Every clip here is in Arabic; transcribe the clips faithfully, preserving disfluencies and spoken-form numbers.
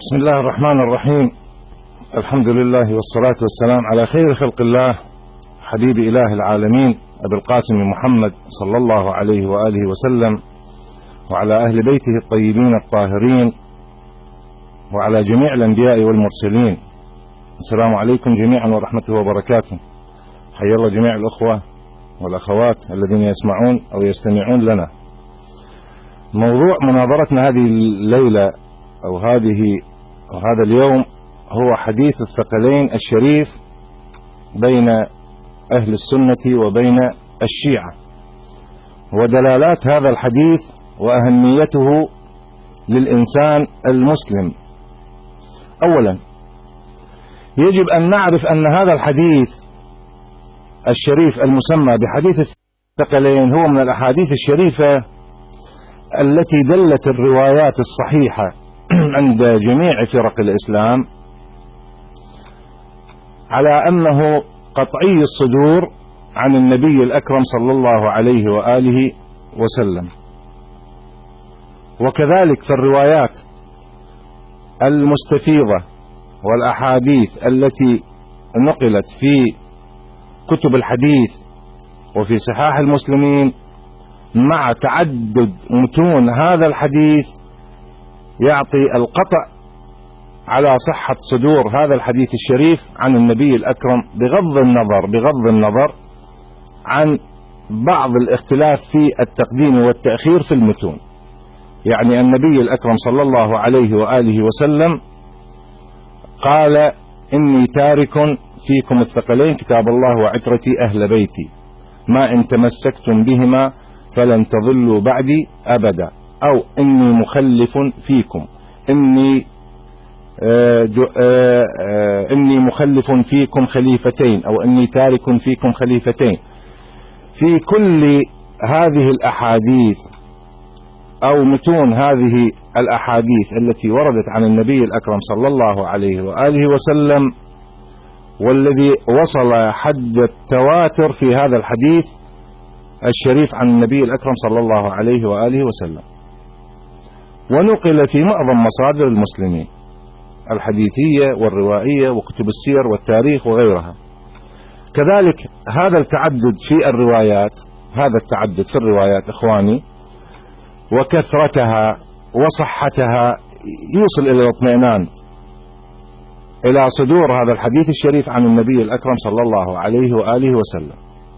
بسم الله الرحمن الرحيم. الحمد لله والصلاة والسلام على خير خلق الله حبيب إله العالمين أبي القاسم محمد صلى الله عليه وآله وسلم، وعلى أهل بيته الطيبين الطاهرين، وعلى جميع الأنبياء والمرسلين. السلام عليكم جميعا ورحمته وبركاته. حي الله جميع الأخوة والأخوات الذين يسمعون أو يستمعون لنا. موضوع مناظرتنا هذه الليلة أو هذه أو هذا اليوم هو حديث الثقلين الشريف بين أهل السنة وبين الشيعة، ودلالات هذا الحديث وأهميته للإنسان المسلم. أولا يجب أن نعرف أن هذا الحديث الشريف المسمى بحديث الثقلين هو من الأحاديث الشريفة التي دلت الروايات الصحيحة عند جميع فرق الإسلام على أنه قطعي الصدور عن النبي الأكرم صلى الله عليه وآله وسلم. وكذلك في الروايات المستفيضة والأحاديث التي نقلت في كتب الحديث وفي صحاح المسلمين مع تعدد متون هذا الحديث يعطي القطع على صحة صدور هذا الحديث الشريف عن النبي الأكرم، بغض النظر بغض النظر عن بعض الاختلاف في التقديم والتأخير في المتون. يعني النبي الأكرم صلى الله عليه وآله وسلم قال: إني تارك فيكم الثقلين كتاب الله وعترتي أهل بيتي، ما إن تمسكتم بهما فلن تضلوا بعدي أبدا، أو إني مخلف فيكم إني آآ آآ إني مخلف فيكم خليفتين، أو إني تارك فيكم خليفتين. في كل هذه الأحاديث أو متون هذه الأحاديث التي وردت عن النبي الأكرم صلى الله عليه وآله وسلم، والذي وصل حد التواتر في هذا الحديث الشريف عن النبي الأكرم صلى الله عليه وآله وسلم، ونقل في معظم مصادر المسلمين الحديثية والروائية وكتب السير والتاريخ وغيرها. كذلك هذا التعدد في الروايات هذا التعدد في الروايات إخواني وكثرتها وصحتها يوصل إلى الاطمئنان إلى صدور هذا الحديث الشريف عن النبي الأكرم صلى الله عليه وآله وسلم.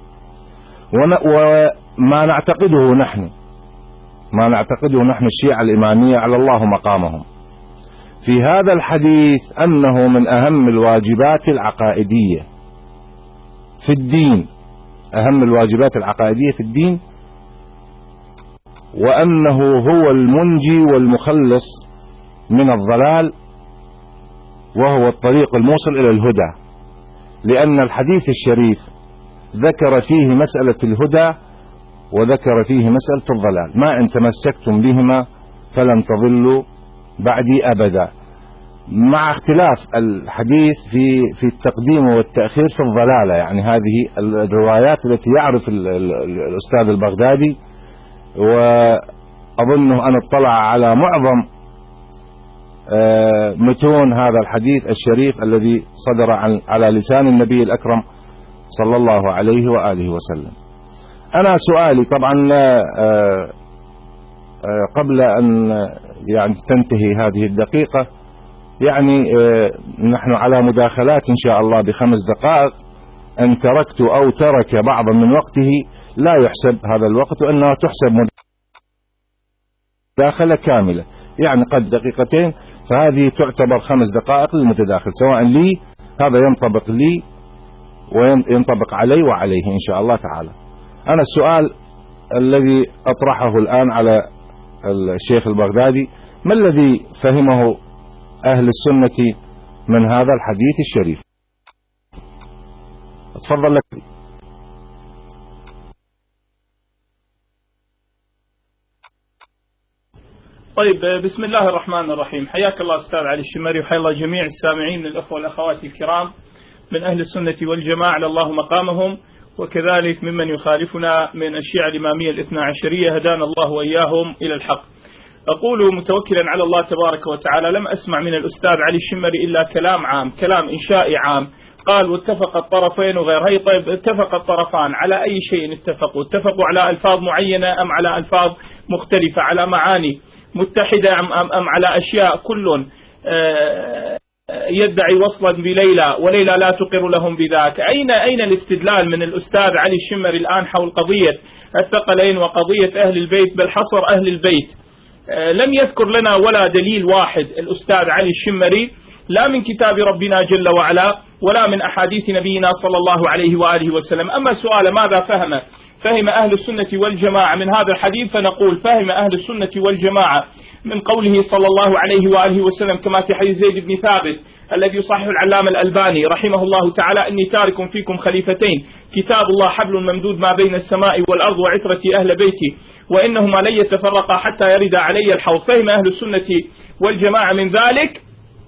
وما نعتقده نحن ما نعتقده نحن الشيعة الإمامية على الله مقامهم في هذا الحديث أنه من أهم الواجبات العقائدية في الدين أهم الواجبات العقائدية في الدين وأنه هو المنجي والمخلص من الضلال، وهو الطريق الموصل إلى الهدى، لأن الحديث الشريف ذكر فيه مسألة الهدى وذكر فيه مسألة الضلال، ما إن تمسكتم بهما فلن تضلوا بعدي أبدا، مع اختلاف الحديث في في التقديم والتأخير في الضلالة. يعني هذه الروايات التي يعرف الأستاذ البغدادي، وأظنه أن اطلع على معظم متون هذا الحديث الشريف الذي صدر عن على لسان النبي الأكرم صلى الله عليه وآله وسلم. أنا سؤالي طبعا لا قبل أن يعني تنتهي هذه الدقيقة، يعني نحن على مداخلات إن شاء الله بخمس دقائق، أن تركت أو ترك بعضا من وقته لا يحسب هذا الوقت، وأنها تحسب مداخلة كاملة، يعني قد دقيقتين، فهذه تعتبر خمس دقائق للمتداخل، سواء لي هذا ينطبق لي وينطبق علي وعليه إن شاء الله تعالى. أنا السؤال الذي أطرحه الآن على الشيخ البغدادي: ما الذي فهمه أهل السنة من هذا الحديث الشريف؟ اتفضل لك. طيب، بسم الله الرحمن الرحيم. حياك الله أستاذ علي الشمري، وحيا الله جميع السامعين من الأخوة والأخوات الكرام من أهل السنة والجماعة على الله مقامهم، وكذلك ممن يخالفنا من الشيعة الإمامية الاثنى عشرية، هدانا الله وإياهم إلى الحق. أقول متوكلا على الله تبارك وتعالى لم أسمع من الأستاذ علي الشمري إلا كلام عام، كلام إنشائي عام، قال واتفق الطرفين وغيره. طيب اتفق الطرفان على أي شيء اتفقوا؟ اتفقوا على ألفاظ معينة أم على ألفاظ مختلفة، على معاني متحدة أم, أم, أم على أشياء كل يدعي وصلا بليلى وليلى لا تقر لهم بذاك؟ أين أين الاستدلال من الأستاذ علي الشمري الآن حول قضية الثقلين وقضية أهل البيت، بل حصر أهل البيت؟ لم يذكر لنا ولا دليل واحد الأستاذ علي الشمري، لا من كتاب ربنا جل وعلا ولا من أحاديث نبينا صلى الله عليه وآله وسلم. أما سؤال ماذا فهم فهم أهل السنة والجماعة من هذا الحديث، فنقول فهم أهل السنة والجماعة من قوله صلى الله عليه وآله وسلم كما في حديث زيد بن ثابت الذي يصحح العلامة الألباني رحمه الله تعالى: إني تارك فيكم خليفتين، كتاب الله حبل ممدود ما بين السماء والأرض وعترتي أهل بيتي وإنهما لن يتفرقا حتى يرد علي الحوض. فهم أهل السنة والجماعة من ذلك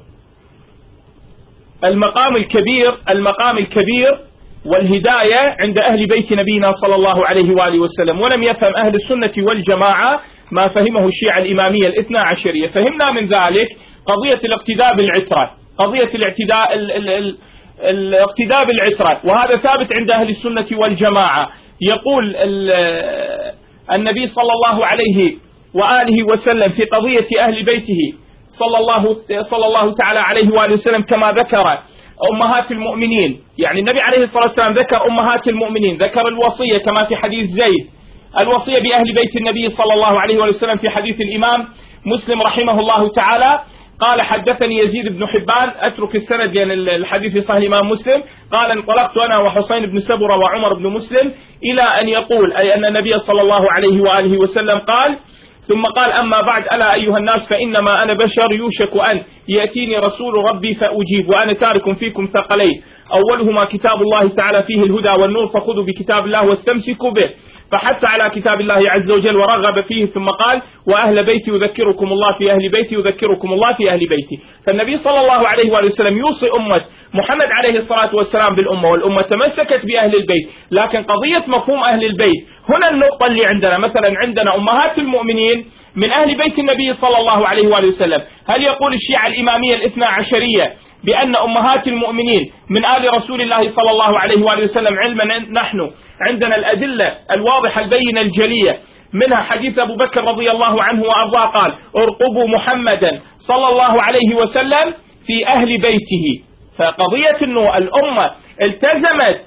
المقام الكبير المقام الكبير والهداية عند أهل بيت نبينا صلى الله عليه وآله وسلم. ولم يفهم أهل السنة والجماعة ما فهمه الشيعة الإمامية الاثنى عشرية. فهمنا من ذلك قضية الاقتداء بالعترة، قضية الاعتداء ال ال ال الاقتداء بالعترة، وهذا ثابت عند أهل السنة والجماعة. يقول النبي صلى الله عليه وآله وسلم في قضية أهل بيته صلى الله صلى الله تعالى عليه وآله وسلم كما ذكر أمهات المؤمنين، يعني النبي عليه الصلاة والسلام ذكر أمهات المؤمنين، ذكر الوصية كما في حديث زيد، الوصية بأهل بيت النبي صلى الله عليه وآله وسلم في حديث الإمام مسلم رحمه الله تعالى. قال حدثني يزيد بن حبان، أترك السند لأن الحديث في صحيح الإمام مسلم، قال انطلقت أنا وحسين بن سبرة وعمر بن مسلم إلى أن يقول أي أن النبي صلى الله عليه وآله وسلم قال ثم قال: أما بعد ألا أيها الناس فإنما أنا بشر يوشك أن يأتيني رسول ربي فأجيب وأنا تارك فيكم ثقلين، أولهما كتاب الله تعالى فيه الهدى والنور فخذوا بكتاب الله واستمسكوا به، فحث على كتاب الله عز وجل ورغب فيه، ثم قال: وأهل بيتي يذكركم الله في أهل بيتي يذكركم الله في أهل بيتي. فالنبي صلى الله عليه وآله وسلم يوصي أمة محمد عليه الصلاة والسلام بالأمة، والأمة تمسكت بأهل البيت. لكن قضية مفهوم أهل البيت هنا النقطة اللي عندنا. مثلا عندنا أمهات المؤمنين من أهل بيت النبي صلى الله عليه وآله وسلم، هل يقول الشيعة الإمامية الاثنى عشرية بأن أمهات المؤمنين من آل رسول الله صلى الله عليه وآله وسلم؟ علما نحن عندنا الأدلة الواضحة البينة الجلية، منها حديث أبو بكر رضي الله عنه وأرضاه قال: ارقبوا محمدا صلى الله عليه وسلم في أهل بيته. فقضية أنه الأمة التزمت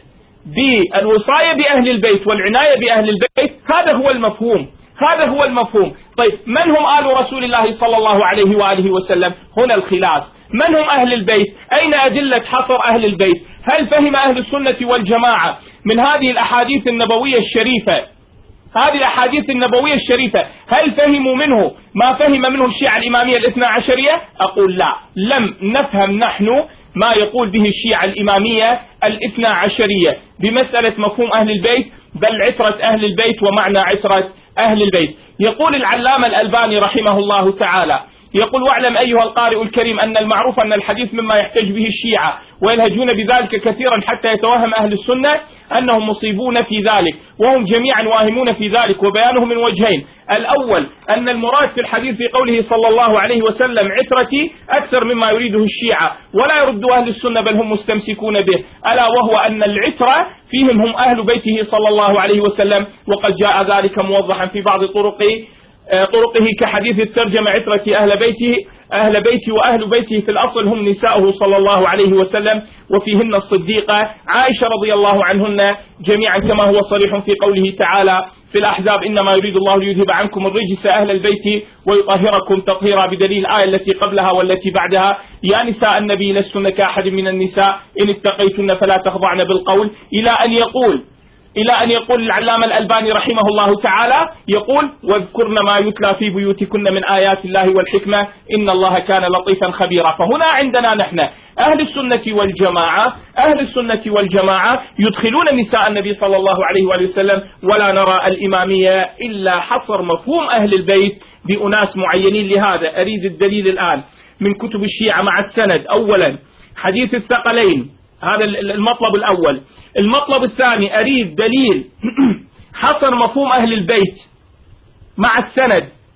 بالوصاية بأهل البيت والعناية بأهل البيت، هذا هو المفهوم، هذا هو المفهوم. طيب من هم آل رسول الله صلى الله عليه وآله وسلم؟ هنا الخلاف. من هم أهل البيت؟ أين أدلة حصر أهل البيت؟ هل فهم أهل السنة والجماعة من هذه الأحاديث النبوية الشريفة، هذه الأحاديث النبوية الشريفة هل فهموا منه ما فهم منه الشيعة الإمامية الاثنى عشرية؟ أقول لا، لم نفهم نحن ما يقول به الشيعة الإمامية الاثنى عشرية بمسألة مفهوم أهل البيت، بل عترة أهل البيت ومعنى عترة أهل البيت. يقول العلامة الألباني رحمه الله تعالى، يقول: واعلم أيها القارئ الكريم أن المعروف أن الحديث مما يحتج به الشيعة ويلهجون بذلك كثيرا حتى يتوهم أهل السنة أنهم مصيبون في ذلك، وهم جميعا واهمون في ذلك، وبيانه من وجهين: الأول أن المراد في الحديث في قوله صلى الله عليه وسلم عترتي أكثر مما يريده الشيعة ولا يرد أهل السنة بل هم مستمسكون به، ألا وهو أن العترة فيهم هم أهل بيته صلى الله عليه وسلم، وقد جاء ذلك موضحا في بعض طرقه طرقه كحديث الترجمة عترة أهل بيته أهل بيته وأهل بيته في الأصل هم نساؤه صلى الله عليه وسلم، وفيهن الصديقة عائشة رضي الله عنهن جميعا، كما هو صريح في قوله تعالى في الأحزاب: إنما يريد الله ليذهب عنكم الرجس أهل البيت ويطهركم تطهيرا، بدليل الآية التي قبلها والتي بعدها: يا نساء النبي لستن كأحد من النساء إن اتقيتن فلا تخضعن بالقول، إلى أن يقول إلى أن يقول العلامة الألباني رحمه الله تعالى، يقول: واذكرن ما يتلى في بيوتكن من آيات الله والحكمة إن الله كان لطيفا خبيرا. فهنا عندنا نحن أهل السنة والجماعة أهل السنة والجماعة يدخلون نساء النبي صلى الله عليه وآله وسلم، ولا نرى الإمامية إلا حصر مفهوم أهل البيت بأناس معينين. لهذا أريد الدليل الآن من كتب الشيعة مع السند. أولا حديث الثقلين، هذا المطلب الأول. المطلب الثاني أريد دليل حصر مفهوم أهل البيت مع السند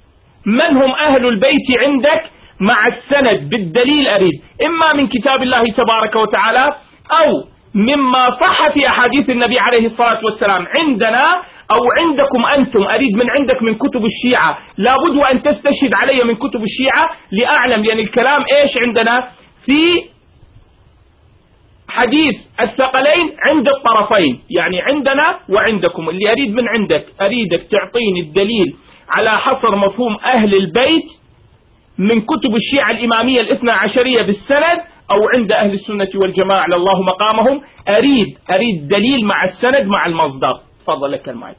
من هم أهل البيت عندك مع السند بالدليل أريد، إما من كتاب الله تبارك وتعالى أو مما صح في أحاديث النبي عليه الصلاة والسلام عندنا أو عندكم أنتم. أريد من عندك من كتب الشيعة، لابد وأن تستشهد علي من كتب الشيعة لأعلم، لأن الكلام إيش عندنا في حديث الثقلين عند الطرفين، يعني عندنا وعندكم. اللي أريد من عندك، أريدك تعطيني الدليل على حصر مفهوم أهل البيت من كتب الشيعة الإمامية الاثنى عشرية بالسند أو عند أهل السنة والجماعة على الله مقامهم. أريد أريد دليل مع السند مع المصدر. تفضل لك المايك.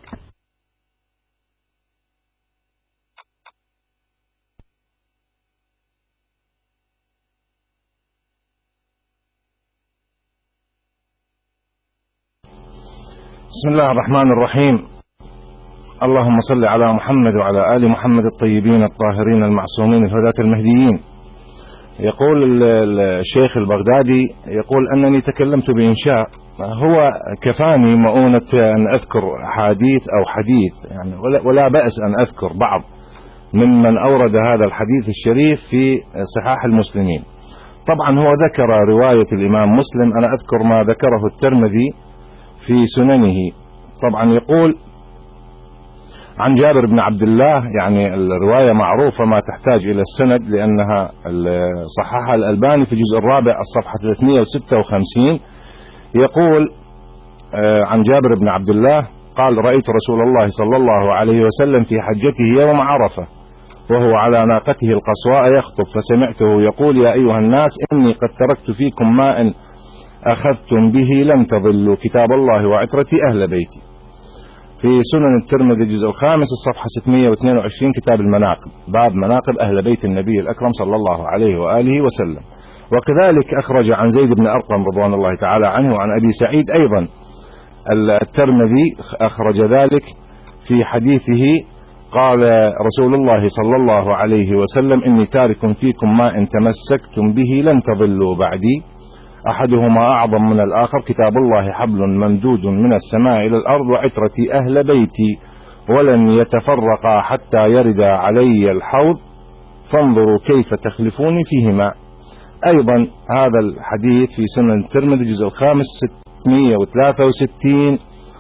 بسم الله الرحمن الرحيم. اللهم صل على محمد وعلى آل محمد الطيبين الطاهرين المعصومين الهداة المهديين. يقول الشيخ البغدادي يقول أنني تكلمت بإنشاء، هو كفاني مؤونة أن أذكر حديث أو حديث يعني، ولا بأس أن أذكر بعض ممن أورد هذا الحديث الشريف في صحاح المسلمين. طبعا هو ذكر رواية الإمام مسلم، أنا أذكر ما ذكره الترمذي في سننه. طبعا يقول عن جابر بن عبد الله، يعني الرواية معروفة ما تحتاج إلى السند لأنها صححها الألباني في الجزء الرابع الصفحة ثلاثمئة وستة وخمسين. يقول عن جابر بن عبد الله قال: رأيت رسول الله صلى الله عليه وسلم في حجته يوم عرفة وهو على ناقته القصواء يخطب، فسمعته يقول: يا أيها الناس إني قد تركت فيكم ما إن أخذتم به لن تضلوا، كتاب الله وعترتي أهل بيتي. في سنن الترمذي الجزء الخامس الصفحة ستمئة واثنين وعشرين كتاب المناقب، باب مناقب أهل بيت النبي الأكرم صلى الله عليه وآله وسلم. وكذلك أخرج عن زيد بن أرقم رضوان الله تعالى عنه وعن أبي سعيد أيضا الترمذي أخرج ذلك في حديثه، قال رسول الله صلى الله عليه وسلم: إني تارك فيكم ما إن تمسكتم به لن تضلوا بعدي، أحدهما أعظم من الآخر، كتاب الله حبل ممدود من السماء إلى الأرض وعترتي أهل بيتي ولن يتفرقا حتى يرد علي الحوض فانظروا كيف تخلفوني فيهما. أيضا هذا الحديث في سنن الترمذي الجزء الخامس ستمئة وثلاثة وستين،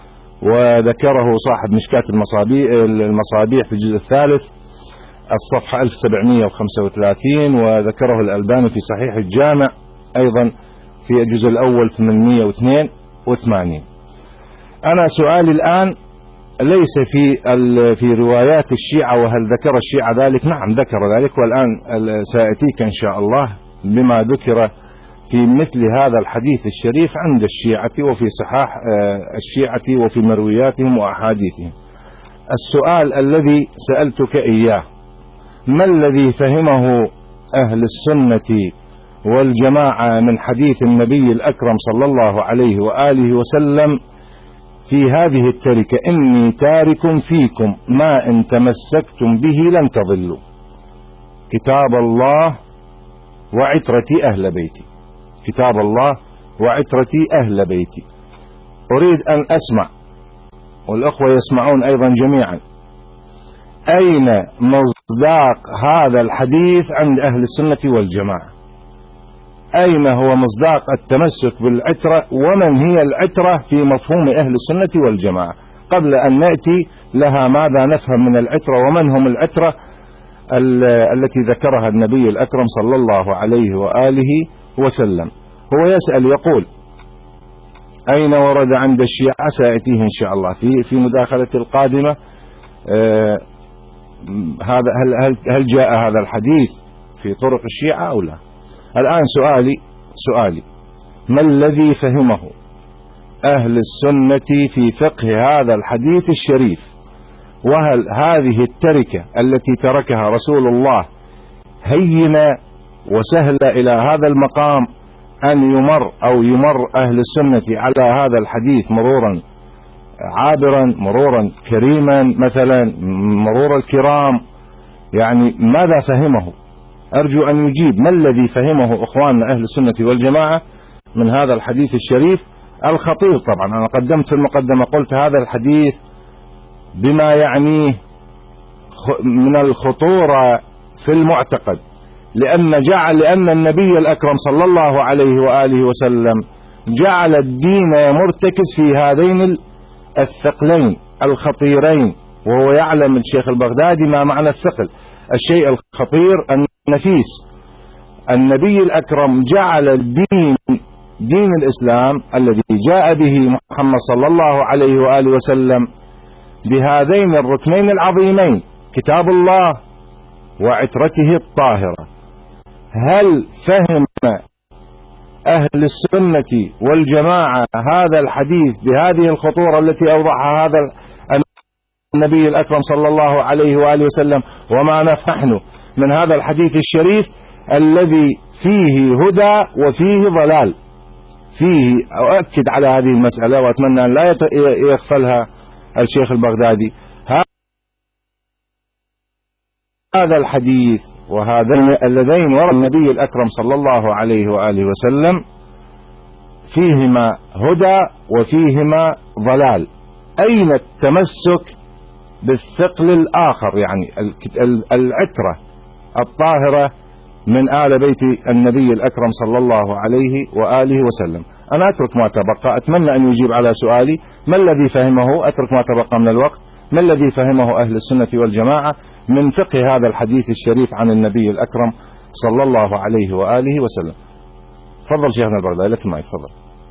وذكره صاحب مشكاة المصابيح, المصابيح في الجزء الثالث الصفحة ألف وسبعمئة وخمسة وثلاثين، وذكره الألباني في صحيح الجامع أيضا في الجزء الأول ثمانمئة واثنين وثمانين. أنا سؤالي الآن ليس في في روايات الشيعة وهل ذكر الشيعة ذلك. نعم ذكر ذلك، والآن سأتيك إن شاء الله بما ذكر في مثل هذا الحديث الشريف عند الشيعة وفي صحاح الشيعة وفي مروياتهم وأحاديثهم. السؤال الذي سألتك إياه: ما الذي فهمه أهل السنة والجماعة من حديث النبي الأكرم صلى الله عليه وآله وسلم في هذه التركة: إني تارك فيكم ما إن تمسكتم به لن تضلوا، كتاب الله وعترتي أهل بيتي، كتاب الله وعترتي أهل بيتي. أريد أن أسمع والأخوة يسمعون أيضا جميعا، أين مصداق هذا الحديث عند أهل السنة والجماعة؟ أين هو مصداق التمسك بالعترة، ومن هي العترة في مفهوم أهل السنة والجماعة، قبل أن نأتي لها ماذا نفهم من العترة ومن هم العترة التي ذكرها النبي الأكرم صلى الله عليه وآله وسلم. هو يسأل يقول: أين ورد عند الشيعة؟ سأتيه إن شاء الله في في مداخلة القادمة. آه هذا هل هل هل جاء هذا الحديث في طرق الشيعة أو لا؟ الآن سؤالي سؤالي ما الذي فهمه أهل السنة في فقه هذا الحديث الشريف؟ وهل هذه التركة التي تركها رسول الله هينة وسهلة إلى هذا المقام أن يمر أو يمر أهل السنة على هذا الحديث مرورا عابرا، مرورا كريما، مثلا مرور الكرام؟ يعني ماذا فهمه؟ أرجو أن يجيب ما الذي فهمه أخواننا أهل السنة والجماعة من هذا الحديث الشريف الخطير. طبعا أنا قدمت في المقدمة قلت هذا الحديث بما يعنيه من الخطورة في المعتقد، لأن جعل لأن النبي الأكرم صلى الله عليه وآله وسلم جعل الدين مرتكز في هذين الثقلين الخطيرين، وهو يعلم الشيخ البغدادي ما معنى الثقل، الشيء الخطير النفيس. النبي الأكرم جعل الدين دين الإسلام الذي جاء به محمد صلى الله عليه وآله وسلم بهذين الركنين العظيمين، كتاب الله وعترته الطاهرة. هل فهم أهل السنة والجماعة هذا الحديث بهذه الخطورة التي أوضحها هذا النبي الأكرم صلى الله عليه وآله وسلم؟ وما نفحن من هذا الحديث الشريف الذي فيه هدى وفيه ضلال، فيه أؤكد على هذه المسألة وأتمنى أن لا يغفلها الشيخ البغدادي. هذا الحديث وهذا اللذين ورد النبي الأكرم صلى الله عليه وآله وسلم فيهما هدى وفيهما ضلال. أين التمسك بالثقل الآخر، يعني العترة الطاهرة من آل بيت النبي الأكرم صلى الله عليه وآله وسلم؟ أنا أترك ما تبقى، أتمنى أن يجيب على سؤالي ما الذي فهمه، أترك ما تبقى من الوقت، ما الذي فهمه أهل السنة والجماعة من فقه هذا الحديث الشريف عن النبي الأكرم صلى الله عليه وآله وسلم. تفضل شيخنا البغدادي، لك معي، تفضل.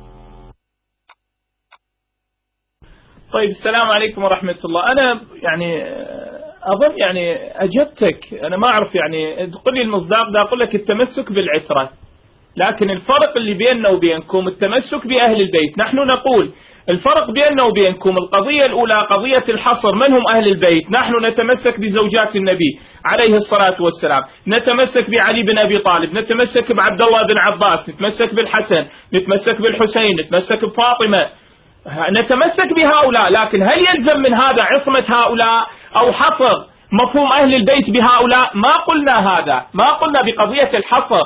طيب، السلام عليكم ورحمة الله. أنا يعني أظن يعني أجبتك، أنا ما أعرف يعني تقول لي المصداق ده، أقول لك التمسك بالعترة، لكن الفرق اللي بيننا وبينكم التمسك بأهل البيت. نحن نقول الفرق بيننا وبينكم القضية الأولى قضية الحصر، من هم أهل البيت؟ نحن نتمسك بزوجات النبي عليه الصلاة والسلام، نتمسك بعلي بن أبي طالب، نتمسك بعبد الله بن عباس، نتمسك بالحسن، نتمسك بالحسين، نتمسك بفاطمة، نتمسك بهؤلاء. لكن هل يلزم من هذا عصمة هؤلاء أو حصر مفهوم أهل البيت بهؤلاء؟ ما قلنا هذا، ما قلنا بقضية الحصر.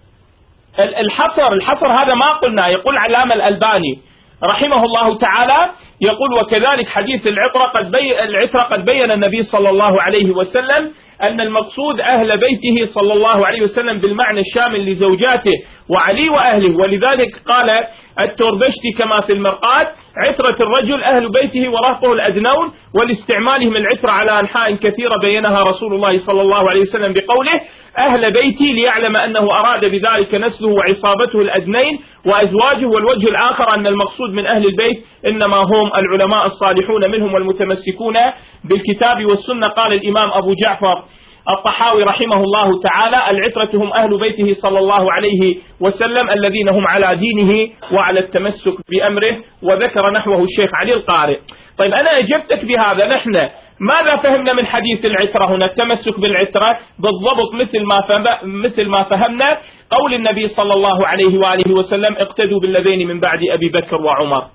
الحصر الحصر هذا ما قلنا. يقول علامة الألباني رحمه الله تعالى، يقول وكذلك حديث العترة قد بي العترة قد بين النبي صلى الله عليه وسلم أن المقصود أهل بيته صلى الله عليه وسلم بالمعنى الشامل لزوجاته وعلي وأهله، ولذلك قال التوربشتي كما في المرقات: عترة الرجل أهل بيته ورهطه الأدنون، ولاستعمالهم العترة على أنحاء كثيرة بينها رسول الله صلى الله عليه وسلم بقوله أهل بيتي، ليعلم أنه أراد بذلك نسله وعصابته الأدنين وأزواجه. والوجه الآخر أن المقصود من أهل البيت إنما هم العلماء الصالحون منهم والمتمسكون بالكتاب والسنة. قال الإمام أبو جعفر الطحاوي رحمه الله تعالى: العترة هم أهل بيته صلى الله عليه وسلم الذين هم على دينه وعلى التمسك بأمره. وذكر نحوه الشيخ علي القارئ. طيب، أنا أجبتك بهذا. نحن ماذا فهمنا من حديث العترة هنا؟ التمسك بالعترة بالضبط مثل ما مثل ما فهمنا قول النبي صلى الله عليه وآله وسلم: اقتدوا بالذين من بعد أبي بكر وعمر.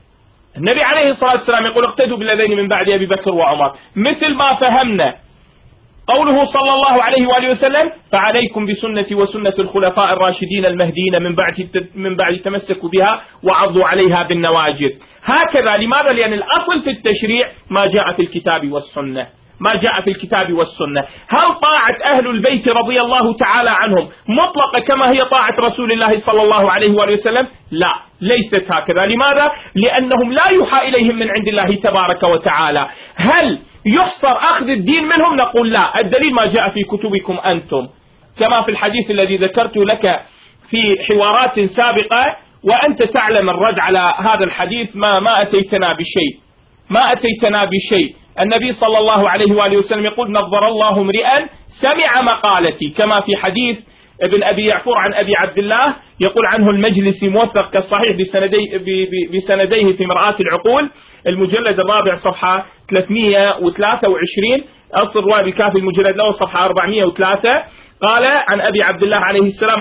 النبي عليه الصلاة والسلام يقول اقتدوا بالذين من بعد أبي بكر وعمر، مثل ما فهمنا قوله صلى الله عليه وآله وسلم: فعليكم بسنتي وسنة الخلفاء الراشدين المهديين من بعد من بعد تمسكوا بها وعضوا عليها بالنواجذ. هكذا. لماذا؟ لأن الأصل في التشريع ما جاء في الكتاب والسنة، ما جاء في الكتاب والسنة. هل طاعة أهل البيت رضي الله تعالى عنهم مطلقة كما هي طاعة رسول الله صلى الله عليه وآله وسلم؟ لا، ليست هكذا. لماذا؟ لأنهم لا يوحى إليهم من عند الله تبارك وتعالى. هل يحصر أخذ الدين منهم؟ نقول لا، الدليل ما جاء في كتبكم أنتم، كما في الحديث الذي ذكرت لك في حوارات سابقة، وأنت تعلم الرد على هذا الحديث. ما ما أتيتنا بشيء، ما أتيتنا بشيء. النبي صلى الله عليه وآله وسلم يقول: نظر الله امرئا سمع مقالتي، كما في حديث ابن أبي يعفور عن أبي عبد الله يقول عنه المجلسي موثق كالصحيح بسندي بسنديه في مرآة العقول، المجلد الرابع صفحة ثلاثمئة وثلاثة وعشرين، أصل رواية الكافي المجلد الأول صفحة أربعمئة وثلاثة. قال عن أبي عبد الله عليه السلام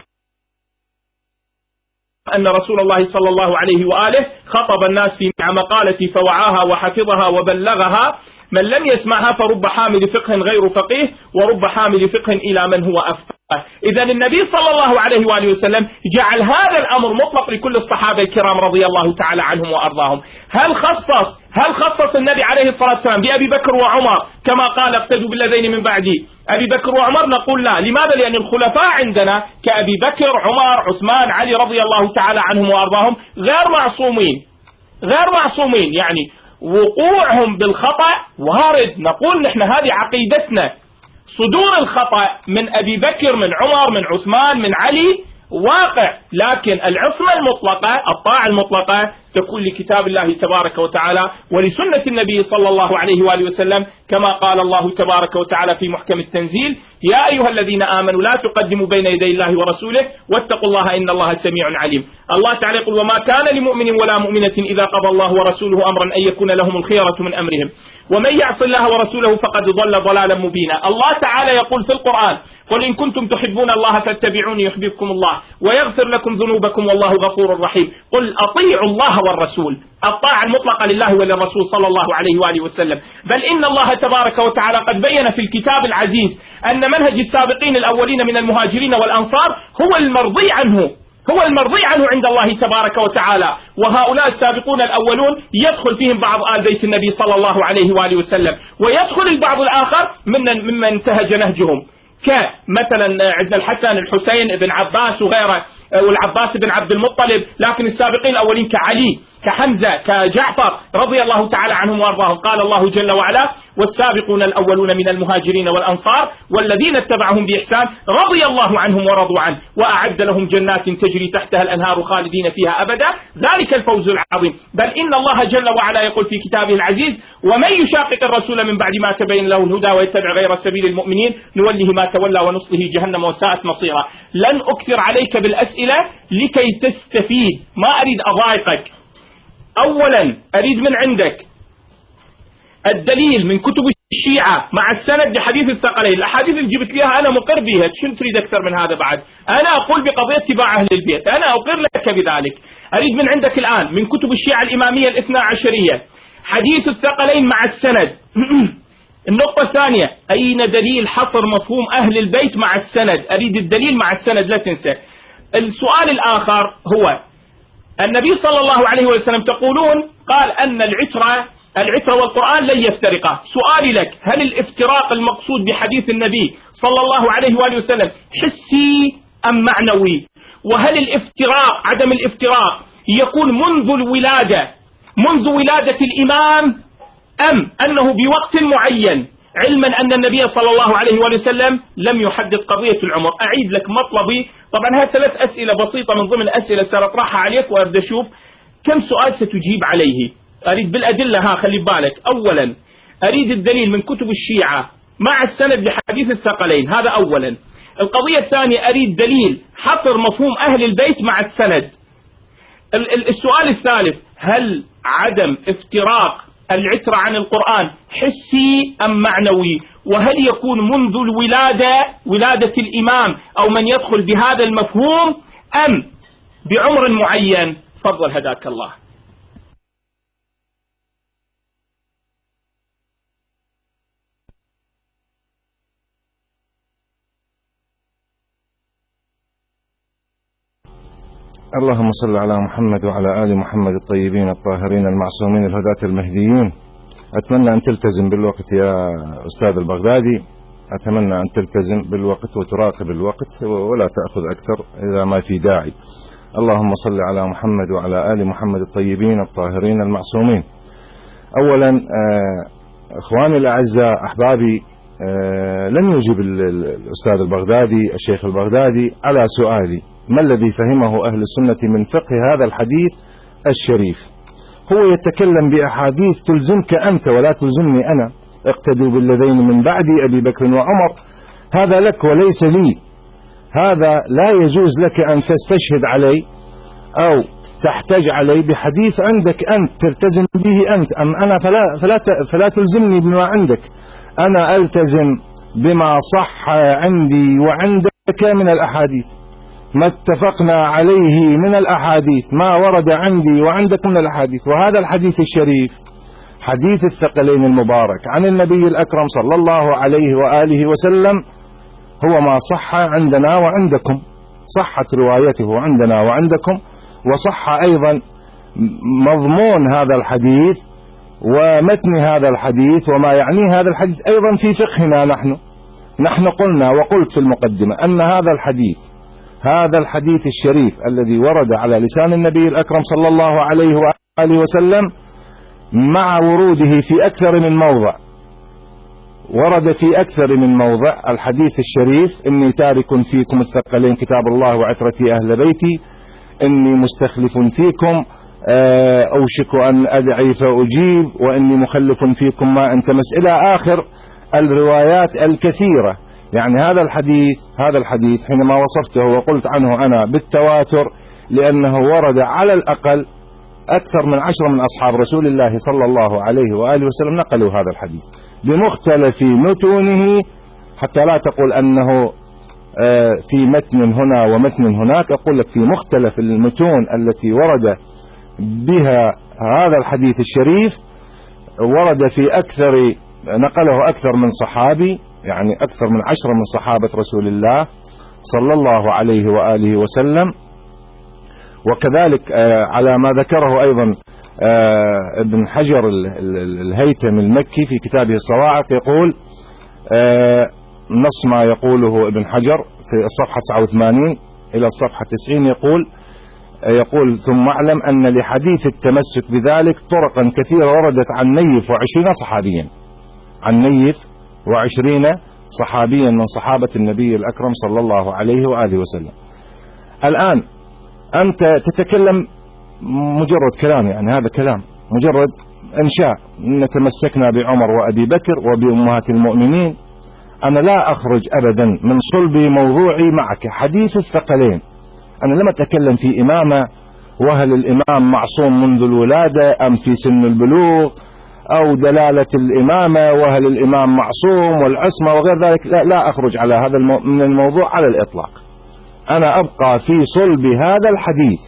أن رسول الله صلى الله عليه وآله خطب الناس في مقالتي فوعاها وحفظها وبلغها. من لم يسمعها فرب حامل فقه غير فقيه، ورب حامل فقه إلى من هو أفقه. إذا النبي صلى الله عليه وآله وسلم جعل هذا الأمر مطلق لكل الصحابة الكرام رضي الله تعالى عنهم وأرضاهم. هل خصص هل خصص النبي عليه الصلاة والسلام بأبي بكر وعمر كما قال اقتدوا بالذين من بعدي أبي بكر وعمر؟ نقول لا. لماذا؟ لأن الخلفاء عندنا كأبي بكر عمر عثمان علي رضي الله تعالى عنهم وأرضاهم غير معصومين غير معصومين يعني وقوعهم بالخطأ وارد. نقول نحن هذه عقيدتنا، صدور الخطأ من أبي بكر من عمر من عثمان من علي واقع، لكن العصمة المطلقة الطاعة المطلقة تكون لكتاب الله تبارك وتعالى ولسنة النبي صلى الله عليه وآله وسلم كما قال الله تبارك وتعالى في محكم التنزيل: يا أيها الذين آمنوا لا تقدموا بين يدي الله ورسوله واتقوا الله إن الله سميع عليم. الله تعالى يقول: وما كان لمؤمن ولا مؤمنة إذا قضى الله ورسوله أمرا أن يكون لهم الخيرة من أمرهم ومن يعص الله ورسوله فقد ضل ضلالا مبينا. الله تعالى يقول في القرآن: قل إن كنتم تحبون الله فاتبعوني يحببكم الله ويغفر لكم ذنوبكم والله غفور رحيم. قل أطيعوا الله والرسول. الطاعة المطلقة لله وللرسول صلى الله عليه وآله وسلم. بل إن الله تبارك وتعالى قد بين في الكتاب العزيز أن منهج السابقين الأولين من المهاجرين والأنصار هو المرضي عنه هو المرضي عنه عند الله تبارك وتعالى، وهؤلاء السابقون الأولون يدخل فيهم بعض آل بيت النبي صلى الله عليه وآله وسلم، ويدخل البعض الآخر ممن ممن انتهج نهجهم، كمثلا عندنا الحسن الحسين ابن عباس وغيره والعباس بن عبد المطلب. لكن السابقين الأولين كعلي كحمزة كجعفر رضي الله تعالى عنهم وارضاهم. قال الله جل وعلا: والسابقون الأولون من المهاجرين والأنصار والذين اتبعهم بإحسان رضي الله عنهم ورضوا عنه وأعد لهم جنات تجري تحتها الأنهار خالدين فيها أبدا ذلك الفوز العظيم. بل إن الله جل وعلا يقول في كتابه العزيز: ومن يشاقق الرسول من بعد ما تبين له الهدى ويتبع غير سبيل المؤمنين نوله ما تولى ونصله جهنم وساءت مصيرا. لن أكثر عليك بالأسئلة لكي تستفيد، ما أريد أضايقك. أولا أريد من عندك الدليل من كتب الشيعة مع السند لحديث الثقلين. الأحاديث اللي جبت ليها أنا مقر بها، شنو تريد أكثر من هذا بعد؟ أنا أقول بقضية اتباع أهل البيت، أنا أقر لك بذلك. أريد من عندك الآن من كتب الشيعة الإمامية الاثنى عشرية حديث الثقلين مع السند. النقطة الثانية: أين دليل حصر مفهوم أهل البيت مع السند؟ أريد الدليل مع السند لا تنسى. السؤال الآخر هو: النبي صلى الله عليه وسلم تقولون قال أن العترة العترة والقرآن لن يفترقا. سؤالي لك: هل الافتراق المقصود بحديث النبي صلى الله عليه وآله وسلم حسي أم معنوي؟ وهل الافتراق عدم الافتراق يكون منذ الولادة منذ ولادة الإمام أم أنه بوقت معين، علما أن النبي صلى الله عليه وآله وسلم لم يحدد قضية العمر؟ أعيد لك مطلبي. طبعا هذه ثلاث أسئلة بسيطة من ضمن أسئلة سأطرحها عليك وأبدأ أشوف كم سؤال ستجيب عليه. أريد بالأدلة، ها خلي بالك. أولا أريد الدليل من كتب الشيعة مع السند لحديث الثقلين، هذا أولا. القضية الثانية أريد دليل حصر مفهوم أهل البيت مع السند. السؤال الثالث: هل عدم افتراق العترة عن القرآن حسي أم معنوي؟ وهل يكون منذ الولادة ولادة الإمام أو من يدخل بهذا المفهوم أم بعمر معين؟ تفضل هداك الله. اللهم صل على محمد وعلى آل محمد الطيبين الطاهرين المعصومين الهداة المهديين. أتمنى أن تلتزم بالوقت يا أستاذ البغدادي، أتمنى أن تلتزم بالوقت وتراقب الوقت ولا تأخذ أكثر إذا ما في داعي. اللهم صل على محمد وعلى آل محمد الطيبين الطاهرين المعصومين. أولا أخواني الأعزاء أحبابي، لن يجيب الأستاذ البغدادي الشيخ البغدادي على سؤالي: ما الذي فهمه أهل السنة من فقه هذا الحديث الشريف؟ هو يتكلم بأحاديث تلزمك أنت ولا تلزمني أنا. اقتدوا بالذين من بعدي أبي بكر وعمر، هذا لك وليس لي. هذا لا يجوز لك أن تستشهد علي أو تحتج علي بحديث عندك أنت تلتزم به أنت، أم أنا فلا, فلا, فلا تلزمني بما عندك. أنا ألتزم بما صح عندي وعندك من الأحاديث، ما اتفقنا عليه من الأحاديث، ما ورد عندي وعندك من الأحاديث. وهذا الحديث الشريف حديث الثقلين المبارك عن النبي الأكرم صلى الله عليه وآله وسلم هو ما صح عندنا وعندكم، صحت روايته عندنا وعندكم، وصح أيضا مضمون هذا الحديث ومتن هذا الحديث وما يعنيه هذا الحديث أيضا في فقهنا. نحن نحن قلنا وقلت في المقدمة أن هذا الحديث هذا الحديث الشريف الذي ورد على لسان النبي الأكرم صلى الله عليه وآله وسلم مع وروده في أكثر من موضع، ورد في أكثر من موضع الحديث الشريف: إني تارك فيكم الثقلين كتاب الله وعترتي أهل بيتي، إني مستخلف فيكم، أوشك أن أدعي فأجيب، وإني مخلف فيكم ما أنت مس، إلى آخر الروايات الكثيرة. يعني هذا الحديث هذا الحديث حينما وصفته وقلت عنه أنا بالتواتر لأنه ورد على الأقل أكثر من عشرة من أصحاب رسول الله صلى الله عليه وآله وسلم نقلوا هذا الحديث بمختلف متونه، حتى لا تقول أنه في متن هنا ومتن هناك، أقول لك في مختلف المتون التي ورد بها هذا الحديث الشريف ورد في أكثر، نقله أكثر من صحابي، يعني أكثر من عشرة من صحابة رسول الله صلى الله عليه وآله وسلم. وكذلك على ما ذكره أيضا ابن حجر الهيثمي المكي في كتابه الصواعق، يقول نص ما يقوله ابن حجر في الصفحة تسعة وثمانين إلى الصفحة تسعين، يقول يقول ثم اعلم أن لحديث التمسك بذلك طرقا كثيرة وردت عن نيف وعشرين صحابيا عن نيف وعشرين صحابيا من صحابة النبي الأكرم صلى الله عليه وآله وسلم. الآن أنت تتكلم مجرد كلام، يعني هذا كلام مجرد إنشاء، إن تمسكنا بعمر وأبي بكر وبأمهات المؤمنين. أنا لا أخرج أبدا من صلب موضوعي معك حديث الثقلين. أنا لم أتكلم في إمامة وهل الإمام معصوم منذ الولادة أم في سن البلوغ، أو دلالة الإمامة وهل الإمام معصوم والعصمة وغير ذلك. لا, لا أخرج على هذا المو... من الموضوع على الإطلاق. أنا أبقى في صلب هذا الحديث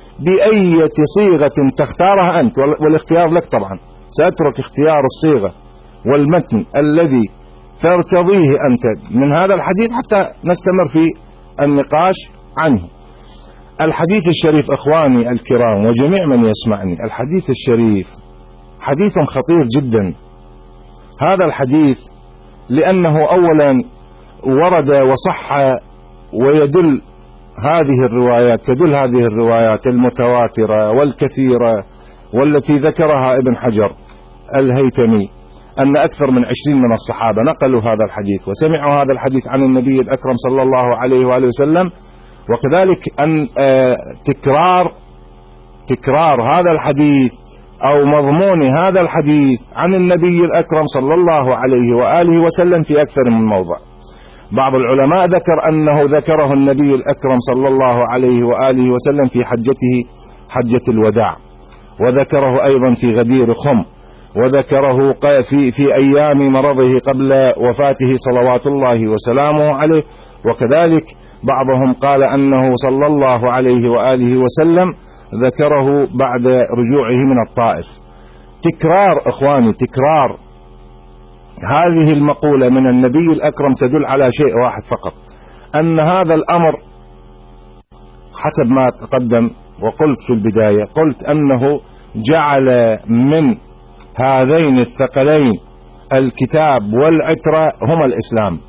بأية صيغة تختارها أنت، والاختيار لك طبعا. سأترك اختيار الصيغة والمتن الذي ترتضيه أنت من هذا الحديث حتى نستمر في النقاش عنه. الحديث الشريف أخواني الكرام وجميع من يسمعني، الحديث الشريف حديث خطير جدا. هذا الحديث لأنه أولا ورد وصح ويدل هذه الروايات تدل هذه الروايات المتواترة والكثيرة والتي ذكرها ابن حجر الهيثمي أن أكثر من عشرين من الصحابة نقلوا هذا الحديث وسمعوا هذا الحديث عن النبي الأكرم صلى الله عليه وآله وسلم. وكذلك أن تكرار تكرار هذا الحديث أو مضمون هذا الحديث عن النبي الأكرم صلى الله عليه وآله وسلم في أكثر من موضع. بعض العلماء ذكر أنه ذكره النبي الأكرم صلى الله عليه وآله وسلم في حجته حجة الوداع، وذكره أيضا في غدير خم، وذكره في, في أيام مرضه قبل وفاته صلوات الله وسلامه عليه. وكذلك بعضهم قال أنه صلى الله عليه وآله وسلم ذكره بعد رجوعه من الطائف. تكرار إخواني تكرار هذه المقولة من النبي الأكرم تدل على شيء واحد فقط، أن هذا الأمر حسب ما تقدم وقلت في البداية، قلت أنه جعل من هذين الثقلين الكتاب والعترة هما الإسلام،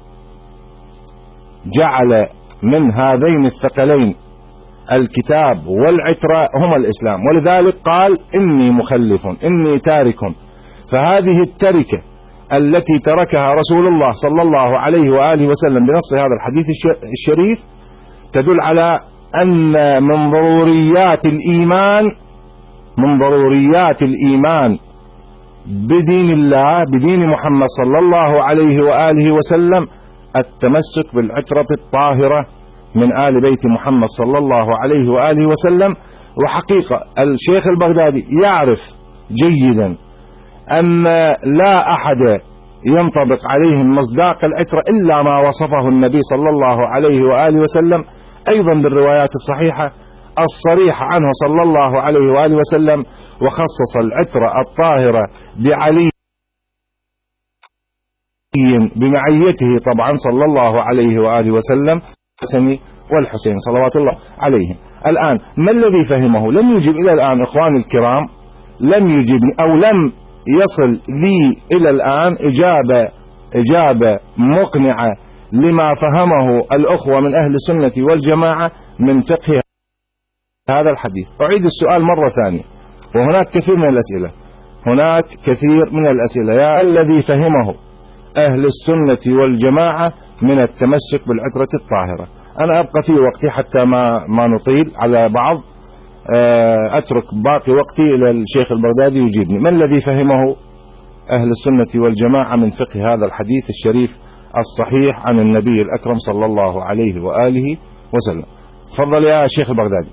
جعل من هذين الثقلين الكتاب والعترة هما الإسلام، ولذلك قال إني مخلف إني تارك. فهذه التركة التي تركها رسول الله صلى الله عليه وآله وسلم بنص هذا الحديث الشريف تدل على أن من ضروريات الإيمان من ضروريات الإيمان بدين الله بدين محمد صلى الله عليه وآله وسلم التمسك بالعترة الطاهرة من آل بيت محمد صلى الله عليه وآله وسلم. وحقيقة الشيخ البغدادي يعرف جيدا أن لا أحد ينطبق عليه مصداق العترة إلا ما وصفه النبي صلى الله عليه وآله وسلم أيضا بالروايات الصحيحة الصريحة عنه صلى الله عليه وآله وسلم، وخصص العترة الطاهرة بعلي بمعيته طبعا صلى الله عليه وآله وسلم الحسن والحسين صلوات الله عليهم. الآن ما الذي فهمه؟ لم يجب إلى الآن إخواني الكرام، لم يجبني أو لم يصل لي إلى الآن إجابة إجابة مقنعة لما فهمه الأخوة من أهل السنة والجماعة من فقه هذا الحديث. أعيد السؤال مرة ثانية، وهناك كثير من الأسئلة هناك كثير من الأسئلة يا الذي فهمه أهل السنة والجماعة من التمسك بالعترة الطاهرة. أنا أبقى في وقتي حتى ما ما نطيل على بعض، أترك باقي وقتي إلى الشيخ البغدادي يجيبني. ما الذي فهمه أهل السنة والجماعة من فقه هذا الحديث الشريف الصحيح عن النبي الأكرم صلى الله عليه وآله وسلم؟ تفضل يا شيخ البغدادي.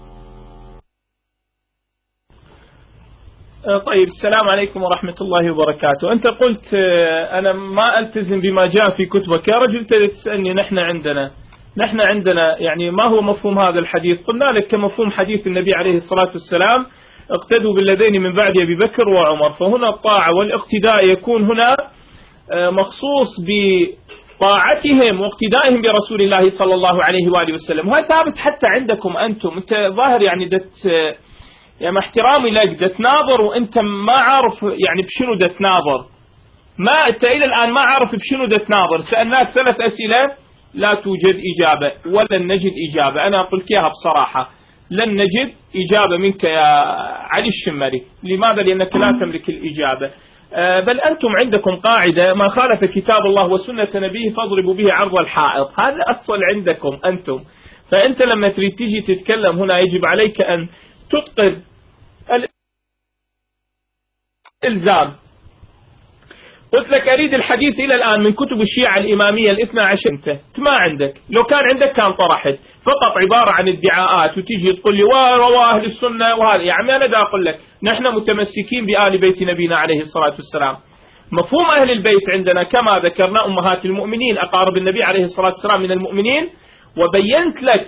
طيب، السلام عليكم ورحمة الله وبركاته. أنت قلت أنا ما ألتزم بما جاء في كتبك. يا رجل تسألني نحن عندنا نحن عندنا يعني ما هو مفهوم هذا الحديث؟ قلنا لك كمفهوم حديث النبي عليه الصلاة والسلام: اقتدوا بالذين من بعد أبي بكر وعمر. فهنا الطاعة والاقتداء يكون هنا مخصوص بطاعتهم واقتدائهم برسول الله صلى الله عليه وآله وسلم. وهذا ثابت حتى عندكم أنتم. أنت ظاهر يعني دت يا مع احترامي لك دتناظر وأنت ما عارف يعني بشنو دتناظر. ما أنت إلى الآن ما عارف بشنو دتناظر. سألناك ثلاث أسئلة لا توجد إجابة ولن نجد إجابة. أنا قلت إياها بصراحة، لن نجد إجابة منك يا علي الشمري. لماذا؟ لأنك لا تملك الإجابة. بل أنتم عندكم قاعدة: ما خالف كتاب الله وسنة نبيه فاضربوا به عرض الحائط. هذا أصل عندكم أنتم. فأنت لما تريد تيجي تتكلم هنا يجب عليك أن تتقن الإلزام. قلت لك أريد الحديث إلى الآن من كتب الشيعة الإمامية الاثنى عشر. أنت ما عندك. لو كان عندك كان طرحت. فقط عبارة عن ادعاءات وتيجي تقول لي ورواه أهل السنة وهذا. يا عمي أنا دا أقول لك نحن متمسكين بآل بيت نبينا عليه الصلاة والسلام. مفهوم أهل البيت عندنا كما ذكرنا أمهات المؤمنين أقارب النبي عليه الصلاة والسلام من المؤمنين. وبينت لك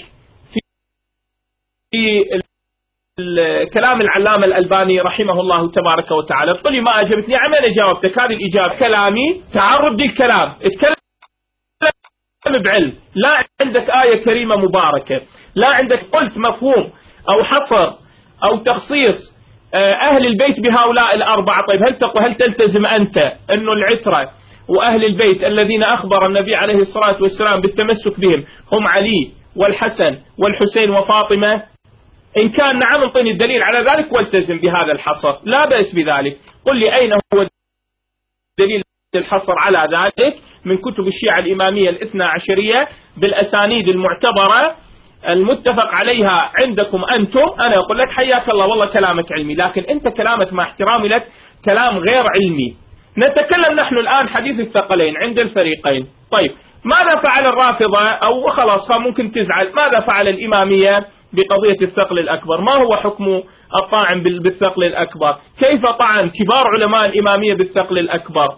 في الكلام العلامة الألباني رحمه الله تبارك وتعالى. تقول لي ما أجبتني. يا عمي أنا جاوبتك. هذه الإجابة كلامي تعرض للكلام. اتكلم بعلم. لا عندك آية كريمة مباركة، لا عندك قلت مفهوم أو حصر أو تخصيص أهل البيت بهؤلاء الأربعة. طيب هل تقول هل تلتزم أنت أنه العترة وأهل البيت الذين أخبر النبي عليه الصلاة والسلام بالتمسك بهم هم علي والحسن والحسين وفاطمة؟ إن كان نعم انطيني الدليل على ذلك والتزم بهذا الحصر، لا بأس بذلك. قل لي أين هو دليل الحصر على ذلك من كتب الشيعة الإمامية الاثنى عشرية بالأسانيد المعتبرة المتفق عليها عندكم أنتم. أنا أقول لك حياك الله والله كلامك علمي، لكن أنت كلامك مع احترامي لك كلام غير علمي. نتكلم نحن الآن حديث الثقلين عند الفريقين. طيب ماذا فعل الرافضة؟ أو خلاص ممكن تزعل، ماذا فعل الإمامية بقضية الثقل الأكبر؟ ما هو حكم الطاعن بالثقل الأكبر؟ كيف طعن كبار علماء الإمامية بالثقل الأكبر؟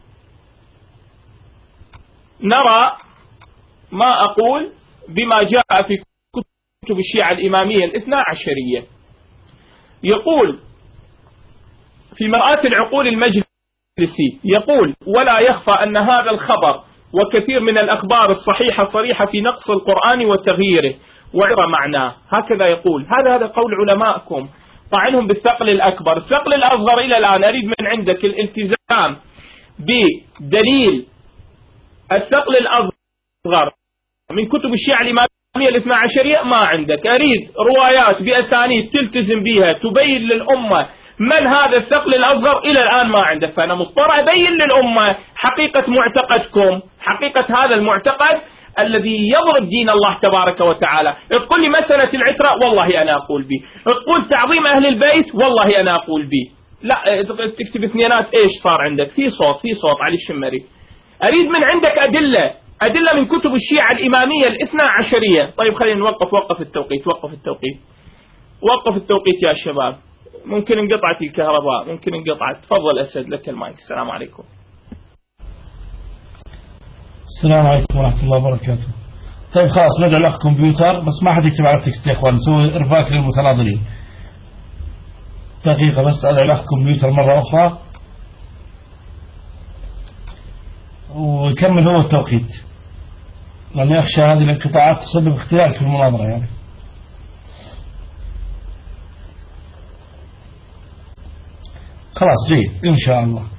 نرى ما أقول بما جاء في كتب الشيعة الإمامية الاثنى عشرية. يقول في مرآة العقول المجلسي، يقول: ولا يخفى أن هذا الخبر وكثير من الأخبار الصحيحة صريحة في نقص القرآن وتغييره وعرى معناه. هكذا يقول. هذا هذا قول علمائكم طعنهم بالثقل الأكبر. الثقل الأصغر إلى الآن أريد من عندك الالتزام بدليل الثقل الأصغر من كتب الشيعة الإمامية الاثنى عشرية. ما عندك. أريد روايات بأسانيد تلتزم بها تبين للأمة من هذا الثقل الأصغر. إلى الآن ما عندك. فأنا مضطر أبين للأمة حقيقة معتقدكم، حقيقة هذا المعتقد الذي يضرب دين الله تبارك وتعالى. تقول لي مسألة العترة، والله أنا أقول به. تقول تعظيم أهل البيت، والله أنا أقول به. لا تكتب اثنينات. إيش صار عندك؟ في صوت في صوت علي الشمري. أريد من عندك أدلة أدلة من كتب الشيعة الإمامية الاثنى عشرية. طيب خلينا نوقف. وقف التوقيت وقف التوقيت وقف التوقيت يا شباب. ممكن انقطعت الكهرباء، ممكن انقطعت. تفضل أسد لك المايك. السلام عليكم. السلام عليكم ورحمة الله وبركاته. طيب خلاص ندعو الأخ كمبيوتر، بس ما حد يكتب على التكست يا إخوان، نسوي إرباك للمتناظرين. دقيقة بس أدعو الأخ كمبيوتر مرة أخرى. ويكمل هو التوقيت، لأن يخشى هذه الانقطاعات تسبب اختلاف في المناظرة يعني. خلاص جيد إن شاء الله.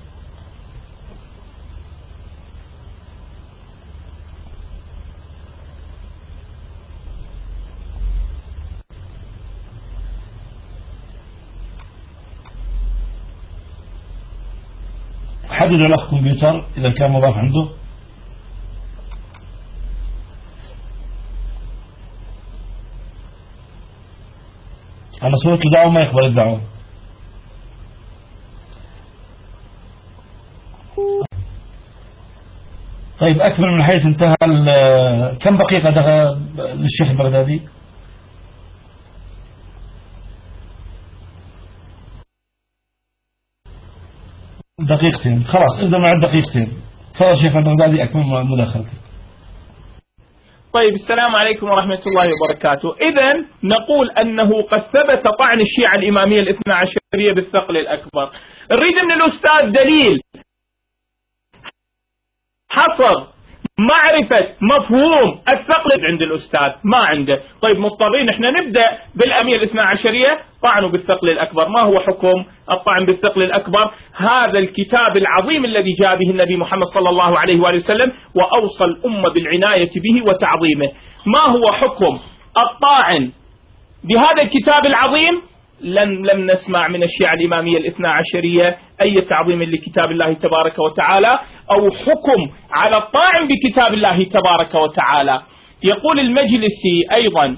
حدد الأخ كمبيوتر إذا كان مضاف عنده. أنا صورة الدعوة ما يقبل الدعوة. طيب أكمل من حيث انتهى. كم دقيقة للشيخ البغدادي؟ دقيقتين. خلاص ابدأ مع الدقيقتين. تفضل شيخ البغدادي أكمل مداخلتك. طيب السلام عليكم ورحمة الله وبركاته. إذن نقول أنه قد ثبت طعن الشيعة الإمامية الاثنى عشرية بالثقل الأكبر. نريد من الأستاذ دليل حصر معرفة مفهوم الثقل عند الأستاذ، ما عنده. طيب مضطرين احنا نبدأ بالأمية الاثنى عشرية طعنوا بالثقل الأكبر. ما هو حكم الطعن بالثقل الأكبر؟ هذا الكتاب العظيم الذي جاء به النبي محمد صلى الله عليه وآله وسلم وأوصى الأمة بالعناية به وتعظيمه. ما هو حكم الطاعن بهذا الكتاب العظيم؟ لم لم نسمع من الشيعة الإمامية الاثنى عشرية أي تعظيم لكتاب الله تبارك وتعالى أو حكم على الطاعن بكتاب الله تبارك وتعالى. يقول المجلسي أيضا: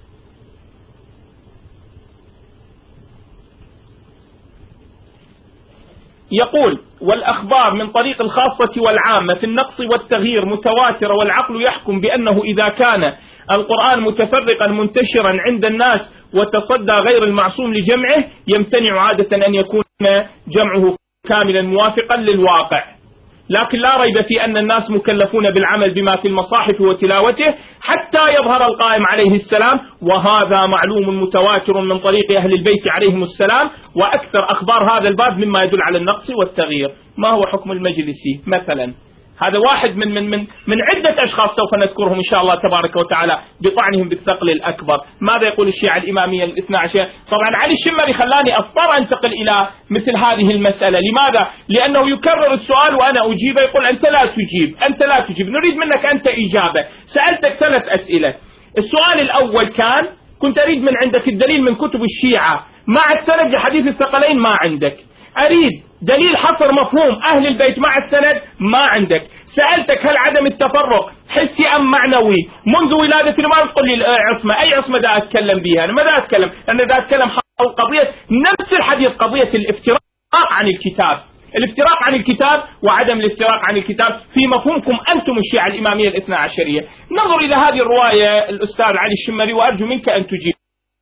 يقول: والأخبار من طريق الخاصة والعامة في النقص والتغيير متواترة، والعقل يحكم بأنه إذا كان القرآن متفرقا منتشرا عند الناس وتصدى غير المعصوم لجمعه يمتنع عادة أن يكون جمعه كاملا موافقا للواقع. لكن لا ريب في أن الناس مكلفون بالعمل بما في المصاحف وتلاوته حتى يظهر القائم عليه السلام، وهذا معلوم متواتر من طريق أهل البيت عليهم السلام، وأكثر أخبار هذا الباب مما يدل على النقص والتغيير. ما هو حكم المجلسي مثلا؟ هذا واحد من من من من عدة أشخاص سوف نذكرهم إن شاء الله تبارك وتعالى بطعنهم بالثقل الأكبر. ماذا يقول الشيعة الإمامية الاثنى عشر؟ طبعا علي الشمري خلاني أضطر أنتقل إلى مثل هذه المسألة. لماذا؟ لأنه يكرر السؤال وأنا أجيبه، يقول أنت لا تجيب أنت لا تجيب نريد منك أنت إجابة. سألتك ثلاث أسئلة. السؤال الأول كان كنت أريد من عندك الدليل من كتب الشيعة مع السند لحديث الثقلين، ما عندك. أريد دليل حصر مفهوم أهل البيت مع السند، ما عندك. سألتك هل عدم التفرق حسي أم معنوي منذ ولادة الإمام، تقول لي عصمة. أي عصمة دا أتكلم بها؟ أنا ماذا أتكلم؟ أنا دا أتكلم حول قضية نفس الحديث، قضية الافتراق عن الكتاب، الافتراق عن الكتاب وعدم الافتراق عن الكتاب في مفهومكم أنتم الشيعة الإمامية الاثنى عشرية. نظر إلى هذه الرواية الأستاذ علي الشمري وأرجو منك أن تجيب.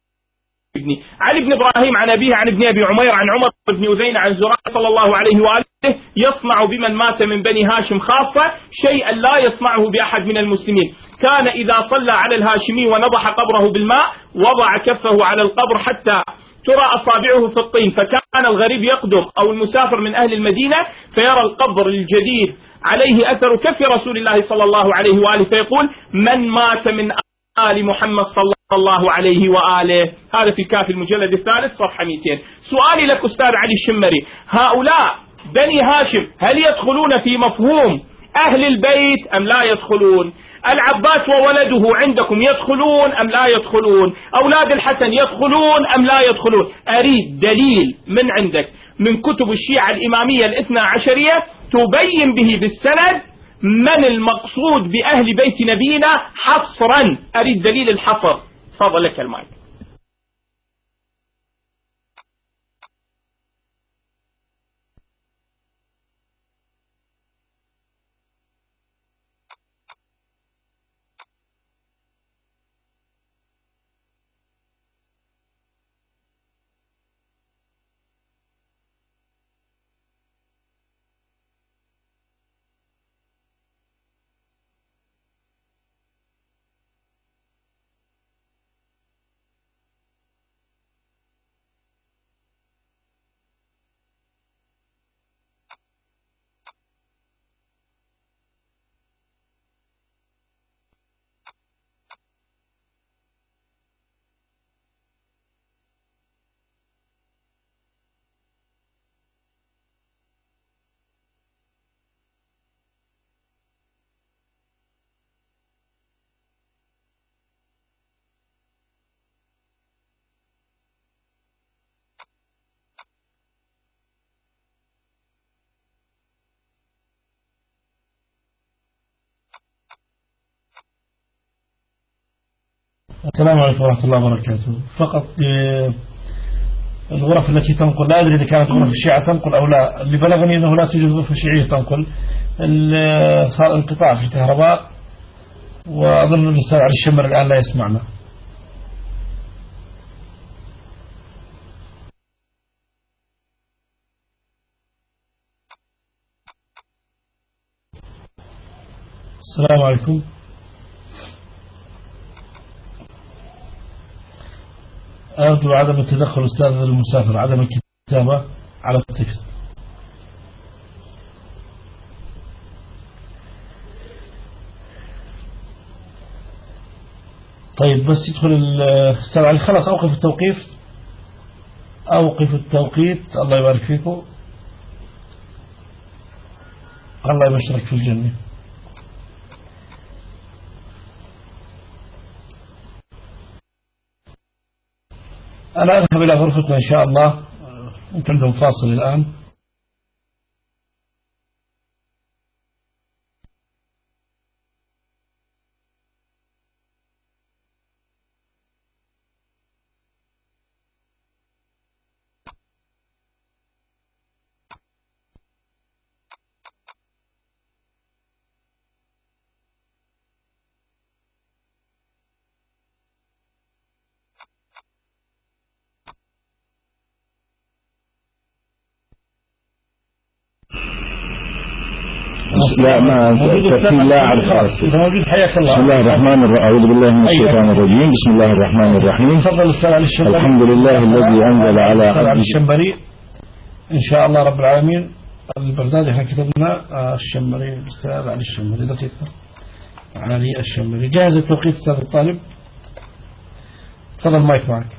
علي بن إبراهيم عن أبيه عن ابن أبي عمير عن عمر بن أذين عن زرارة صلى الله عليه وآله: يصنع بمن مات من بني هاشم خاصة شيئا لا يصنعه بأحد من المسلمين. كان إذا صلى على الهاشمي ونضح قبره بالماء وضع كفه على القبر حتى ترى أصابعه في الطين، فكان الغريب يقدم أو المسافر من أهل المدينة فيرى القبر الجديد عليه أثر كف رسول الله صلى الله عليه وآله فيقول: من مات من آل محمد صلى الله عليه وآله. هذا في كافي المجلد الثالث صفحة مئتين. سؤالي لك أستاذ علي الشمري: هؤلاء بني هاشم هل يدخلون في مفهوم أهل البيت أم لا يدخلون؟ العباس وولده عندكم يدخلون أم لا يدخلون؟ أولاد الحسن يدخلون أم لا يدخلون؟ أريد دليل من عندك من كتب الشيعة الإمامية الاثنى عشرية تبين به بالسند من المقصود بأهل بيت نبينا حصرا. أريد دليل الحصر. تفضل لك المايك. السلام عليكم ورحمة الله وبركاته. فقط الغرف التي تنقل لا أدري إذا كانت غرف الشيعة تنقل أو لا. اللي بلغني أنه لا توجد غرفة شيعية تنقل. صار انقطاع في الكهرباء، وأظن الأستاذ علي الشمر الآن لا يسمعنا. السلام عليكم. أرجو عدم التدخل أستاذ المسافر، عدم الكتابة على التكست. طيب بس يدخل الأستاذ علي. خلاص أوقف التوقيف، أوقف التوقيت. الله يبارك فيكم، الله يبشرك في الجنة. أنا أذهب إلى غرفتنا إن شاء الله، ممكن عندهم فاصل الآن. لا ما ترتيب لا أعرف. موجود. حياك الله. بسم الله الرحمن الرحيم. أعوذ بالله من الشيطان الرجيم. بسم الله الرحمن الرحيم. تفضل أستاذ علي الشمبري. الحمد لله الذي أنزل على عبده الشمبري إن شاء الله رب العالمين. البغدادي احنا كتبنا الشمبري، الأستاذ علي الشمبري دقيقة. علي الشمبري. جاهز التوقيت أستاذ الطالب؟ تفضل المايك معك.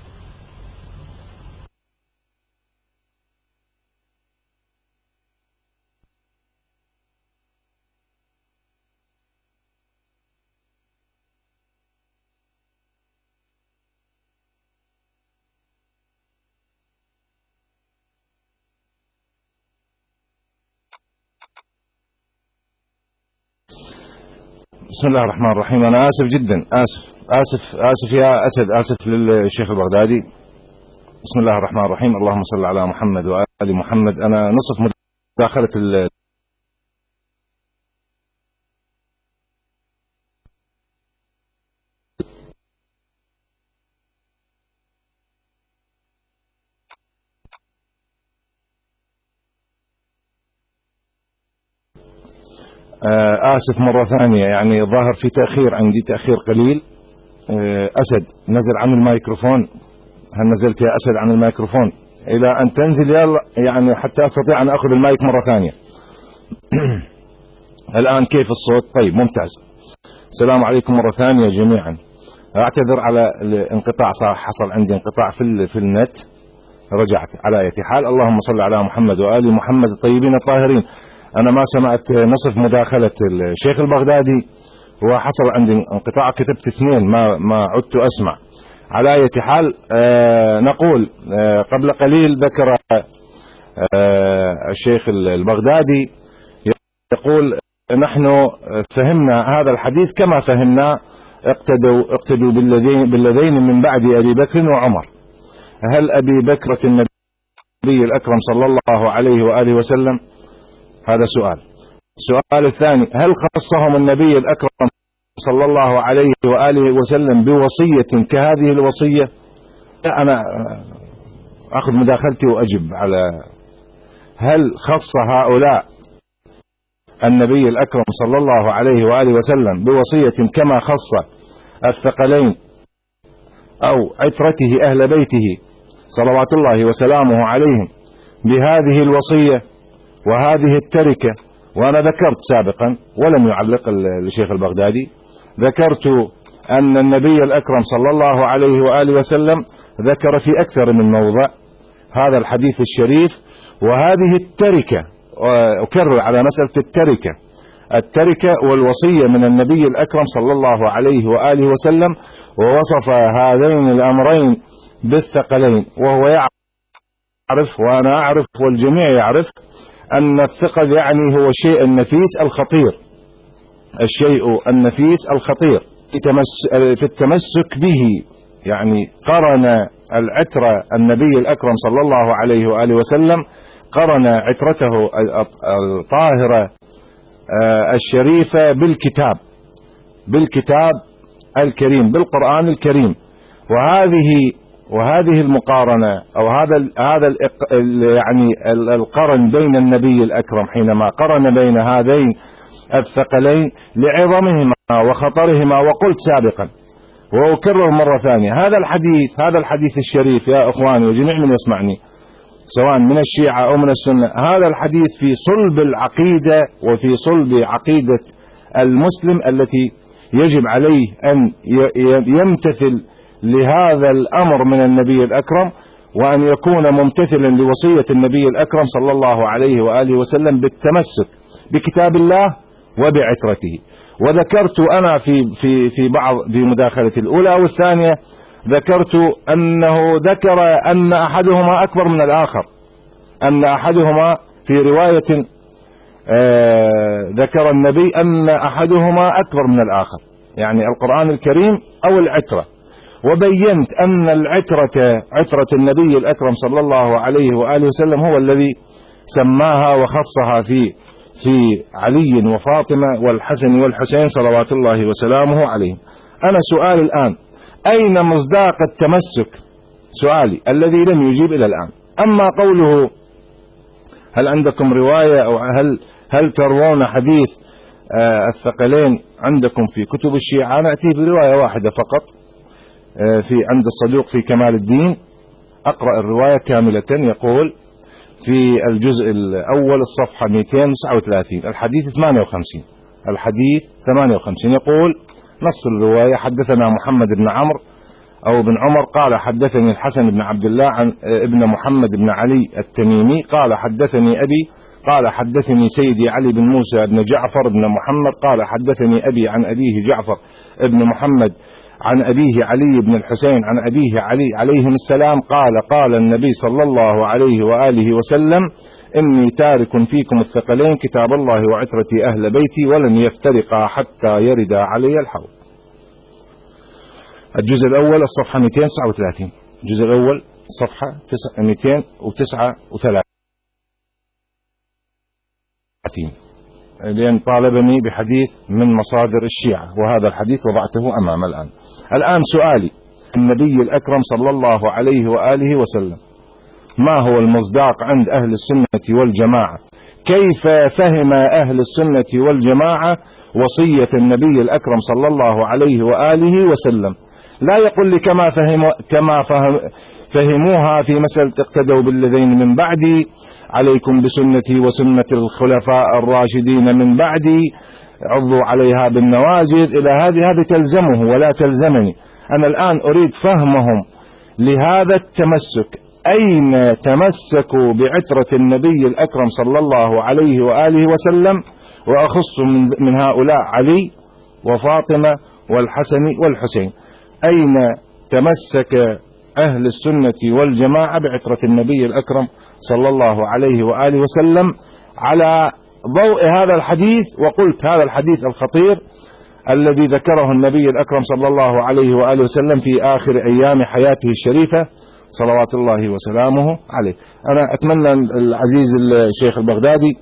بسم الله الرحمن الرحيم. أنا آسف جدا، آسف آسف آسف يا أسد، آسف للشيخ البغدادي. بسم الله الرحمن الرحيم. اللهم صل على محمد وآل محمد. أنا نصف مداخلة ال آسف مرة ثانية، يعني ظاهر في تأخير عندي، تأخير قليل. أسد نزل عن الميكروفون. هل نزلت يا أسد عن الميكروفون؟ إلى أن تنزل يلا يعني حتى أستطيع أن أخذ المايك مرة ثانية. الآن كيف الصوت؟ طيب ممتاز. السلام عليكم مرة ثانية جميعا. أعتذر على الانقطاع، صار حصل عندي انقطاع في في النت، رجعت على أي حال. اللهم صل على محمد وآل محمد الطيبين الطاهرين. أنا ما سمعت نصف مداخلة الشيخ البغدادي وحصل عندي انقطاع، كتبت اثنين ما ما عدت أسمع. على أي حال آه نقول آه قبل قليل ذكر آه الشيخ البغدادي يقول نحن فهمنا هذا الحديث كما فهمنا، اقتدوا اقتدوا بالذين بالذين من بعد أبي بكر وعمر. هل أبي بكر النبي الأكرم صلى الله عليه وآله وسلم؟ هذا سؤال. السؤال الثاني، هل خصهم النبي الأكرم صلى الله عليه وآله وسلم بوصية كهذه الوصية؟ لا، أنا أخذ مداخلتي وأجب على هل خص هؤلاء النبي الأكرم صلى الله عليه وآله وسلم بوصية كما خص الثقلين أو عترته أهل بيته صلوات الله وسلامه عليهم بهذه الوصية وهذه التركة؟ وأنا ذكرت سابقا ولم يعلق الشيخ البغدادي، ذكرت أن النبي الأكرم صلى الله عليه وآله وسلم ذكر في أكثر من موضع هذا الحديث الشريف وهذه التركة. أكرر على مسألة التركة، التركة والوصية من النبي الأكرم صلى الله عليه وآله وسلم، ووصف هذين الأمرين بالثقلين. وهو يعرف وأنا أعرف والجميع يعرف أن الثقل يعني هو الشيء النفيس الخطير، الشيء النفيس الخطير. في التمسك به، يعني قرن العترة النبي الأكرم صلى الله عليه وآله وسلم، قرن عترته الطاهرة الشريفة بالكتاب بالكتاب الكريم، بالقرآن الكريم. وهذه وهذه المقارنة أو هذا هذا يعني القرن بين النبي الأكرم حينما قرن بين هذين الثقلين لعظمهما وخطرهما. وقلت سابقا وأكرر مرة ثانية، هذا الحديث هذا الحديث الشريف يا إخواني وجميع من يسمعني سواء من الشيعة أو من السنة، هذا الحديث في صلب العقيدة وفي صلب عقيدة المسلم التي يجب عليه أن يمتثل لهذا الأمر من النبي الأكرم، وأن يكون ممتثلا لوصية النبي الأكرم صلى الله عليه وآله وسلم بالتمسك بكتاب الله وبعترته. وذكرت أنا في في في بعض في مداخلة الأولى والثانية، ذكرت أنه ذكر أن أحدهما أكبر من الآخر، أن أحدهما في رواية آه ذكر النبي أن أحدهما أكبر من الآخر، يعني القرآن الكريم أو العترة. وبينت أن العترة عترة النبي الأكرم صلى الله عليه وآله وسلم هو الذي سماها وخصها في في علي وفاطمة والحسن والحسين صلوات الله وسلامه عليهم. أنا سؤال الآن، أين مصداق التمسك؟ سؤالي الذي لم يجيب إلى الآن. أما قوله هل عندكم رواية أو هل هل تروون حديث آه الثقلين عندكم في كتب الشيعة، أنا أتي برواية واحدة فقط آه في عند الصدوق في كمال الدين. أقرأ الرواية كاملة. يقول في الجزء الأول الصفحة مئتين وتسعة وثلاثين الحديث ثمانية وخمسين الحديث ثمانية وخمسين يقول نص الرواية: حدثنا محمد بن عمرو أو بن عمر قال حدثني الحسن بن عبد الله عن ابن محمد بن علي التميمي قال حدثني أبي قال حدثني سيدي علي بن موسى بن جعفر بن محمد قال حدثني أبي عن أبيه جعفر بن محمد عن أبيه علي بن الحسين عن أبيه علي عليهم السلام قال قال النبي صلى الله عليه وآله وسلم: إني تارك فيكم الثقلين كتاب الله وعترتي أهل بيتي ولن يفترقا حتى يرد علي الحوض. الجزء الأول الصفحة مئتين وتسعة وثلاثين الجزء الأول صفحة مئتين وتسعة وثلاثين لأن طالبني بحديث من مصادر الشيعة، وهذا الحديث وضعته أمام الآن. الآن سؤالي: النبي الأكرم صلى الله عليه وآله وسلم ما هو المصداق عند أهل السنة والجماعة؟ كيف فهم أهل السنة والجماعة وصية النبي الأكرم صلى الله عليه وآله وسلم؟ لا يقول لي كما فهم كما فهم فهموها في مسألة اقتدوا بالذين من بعدي، عليكم بسنتي وسنة الخلفاء الراشدين من بعدي، عضوا عليها بالنواجذ، إلى هذه هذه تلزمه ولا تلزمني. أنا الآن أريد فهمهم لهذا التمسك. أين تمسكوا بعترة النبي الأكرم صلى الله عليه وآله وسلم؟ وأخص من, من هؤلاء علي وفاطمة والحسن والحسين. أين تمسك أهل السنة والجماعة بعترة النبي الأكرم صلى الله عليه وآله وسلم على ضوء هذا الحديث؟ وقلت هذا الحديث الخطير الذي ذكره النبي الأكرم صلى الله عليه وآله وسلم في آخر أيام حياته الشريفة صلوات الله وسلامه عليه. أنا أتمنى العزيز الشيخ البغدادي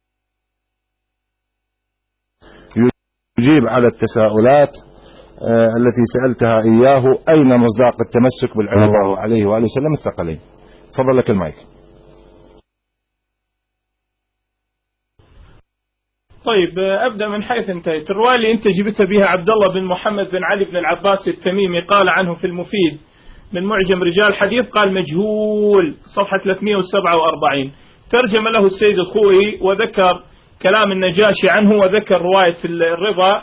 يجيب على التساؤلات التي سألتها إياه. أين مصداق التمسك بالعلم الله عليه وآله وسلم الثقلين؟ تفضل لك المايك. طيب أبدأ من حيث انتهيت. الرواية اللي أنت جبت بها عبد الله بن محمد بن علي بن العباس التميمي قال عنه في المفيد من معجم رجال حديث قال مجهول، صفحة ثلاثمئة وسبعة وأربعين. ترجم له السيد الخوئي وذكر كلام النجاشي عنه وذكر رواية الرضا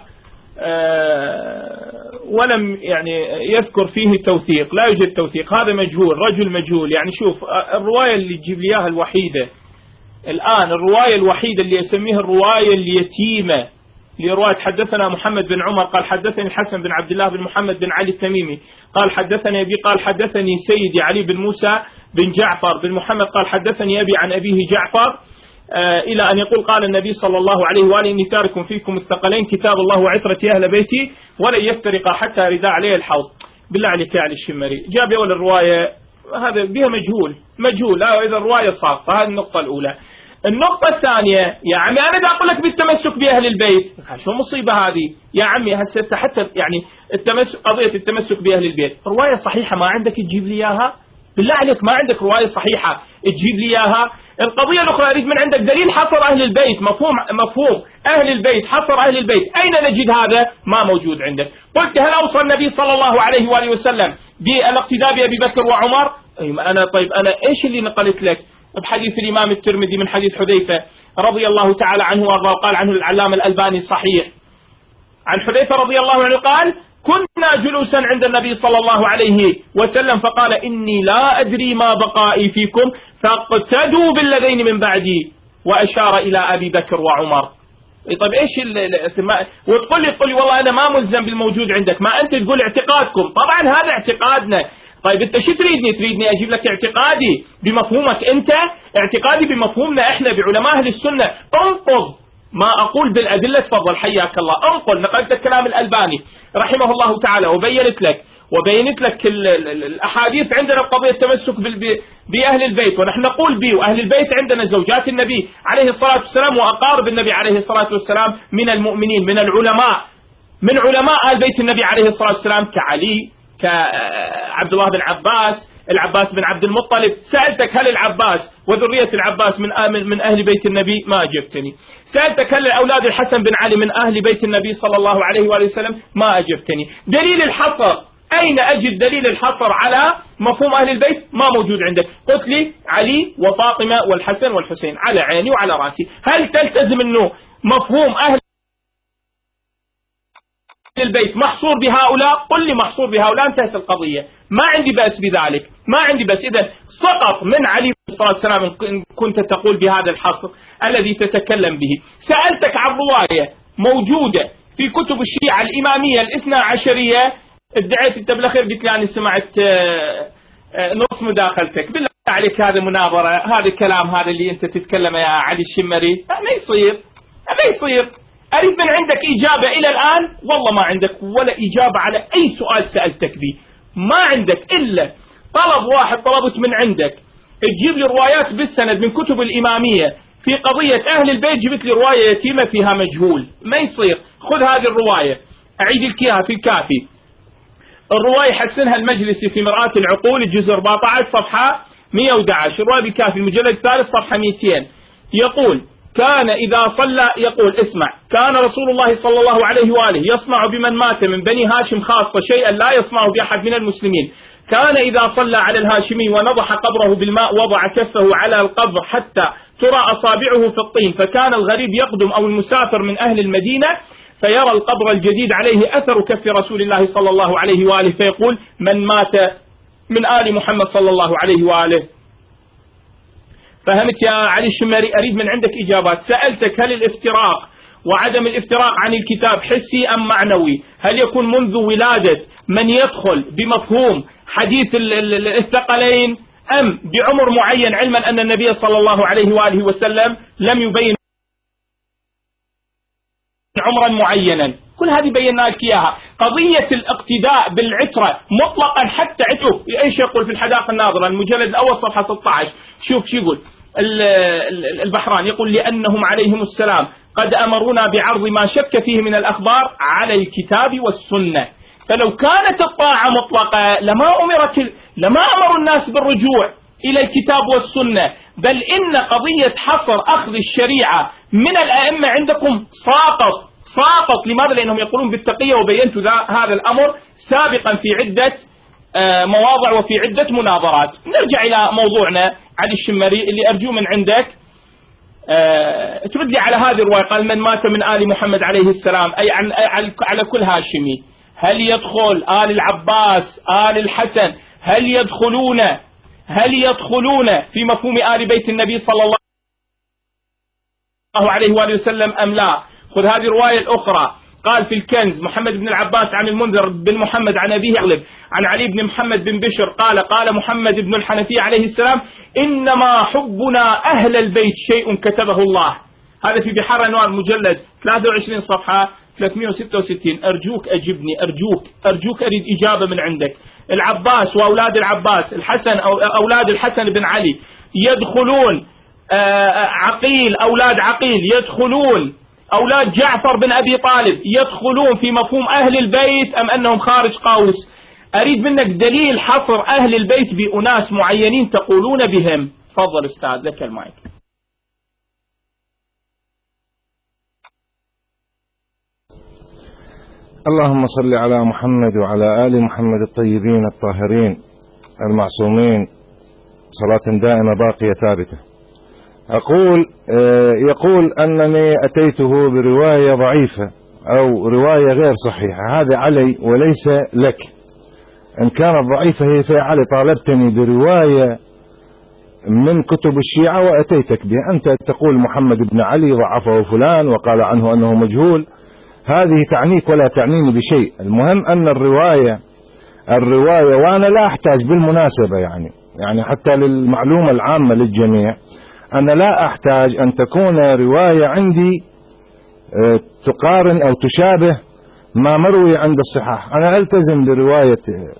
أه ولم يعني يذكر فيه توثيق، لا يوجد توثيق، هذا مجهول، رجل مجهول. يعني شوف الرواية اللي تجيب لي اياها الوحيدة الآن، الرواية الوحيدة اللي يسميها الرواية اليتيمة لرواية حدثنا محمد بن عمر قال حدثني الحسن بن عبد الله بن محمد بن علي التميمي قال حدثني أبي قال حدثني سيدي علي بن موسى بن جعفر بن محمد قال حدثني أبي عن أبيه جعفر آه إلى أن يقول قال النبي صلى الله عليه وآله إني تارك فيكم الثقلين كتاب الله وعترتي أهل بيتي ولن يفترق حتى رد عليه الحوض. بالله عليك يا علي الشمري جاب أول الرواية هذا بها مجهول مجهول لا إذا الرواية صارت. هذه النقطة الأولى. النقطة الثانية يا عمي أنا دا أقول لك بالتمسك بأهل البيت شو مصيبة هذه يا عمي هسه حتى يعني التمسك قضية التمسك بأهل البيت رواية صحيحة ما عندك تجيب لي إياها بالله عليك ما عندك رواية صحيحة تجيب لي إياها. القضية الأخرى أريد من عندك دليل حصر أهل البيت مفهوم مفهوم أهل البيت حصر أهل البيت أين نجد هذا ما موجود عندك. قلت هل أوصى النبي صلى الله عليه وآله وسلم بالاقتداء بأبي بكر وعمر أي أنا طيب أنا إيش اللي نقلت لك بحديث الإمام الترمذي من حديث حذيفة رضي الله تعالى عنه وارضاه قال عنه العلامة الألباني صحيح عن حذيفة رضي الله عنه قال كنا جلوسا عند النبي صلى الله عليه وسلم فقال إني لا أدري ما بقائي فيكم فاقتدوا بالذين من بعدي وأشار إلى أبي بكر وعمر. طيب إيش وتقول لي تقول لي والله أنا ما ملزم بالموجود عندك ما أنت تقول اعتقادكم طبعا هذا اعتقادنا. طيب انت شو تريدني تريدني اجيب لك اعتقادي بمفهومك انت اعتقادي بمفهومنا احنا بعلماء اهل السنة انقض ما اقول بالادلة. تفضل حياك الله انقل نقلت لك كلام الالباني رحمه الله تعالى وبينت لك وبينت لك الاحاديث عندنا بقضية التمسك باهل البيت ونحن نقول به واهل البيت عندنا زوجات النبي عليه الصلاة والسلام واقارب النبي عليه الصلاة والسلام من المؤمنين من العلماء من علماء آل بيت النبي عليه الصلاة والسلام كعلي كعبد الله بن عباس العباس بن عبد المطلب. سألتك هل العباس وذرية العباس من من أهل بيت النبي ما أجبتني. سألتك هل أولاد الحسن بن علي من أهل بيت النبي صلى الله عليه وآله وسلم ما أجبتني. دليل الحصر أين أجد دليل الحصر على مفهوم أهل البيت ما موجود عندك. قلت لي علي وفاطمة والحسن والحسين على عيني وعلى رأسي. هل تلتزم أنه مفهوم أهل البيت محصور بهؤلاء قل لي محصور بهؤلاء انتهت القضية ما عندي بأس بذلك ما عندي بأس. إذا سقط من علي صلى الله عليه وسلم إن كنت تقول بهذا الحصر الذي تتكلم به. سألتك عن رواية موجودة في كتب الشيعة الإمامية الاثنى عشرية ادعيت انت بالاخير قلت لي أنا سمعت نص مداخلتك. بالله عليك هذا مناظرة هذا الكلام هذا اللي انت تتكلم يا علي الشمري ما يصير ما يصير. أريد من عندك إجابة إلى الآن والله ما عندك ولا إجابة على أي سؤال سألتك به ما عندك إلا طلب واحد طلبت من عندك تجيب لي روايات بالسند من كتب الإمامية في قضية أهل البيت جبت لي رواية يتيمة فيها مجهول ما يصير. خذ هذه الرواية أعيد لك إياها في الكافي الرواية حسنها المجلسي في مرآة العقول الجزء أربعة عشر صفحة مئة وأحد عشر الرواية بالكافي المجلد الثالث صفحة مئتين يقول كان إذا صلى يقول اسمع كان رسول الله صلى الله عليه وآله يصنع بمن مات من بني هاشم خاصة شيئا لا يصنع بأحد من المسلمين. كان إذا صلى على الهاشمي ونضح قبره بالماء وضع كفه على القبر حتى ترى أصابعه في الطين فكان الغريب يقدم أو المسافر من أهل المدينة فيرى القبر الجديد عليه أثر كف رسول الله صلى الله عليه وآله فيقول من مات من آل محمد صلى الله عليه وآله. فهمت يا علي الشمري؟ أريد من عندك إجابات. سألتك هل الافتراق وعدم الافتراق عن الكتاب حسي أم معنوي؟ هل يكون منذ ولادة من يدخل بمفهوم حديث الثقلين أم بعمر معين علما أن النبي صلى الله عليه وآله وسلم لم يبين عمرا معينا؟ كل هذه بينا لك إياها. قضية الاقتداء بالعترة مطلقا حتى عتوه ايش يقول في الحداقة الناظرة المجلد الأول صفحة ستة عشر شوف شو يقول البحران يقول لأنهم عليهم السلام قد أمرونا بعرض ما شك فيه من الأخبار على الكتاب والسنة. فلو كانت الطاعة مطلقة لما أمرت لما أمر الناس بالرجوع إلى الكتاب والسنة بل إن قضية حصر أخذ الشريعة من الأئمة عندكم ساقط ساقط. لماذا؟ لأنهم يقولون بالتقية وبينت هذا الأمر سابقا في عدة مواضع وفي عدة مناظرات. نرجع إلى موضوعنا علي الشمري اللي أرجو من عندك ترد لي على هذه الرواية قال من مات من آل محمد عليه السلام أي على كل هاشمي هل يدخل آل العباس آل الحسن هل يدخلون هل يدخلون في مفهوم آل بيت النبي صلى الله عليه وآله وسلم أم لا؟ خذ هذه الرواية الأخرى قال في الكنز محمد بن العباس عن المنذر بن محمد عن أبيه أغلب عن علي بن محمد بن بشر قال قال محمد بن الحنفية عليه السلام إنما حبنا أهل البيت شيء كتبه الله. هذا في بحار أنوار مجلد ثلاثة وعشرين صفحة ثلاثمئة وستة وستين. أرجوك أجبني، أرجوك أرجوك أريد إجابة من عندك. العباس وأولاد العباس الحسن أو أولاد الحسن بن علي يدخلون، عقيل أولاد عقيل يدخلون، أولاد جعفر بن أبي طالب يدخلون في مفهوم أهل البيت أم أنهم خارج قوس؟ أريد منك دليل حصر أهل البيت بأناس معينين تقولون بهم. تفضل أستاذ لك المايك. اللهم صل على محمد وعلى آل محمد الطيبين الطاهرين المعصومين صلاة دائمة باقية ثابتة. أقول يقول أنني أتيته برواية ضعيفة أو رواية غير صحيحة، هذا علي وليس لك. إن كانت ضعيفة هي في علي، طالبتني برواية من كتب الشيعة وأتيتك بها. أنت تقول محمد بن علي ضعفه فلان وقال عنه أنه مجهول، هذه تعنيك ولا تعنيني بشيء. المهم أن الرواية الرواية وأنا لا أحتاج بالمناسبة يعني يعني حتى للمعلومة العامة للجميع، أنا لا أحتاج أن تكون رواية عندي تقارن أو تشابه ما مروي عند الصحاح. أنا ألتزم برواية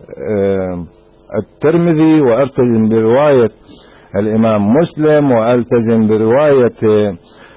الترمذي وألتزم برواية الإمام مسلم وألتزم برواية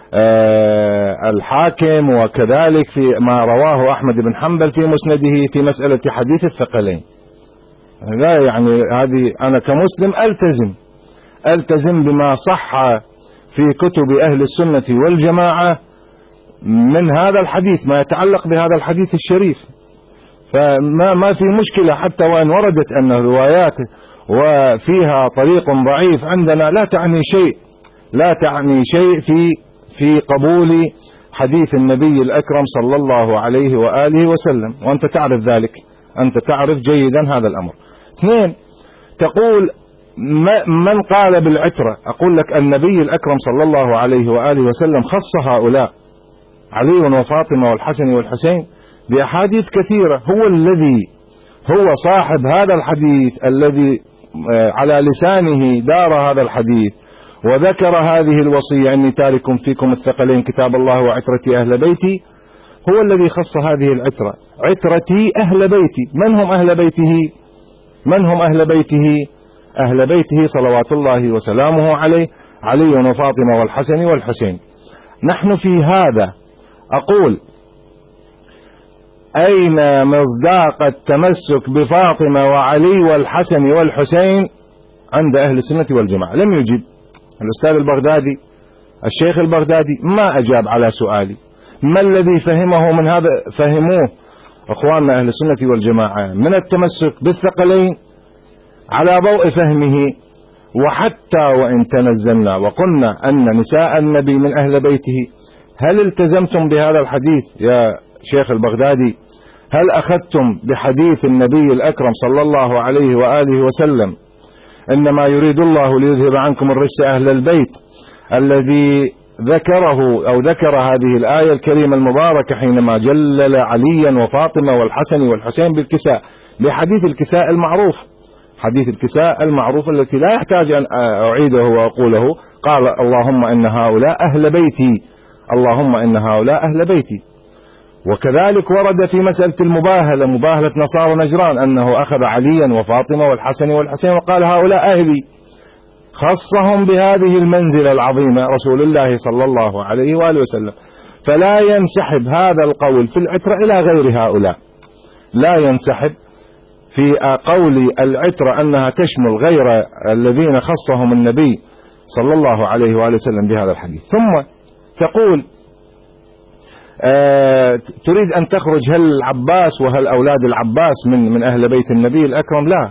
الحاكم، وكذلك في ما رواه أحمد بن حنبل في مسنده في مسألة حديث الثقلين. لا يعني هذه أنا كمسلم ألتزم ألتزم بما صح في كتب أهل السنة والجماعة من هذا الحديث، ما يتعلق بهذا الحديث الشريف. فما ما في مشكلة حتى وإن وردت أن روايات وفيها طريق ضعيف عندنا لا تعني شيء لا تعني شيء في في قبول حديث النبي الأكرم صلى الله عليه وآله وسلم، وأنت تعرف ذلك، أنت تعرف جيدا هذا الأمر. اثنين، تقول من قال بالعترة؟ أقول لك النبي الأكرم صلى الله عليه وآله وسلم خص هؤلاء علي وفاطمة والحسن والحسين بأحاديث كثيرة. هو الذي هو صاحب هذا الحديث الذي على لسانه دار هذا الحديث وذكر هذه الوصية أني تارك فيكم الثقلين كتاب الله وعترتي أهل بيتي. هو الذي خص هذه العترة، عترتي أهل بيتي. من هم أهل بيته؟ من هم أهل بيته؟ أهل بيته صلوات الله وسلامه عليه علي وفاطمة والحسن والحسين. نحن في هذا أقول أين مصداق التمسك بفاطمة وعلي والحسن والحسين عند أهل السنة والجماعة؟ لم يجب الأستاذ البغدادي، الشيخ البغدادي ما أجاب على سؤالي. ما الذي فهمه من هذا فهموه أخواننا أهل السنة والجماعة من التمسك بالثقلين على ضوء فهمه؟ وحتى وإن تنزلنا وقلنا أن نساء النبي من أهل بيته، هل التزمتم بهذا الحديث يا شيخ البغدادي؟ هل أخذتم بحديث النبي الأكرم صلى الله عليه وآله وسلم إنما يريد الله ليذهب عنكم الرجس أهل البيت، الذي ذكره أو ذكر هذه الآية الكريمة المباركة حينما جلل عليا وفاطمة والحسن والحسين بالكساء، بحديث الكساء المعروف، حديث الكساء المعروف التي لا يحتاج أن أعيده وأقوله. قال اللهم إن هؤلاء أهل بيتي، اللهم إن هؤلاء أهل بيتي. وكذلك ورد في مسألة المباهلة، مباهلة نصارى نجران، أنه أخذ عليا وفاطمة والحسن والحسين وقال هؤلاء أهلي، خصهم بهذه المنزلة العظيمة رسول الله صلى الله عليه وآله وسلم. فلا ينسحب هذا القول في العترة إلى غير هؤلاء، لا ينسحب في قول العترة أنها تشمل غير الذين خصهم النبي صلى الله عليه وآله وسلم بهذا الحديث. ثم تقول آه تريد أن تخرج هل العباس وهل أولاد العباس من من أهل بيت النبي الأكرم؟ لا،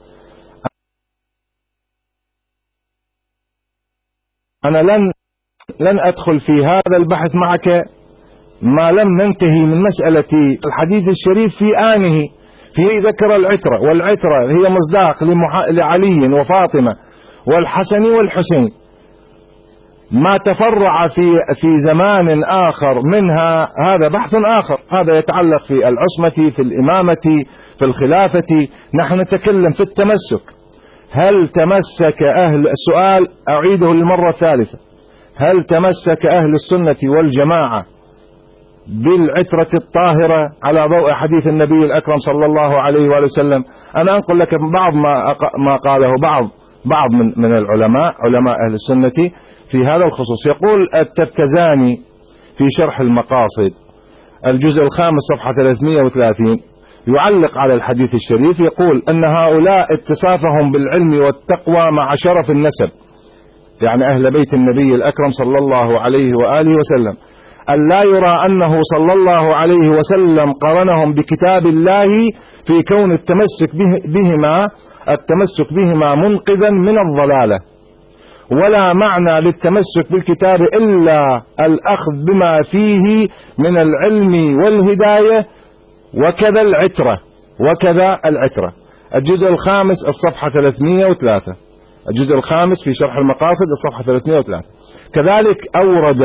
أنا لن لن أدخل في هذا البحث معك ما لم ننتهي من مسألة الحديث الشريف في آنه. في ذكر العترة، والعترة هي مصداق لعلي وفاطمة والحسن والحسين. ما تفرع في في زمان آخر منها هذا بحث آخر، هذا يتعلق في العصمة، في الإمامة، في الخلافة. نحن نتكلم في التمسك. هل تمسك أهل السؤال أعيده للمرة الثالثة، هل تمسك أهل السنة والجماعة بالعترة الطاهرة على ضوء حديث النبي الأكرم صلى الله عليه وآله وسلم؟ أنا أنقل لك بعض ما ما قاله بعض بعض من من العلماء، علماء أهل السنة في هذا الخصوص. يقول التفتزاني في شرح المقاصد الجزء الخامس صفحة ثلاثمئة وثلاثين يعلق على الحديث الشريف، يقول أن هؤلاء اتصافهم بالعلم والتقوى مع شرف النسب، يعني أهل بيت النبي الأكرم صلى الله عليه وآله وسلم، أن لا يرى أنه صلى الله عليه وسلم قرنهم بكتاب الله في كون التمسك بهما التمسك بهما منقذا من الضلالة، ولا معنى للتمسك بالكتاب إلا الأخذ بما فيه من العلم والهداية وكذا العترة وكذا العترة. الجزء الخامس الصفحة ثلاثمئة وثلاثة، الجزء الخامس في شرح المقاصد الصفحة ثلاثمئة وثلاثة. كذلك أورد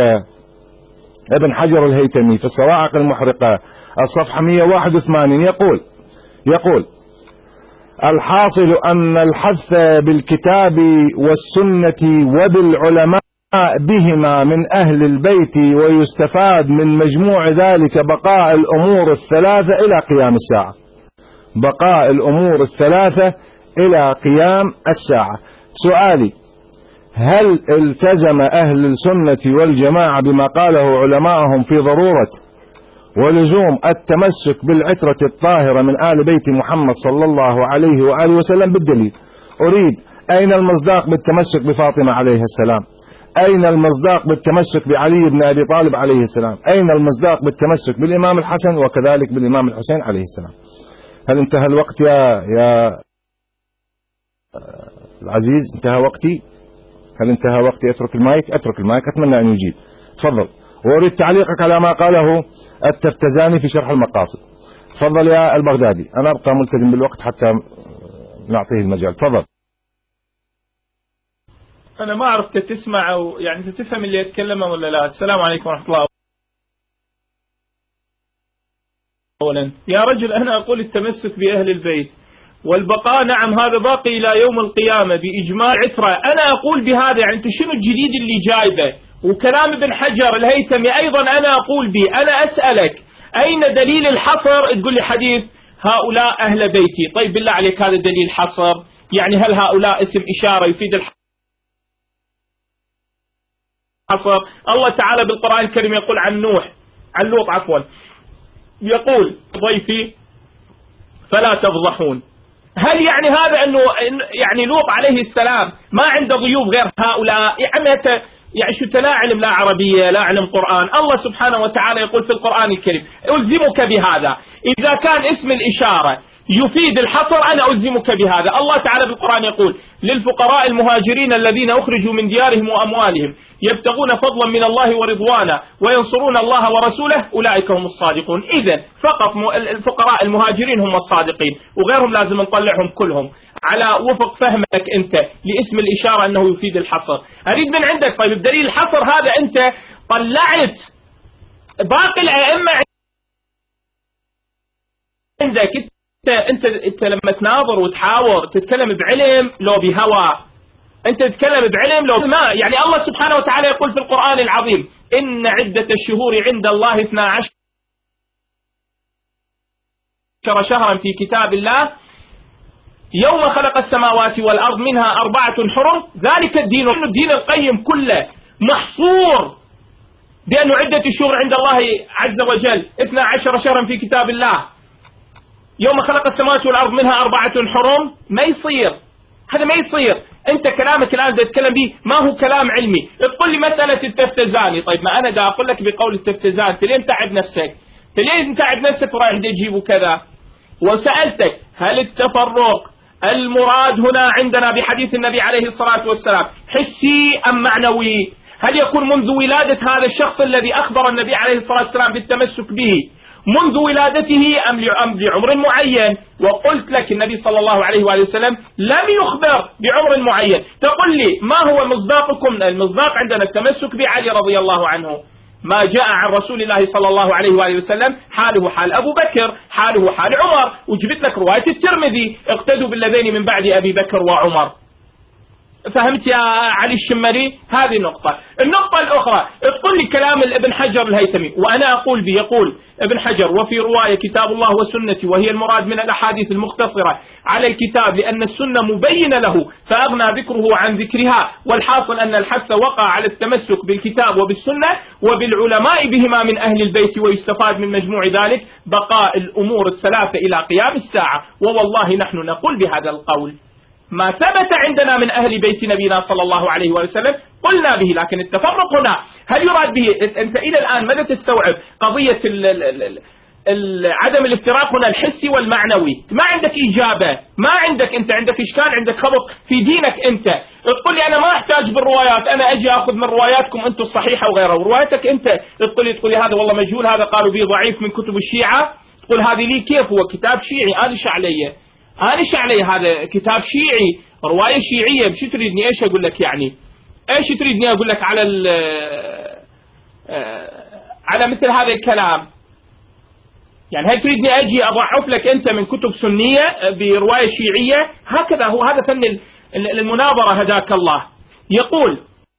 ابن حجر الهيتمي في الصواعق المحرقة الصفحة مئة وواحد وثمانين يقول يقول الحاصل أن الحث بالكتاب والسنة وبالعلماء بهما من أهل البيت، ويستفاد من مجموع ذلك بقاء الأمور الثلاثة إلى قيام الساعة، بقاء الأمور الثلاثة إلى قيام الساعة. سؤالي: هل التزم أهل السنة والجماعة بما قاله علماءهم في ضرورة ولزوم التمسك بالعترة الطاهرة من آل بيت محمد صلى الله عليه وآله وسلم بالدليل؟ أريد أين المصداق بالتمسك بفاطمة عليه السلام؟ أين المصداق بالتمسك بعلي بن أبي طالب عليه السلام؟ أين المصداق بالتمسك بالإمام الحسن وكذلك بالإمام الحسين عليه السلام؟ هل انتهى الوقت يا يا العزيز؟ انتهى وقتي؟ هل انتهى وقتي أترك المايك؟ أترك المايك، أتمنى أن يجيب. تفضل. وأريد تعليقك على ما قاله التفتزاني في شرح المقاصد. تفضل يا البغدادي، أنا أبقى ملتزم بالوقت حتى نعطيه المجال. تفضل. أنا ما أعرف تسمع أو يعني تفهم اللي يتكلمه ولا لا. السلام عليكم ورحمة الله. أولا يا رجل، أنا أقول التمسك بأهل البيت والبقاء، نعم هذا باقي إلى يوم القيامة بإجماع عترة. أنا أقول بهذا، يعني أنت شنو الجديد اللي جايبه؟ وكلام ابن حجر الهيثمي أيضا أنا أقول به. أنا أسألك أين دليل الحصر؟ تقول لي حديث هؤلاء أهل بيتي. طيب بالله عليك هذا دليل حصر؟ يعني هل هؤلاء اسم إشارة يفيد الحصر؟ الله تعالى بالقرآن الكريم يقول عن نوح عن لوط عفوا، يقول ضيفي فلا تفضحون. هل يعني هذا أنه يعني لوط عليه السلام ما عنده ضيوف غير هؤلاء؟ يعني يعني شو لا علم لا عربية لا علم قرآن؟ الله سبحانه وتعالى يقول في القرآن الكريم ألزمك بهذا. إذا كان اسم الإشارة يفيد الحصر أنا ألزمك بهذا. الله تعالى بالقرآن يقول للفقراء المهاجرين الذين أخرجوا من ديارهم وأموالهم يبتغون فضلا من الله ورضوانا وينصرون الله ورسوله أولئك هم الصادقون. إذن فقط الفقراء المهاجرين هم الصادقين، وغيرهم لازم نطلعهم كلهم على وفق فهمك أنت لاسم الإشارة أنه يفيد الحصر. أريد من عندك طيب بدليل الحصر هذا أنت طلعت باقي الأئمة عندك. انت انت لما تناظر وتحاور تتكلم بعلم لو بهوى، انت تتكلم بعلم لو ما يعني. الله سبحانه وتعالى يقول في القرآن العظيم إن عدة الشهور عند الله اثنا عشر شهرا في كتاب الله يوم خلق السماوات والأرض منها أربعة حرم ذلك الدين. الدين القيم كله محصور بأن عدة الشهور عند الله عز وجل اثنا عشر شهرا في كتاب الله يوم خلق السماوات والأرض منها أربعة حرم. ما يصير هذا، ما يصير. أنت كلامك الآن تتكلم به ما هو كلام علمي. تقول لي مسألة التفتزاني، طيب ما أنا دا أقول لك بقول التفتزاني، أنت ليه متعب نفسك؟ أنت ليه متعب نفسك ورايح تجيب وكذا؟ وسألتك هل التفرق المراد هنا عندنا بحديث النبي عليه الصلاة والسلام حسي أم معنوي؟ هل يكون منذ ولادة هذا الشخص الذي أخبر النبي عليه الصلاة والسلام بالتمسك به منذ ولادته أم لعمر معين؟ وقلت لك النبي صلى الله عليه وآله وسلم لم يخبر بعمر معين. تقول لي ما هو مصداقكم؟ المصداق عندنا التمسك بعلي رضي الله عنه. ما جاء عن رسول الله صلى الله عليه وآله وسلم حاله حال أبو بكر، حاله حال عمر. وجبت لك رواية الترمذي اقتدوا بالذين من بعد أبي بكر وعمر. فهمت يا علي الشمري؟ هذه النقطة. النقطة الأخرى تقول لي كلام ابن حجر الهيثمي، وأنا أقول به. يقول ابن حجر: وفي رواية كتاب الله وسنتي، وهي المراد من الأحاديث المختصرة على الكتاب، لأن السنة مبينة له فأغنى ذكره عن ذكرها. والحاصل أن الحث وقع على التمسك بالكتاب وبالسنة وبالعلماء بهما من أهل البيت، ويستفاد من مجموع ذلك بقاء الأمور الثلاثة إلى قيام الساعة. ووالله نحن نقول بهذا القول ما ثبت عندنا من أهل بيت نبينا صلى الله عليه وسلم قلنا به. لكن التفرق هنا هل يراد به؟ أنت إلى الآن ماذا تستوعب قضية ال ال ال ال عدم الافتراق هنا الحسي والمعنوي؟ ما عندك إجابة، ما عندك، أنت عندك إشكال، عندك خبط في دينك. أنت تقول لي أنا ما أحتاج بالروايات، أنا أجي أخذ من رواياتكم أنتم الصحيحة وغيرها. وروايتك أنت تقول لي تقول لي هذا والله مجهول، هذا قالوا به ضعيف من كتب الشيعة. تقول هذه لي كيف؟ هو كتاب شيعي، أنا شعلية أنا شعلي هذا كتاب شيعي، رواية شيعية. بشو تريدني إيش أقول لك يعني؟ إيش تريدني أقول لك على على مثل هذا الكلام؟ يعني هل تريدني أجي أضعف لك أنت من كتب سنية برواية شيعية؟ هكذا هو، هذا فن المناظرة هداك الله. يقول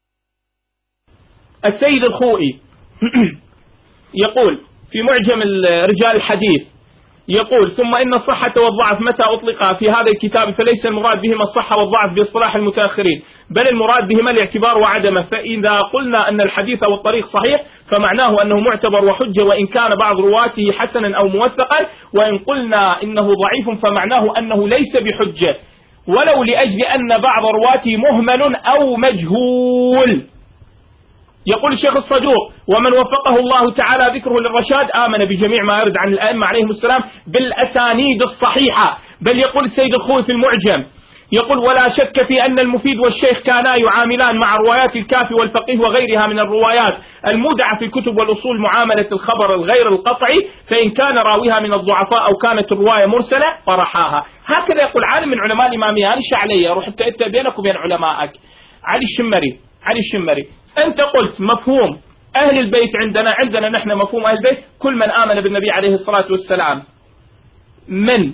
السيد الخوئي يقول في معجم رجال الحديث، يقول: ثم إن الصحة والضعف متى أطلقا في هذا الكتاب فليس المراد بهما الصحة والضعف باصطلاح المتأخرين، بل المراد بهما الاعتبار وعدمه. فإذا قلنا أن الحديث والطريق صحيح فمعناه أنه معتبر وحجة وإن كان بعض رواته حسنا أو موثقا، وإن قلنا إنه ضعيف فمعناه أنه ليس بحجة ولو لأجل أن بعض رواته مهمل أو مجهول. يقول الشيخ الصدوق: ومن وفقه الله تعالى ذكره للرشاد آمن بجميع ما يرد عن الأئمة عليهم السلام بالأسانيد الصحيحة. بل يقول السيد الخوي في المعجم، يقول: ولا شك في أن المفيد والشيخ كانا يعاملان مع روايات الكافي والفقيه وغيرها من الروايات المودعة في الكتب والأصول معاملة الخبر الغير القطعي، فإن كان راويها من الضعفاء أو كانت الرواية مرسلة طرحاها. هكذا يقول عالم من علماء الإمامية. أنا شعلية، روح انت بينك وبين علمائك. علي الشمري علي الشمري أنت قلت مفهوم أهل البيت عندنا عندنا نحن مفهوم أهل البيت كل من آمن بالنبي عليه الصلاة والسلام من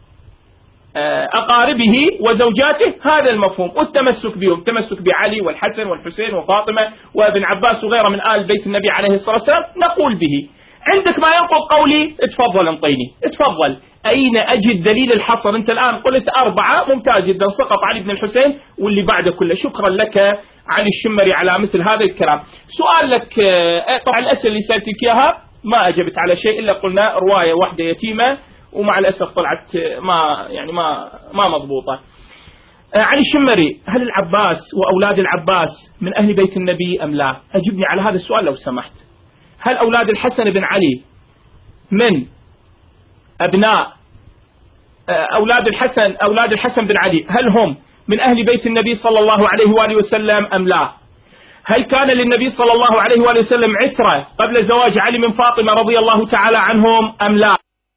أقاربه وزوجاته، هذا المفهوم، والتمسك بهم، التمسك بعلي والحسن والحسين وفاطمة وابن عباس وغيره من آل بيت النبي عليه الصلاة والسلام نقول به. عندك ما ينقض قولي، اتفضل انطيني، اتفضل. أين أجد دليل الحصر؟ أنت الآن قلت أربعة، ممتاز جدا، سقط علي بن الحسين واللي بعده كله. شكرا لك علي الشمري على مثل هذا الكلام. سؤال لك، طبعا الأسئلة اللي سألتك إياها ما أجبت على شيء إلا قلنا رواية واحدة يتيمة، ومع الأسف طلعت ما يعني ما ما مضبوطة. علي الشمري: هل العباس وأولاد العباس من أهل بيت النبي أم لا؟ أجبني على هذا السؤال لو سمحت. هل أولاد الحسن بن علي من أبناء أولاد الحسن أولاد الحسن بن علي هل هم من أهل بيت النبي صلى الله عليه وآله وسلم أم لا؟ هل كان للنبي صلى الله عليه وآله وسلم عترة قبل زواج علي من فاطمة رضي الله تعالى عنهم أم لا؟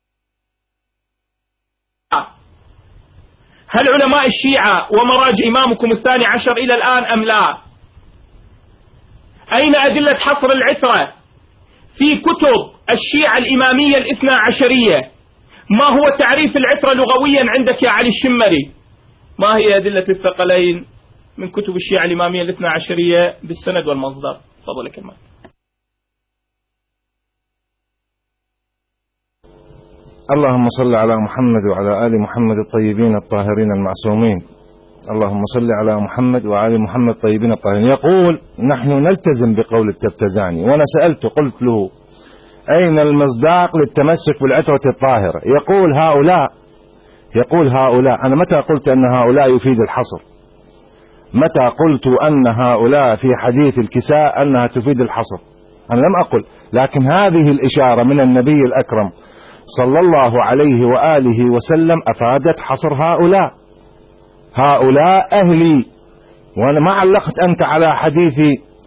هل علماء الشيعة ومراج إمامكم الثاني عشر إلى الآن أم لا؟ أين أدلة حصر العترة في كتب الشيعة الإمامية الاثنى عشرية؟ ما هو تعريف العترة لغويا عندك يا علي الشمري؟ ما هي أدلة الثقلين من كتب الشيعة الإمامية الاثنى عشرية بالسند والمصدر؟ تفضل كمان. اللهم صل على محمد وعلى آل محمد الطيبين الطاهرين المعصومين. اللهم صل على محمد وعلى محمد الطيبين الطاهرين. يقول: نحن نلتزم بقول التفتزاني. وأنا سألته قلت له: أين المصداق للتمسك بالعترة الطاهرة؟ يقول هؤلاء يقول هؤلاء أنا متى قلت أن هؤلاء يفيد الحصر؟ متى قلت أن هؤلاء في حديث الكساء أنها تفيد الحصر؟ أنا لم أقل، لكن هذه الإشارة من النبي الأكرم صلى الله عليه وآله وسلم أفادت حصر هؤلاء. هؤلاء أهلي. وأنا ما علقت أنت على حديث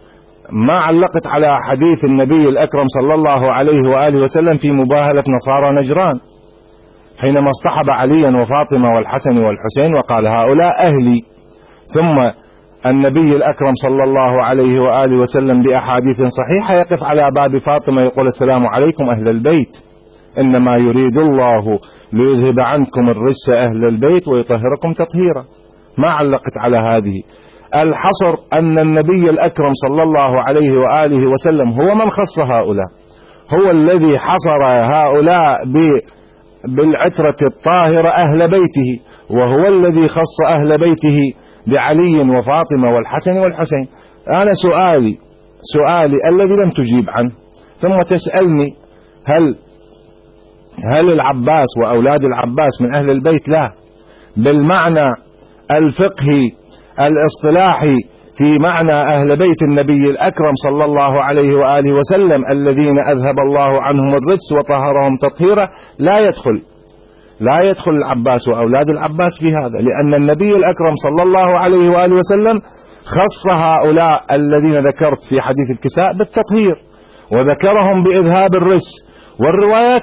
ما علقت على حديث النبي الأكرم صلى الله عليه وآله وسلم في مباهلة نصارى نجران حينما اصطحب عليا وفاطمة والحسن والحسين وقال هؤلاء أهلي، ثم النبي الأكرم صلى الله عليه وآله وسلم بأحاديث صحيحة يقف على باب فاطمة يقول السلام عليكم أهل البيت، إنما يريد الله ليذهب عنكم الرجس أهل البيت ويطهركم تطهيرا. ما علقت على هذه. الحصر أن النبي الأكرم صلى الله عليه وآله وسلم هو من خص هؤلاء، هو الذي حصر هؤلاء بالعترة الطاهرة أهل بيته، وهو الذي خص أهل بيته بعلي وفاطمة والحسن والحسين. أنا سؤالي سؤالي الذي لم تجيب عنه، ثم تسألني هل هل العباس وأولاد العباس من أهل البيت؟ لا، بالمعنى الفقهي الاصطلاحي في معنى أهل بيت النبي الأكرم صلى الله عليه وآله وسلم الذين أذهب الله عنهم الرجس وطهرهم تطهيرا، لا يدخل لا يدخل العباس وأولاد العباس في هذا، لأن النبي الأكرم صلى الله عليه وآله وسلم خص هؤلاء الذين ذكرت في حديث الكساء بالتطهير، وذكرهم بإذهاب الرجس، والروايات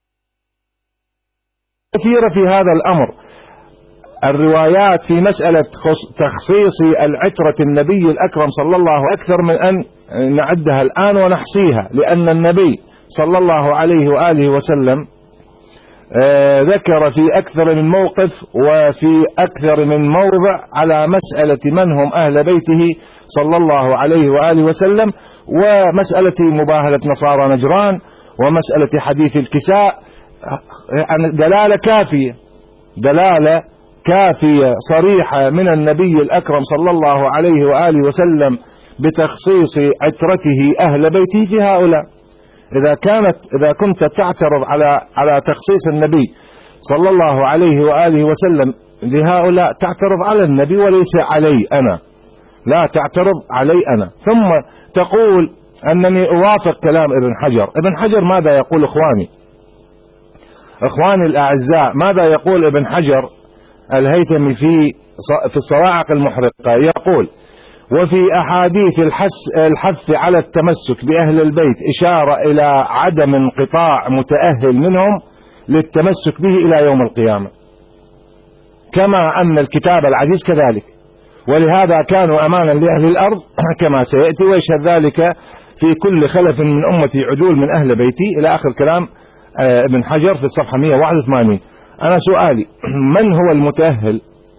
كثيرة في هذا الأمر. الروايات في مسألة تخصيص العترة النبي الأكرم صلى الله أكثر من أن نعدها الآن ونحصيها، لأن النبي صلى الله عليه وآله وسلم ذكر في أكثر من موقف وفي أكثر من موضع على مسألة من هم أهل بيته صلى الله عليه وآله وسلم، ومسألة مباهلة نصارى نجران، ومسألة حديث الكساء، دلالة كافية دلالة كافية صريحة من النبي الأكرم صلى الله عليه وآله وسلم بتخصيص عترته أهل بيته في هؤلاء. إذا كانت إذا كنت تعترض على على تخصيص النبي صلى الله عليه وآله وسلم لهؤلاء، تعترض على النبي وليس علي أنا، لا تعترض علي أنا. ثم تقول أنني أوافق كلام ابن حجر. ابن حجر ماذا يقول إخواني إخواني الأعزاء؟ ماذا يقول ابن حجر الهيثمي في في الصواعق المحرقة؟ يقول: وفي أحاديث الحث على التمسك بأهل البيت إشارة إلى عدم انقطاع متأهل منهم للتمسك به إلى يوم القيامة، كما أن الكتاب العزيز كذلك، ولهذا كانوا أمانا لأهل الأرض كما سيأتي، ويشهد ذلك في كل خلف من أمتي عدول من أهل بيتي، إلى آخر كلام ابن حجر في الصفحة مئة وواحد وثمانين. أنا سؤالي: من هو المتأهل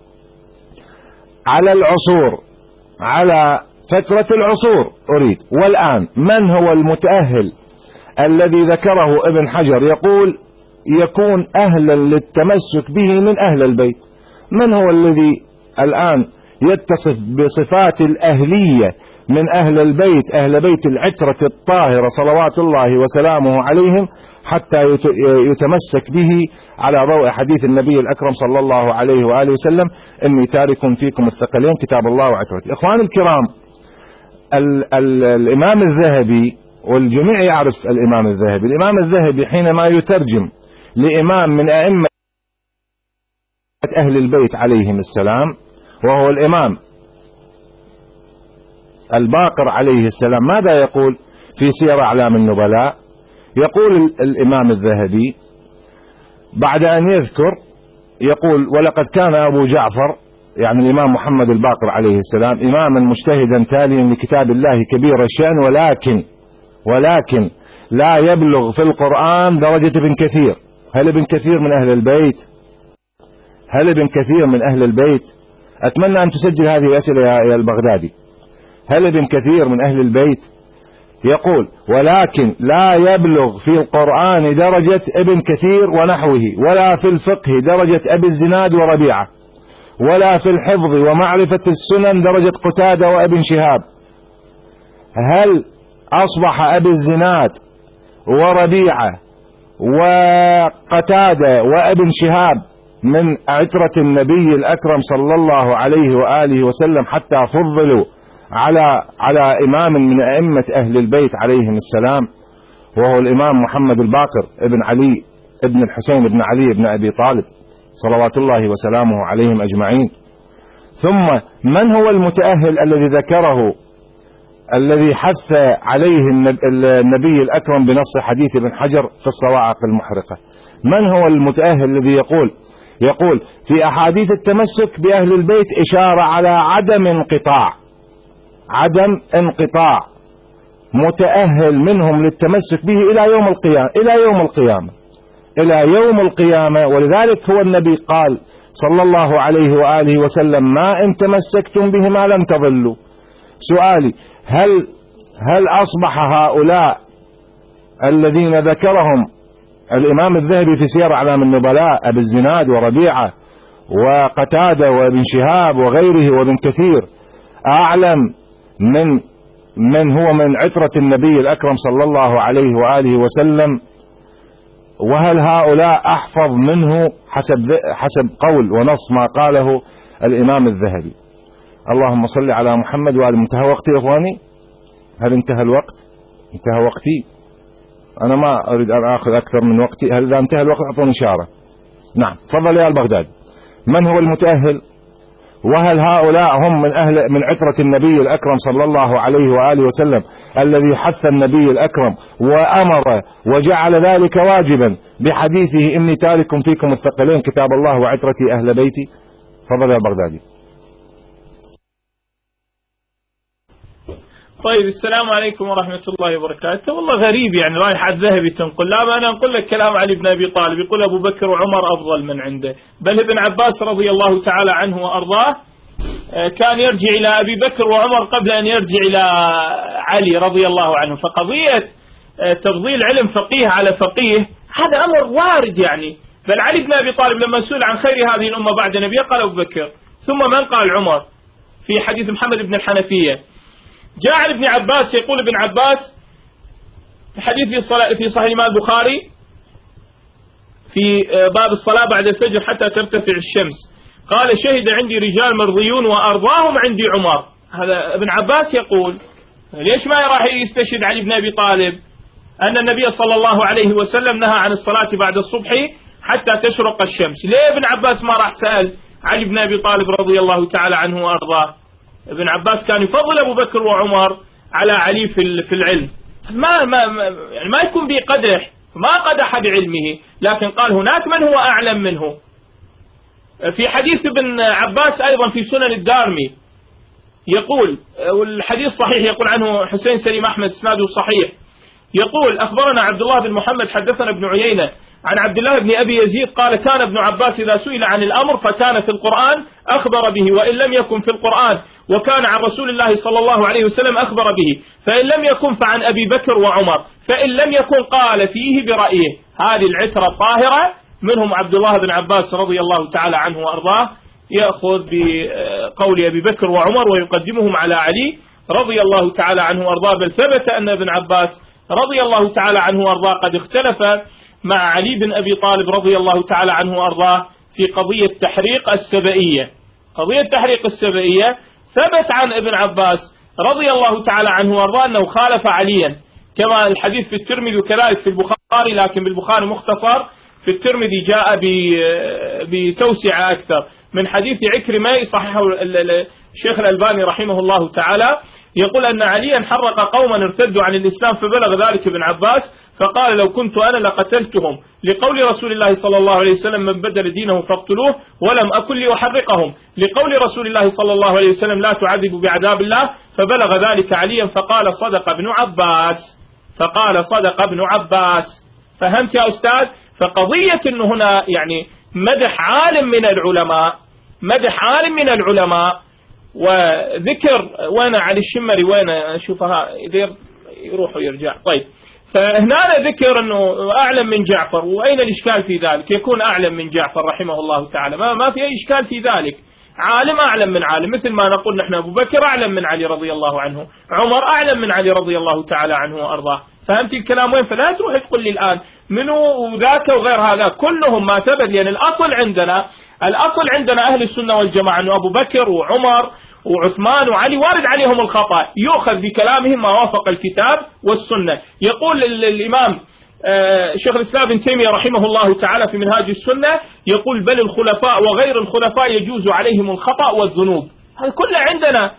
على العصور، على فترة العصور أريد، والآن من هو المتأهل الذي ذكره ابن حجر يقول يكون أهلا للتمسك به من أهل البيت؟ من هو الذي الآن يتصف بصفات الأهلية من أهل البيت، أهل بيت العترة الطاهرة صلوات الله وسلامه عليهم، حتى يتمسك به على ضوء حديث النبي الأكرم صلى الله عليه وآله وسلم: إني تارك فيكم الثقلين كتاب الله وعترتي. إخواني الكرام، ال ال الإمام الذهبي، والجميع يعرف الإمام الذهبي، الإمام الذهبي حينما يترجم لإمام من أئمة أهل البيت عليهم السلام، وهو الإمام الباقر عليه السلام، ماذا يقول في سير أعلام النبلاء؟ يقول الإمام الذهبي بعد أن يذكر، يقول: ولقد كان أبو جعفر، يعني الإمام محمد الباقر عليه السلام، إماما مجتهدا تاليا لكتاب الله كبير الشأن، ولكن ولكن لا يبلغ في القرآن درجة ابن كثير. هل ابن كثير من أهل البيت؟ هل ابن كثير من أهل البيت؟ أتمنى أن تسجل هذه الأسئلة يا البغدادي. هل ابن كثير من أهل البيت؟ يقول: ولكن لا يبلغ في القرآن درجة ابن كثير ونحوه، ولا في الفقه درجة أبي الزناد وربيعة، ولا في الحفظ ومعرفة السنن درجة قتادة وابن شهاب. هل أصبح أبي الزناد وربيعة وقتادة وابن شهاب من عترة النبي الأكرم صلى الله عليه وآله وسلم حتى فضلوا على على إمام من أئمة أهل البيت عليهم السلام، وهو الإمام محمد الباقر ابن علي ابن الحسين ابن علي ابن أبي طالب صلوات الله وسلامه عليهم أجمعين؟ ثم من هو المتأهل الذي ذكره الذي حث عليه النبي الأكرم بنص حديث ابن حجر في الصواعق المحرقة. من هو المتأهل الذي يقول يقول في أحاديث التمسك بأهل البيت إشارة على عدم انقطاع عدم انقطاع متأهل منهم للتمسك به إلى يوم القيامة إلى يوم القيامة إلى يوم القيامة. ولذلك هو النبي قال صلى الله عليه وآله وسلم: ما إن تمسكتم بهما لن تضلوا. سؤالي: هل هل أصبح هؤلاء الذين ذكرهم الإمام الذهبي في سير أعلام النبلاء، أبي الزناد وربيعة وقتادة وابن شهاب وغيره وابن كثير، أعلم من من هو من عترة النبي الأكرم صلى الله عليه وآله وسلم؟ وهل هؤلاء أحفظ منه حسب حسب قول ونص ما قاله الإمام الذهبي؟ اللهم صل على محمد وآل. انتهى وقتي يا إخواني؟ هل انتهى الوقت؟ انتهى وقتي؟ أنا ما أريد أن أخذ أكثر من وقتي. هل إذا انتهى الوقت أعطوني إشارة. نعم تفضل يا البغدادي. من هو المتأهل؟ وهل هؤلاء هم من أهل من عترة النبي الأكرم صلى الله عليه وآله وسلم الذي حث النبي الأكرم وأمر وجعل ذلك واجبا بحديثه: إني تارك فيكم الثقلين كتاب الله وعترتي أهل بيتي؟ تفضل يا البغدادي. طيب، السلام عليكم ورحمة الله وبركاته. والله غريب يعني رايح على الذهبي تنقل. لا، ما أنا أنقل لك كلام علي بن أبي طالب، يقول أبو بكر وعمر أفضل من عنده، بل ابن عباس رضي الله تعالى عنه وأرضاه كان يرجع إلى أبي بكر وعمر قبل أن يرجع إلى علي رضي الله عنه. فقضية تفضيل علم فقيه على فقيه هذا أمر وارد يعني. بل علي بن أبي طالب لما سئل عن خير هذه الأمة بعد نبيه قال أبو بكر، ثم من قال عمر، في حديث محمد بن الحنفية. جاء عن ابن عباس يقول ابن عباس في حديث في الصلاة في صحيح الإمام البخاري في باب الصلاة بعد الفجر حتى ترتفع الشمس، قال: شهد عندي رجال مرضيون وأرضاهم عندي عمر. هذا ابن عباس يقول. ليش ما راح يستشهد علي بن أبي طالب أن النبي صلى الله عليه وسلم نهى عن الصلاة بعد الصبح حتى تشرق الشمس؟ ليه ابن عباس ما راح سأل علي بن أبي طالب رضي الله تعالى عنه وأرضاه؟ ابن عباس كان يفضل أبو بكر وعمر على علي في في العلم. ما ما يعني ما يكون بقدح، ما قدح بعلمه، لكن قال هناك من هو أعلم منه. في حديث ابن عباس أيضا في سنن الدارمي يقول، والحديث صحيح، يقول عنه حسين سليم أحمد اسناده صحيح، يقول: أخبرنا عبد الله بن محمد حدثنا ابن عيينة عن عبد الله بن أبي يزيد قال: كان ابن عباس إذا سئل عن الأمر فكان في القرآن أخبر به، وإن لم يكن في القرآن وكان عن رسول الله صلى الله عليه وسلم أخبر به، فإن لم يكن فعن أبي بكر وعمر، فإن لم يكن قال فيه برأيه. هذه العترة الطاهرة منهم عبد الله بن عباس رضي الله تعالى عنه وأرضاه يأخذ بقول أبي بكر وعمر ويقدمهم على علي رضي الله تعالى عنه وأرضاه. بل ثبت أن ابن عباس رضي الله تعالى عنه وأرضاه قد اختلف مع علي بن أبي طالب رضي الله تعالى عنه وأرضاه في قضية تحريق السبئية. قضية تحريق السبئية ثبت عن ابن عباس رضي الله تعالى عنه وأرضاه أنه خالف عليا، كما الحديث في الترمذي وكذلك في البخاري، لكن بالبخاري مختصر، في الترمذي جاء بتوسعة أكثر من حديث عكرمة صححه الشيخ الألباني رحمه الله تعالى، يقول أن عليا حرق قوما ارتدوا عن الإسلام فبلغ ذلك ابن عباس فقال: لو كنت أنا لقتلتهم، لقول رسول الله صلى الله عليه وسلم: من بدل دينه فاقتلوه، ولم أكن لأحرقهم، لقول رسول الله صلى الله عليه وسلم: لا تعذبوا بعذاب الله، فبلغ ذلك عليا فقال: صدق ابن عباس، فقال صدق ابن عباس. فهمت يا أستاذ؟ فقضية أنه هنا يعني مدح عالم من العلماء، مدح عالم من العلماء وذكر وين علي الشمري، وين أشوفها يروح ويرجع. طيب، فهنا ذكر أنه أعلم من جعفر، وأين الإشكال في ذلك؟ يكون أعلم من جعفر رحمه الله تعالى، ما, ما في أي إشكال في ذلك. عالم أعلم من عالم، مثل ما نقول نحن أبو بكر أعلم من علي رضي الله عنه، عمر أعلم من علي رضي الله تعالى عنه وأرضاه. فهمت الكلام وين؟ فلا تروح تقول لي الآن منو وذاك وغير هذا، كلهم ما ثبت. لأن الأصل عندنا الأصل عندنا أهل السنة والجماعة أنه أبو بكر وعمر وعثمان وعلي وارد عليهم الخطأ، يؤخذ بكلامهم ما وافق الكتاب والسنة. يقول الإمام شيخ الإسلام ابن تيمية رحمه الله تعالى في منهاج السنة، يقول: بل الخلفاء وغير الخلفاء يجوز عليهم الخطأ والذنوب. هذا كله عندنا.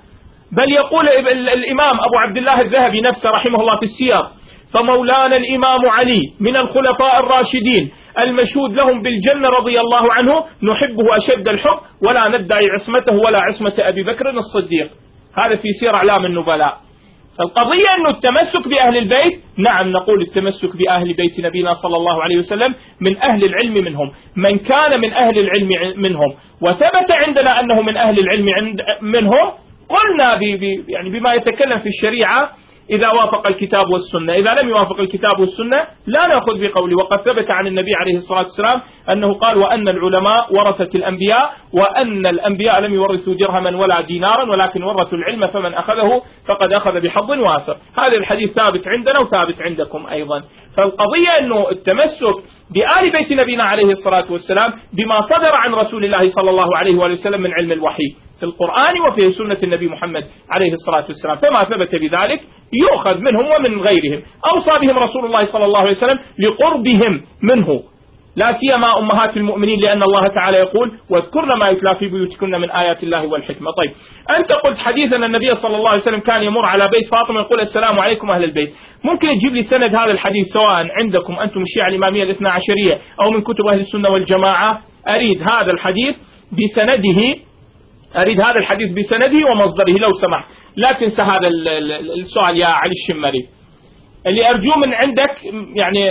بل يقول الإمام أبو عبد الله الذهبي نفسه رحمه الله في السير: فمولانا الإمام علي من الخلفاء الراشدين المشهود لهم بالجنة رضي الله عنه نحبه أشد الحب ولا ندعي عصمته ولا عصمة أبي بكر الصديق. هذا في سير أعلام النبلاء. القضية أنه التمسك بأهل البيت، نعم نقول التمسك بأهل بيت نبينا صلى الله عليه وسلم من أهل العلم منهم، من كان من أهل العلم منهم وثبت عندنا أنه من أهل العلم منهم قلنا بي بي يعني بما يتكلم في الشريعة إذا وافق الكتاب والسنة. إذا لم يوافق الكتاب والسنة لا نأخذ بقوله. وقد ثبت عن النبي عليه الصلاة والسلام أنه قال: وأن العلماء ورثة الأنبياء، وأن الأنبياء لم يورثوا درهما ولا دينارا ولكن ورثوا العلم فمن أخذه فقد أخذ بحظ وافر. هذا الحديث ثابت عندنا وثابت عندكم أيضا. فالقضية أنه التمسك بآل بيت نبينا عليه الصلاة والسلام بما صدر عن رسول الله صلى الله عليه وسلم من علم الوحي في القرآن وفي سنة النبي محمد عليه الصلاة والسلام، فما ثبت بذلك يؤخذ منهم ومن غيرهم. أوصى بهم رسول الله صلى الله عليه وسلم لقربهم منه، لا سيما أمهات المؤمنين، لأن الله تعالى يقول: واذكرن ما يتلى في بيوتكن من آيات الله والحكمة. طيب، أنت قلت حديثا النبي صلى الله عليه وسلم كان يمر على بيت فاطمة يقول: السلام عليكم أهل البيت. ممكن تجيب لي سند هذا الحديث سواء عندكم أنتم الشيعة الإمامية الاثنى عشرية أو من كتب أهل السنة والجماعة؟ أريد هذا الحديث بسنده، أريد هذا الحديث بسنده ومصدره لو سمحت. لا تنسى هذا السؤال يا علي الشمري، اللي أرجو من عندك يعني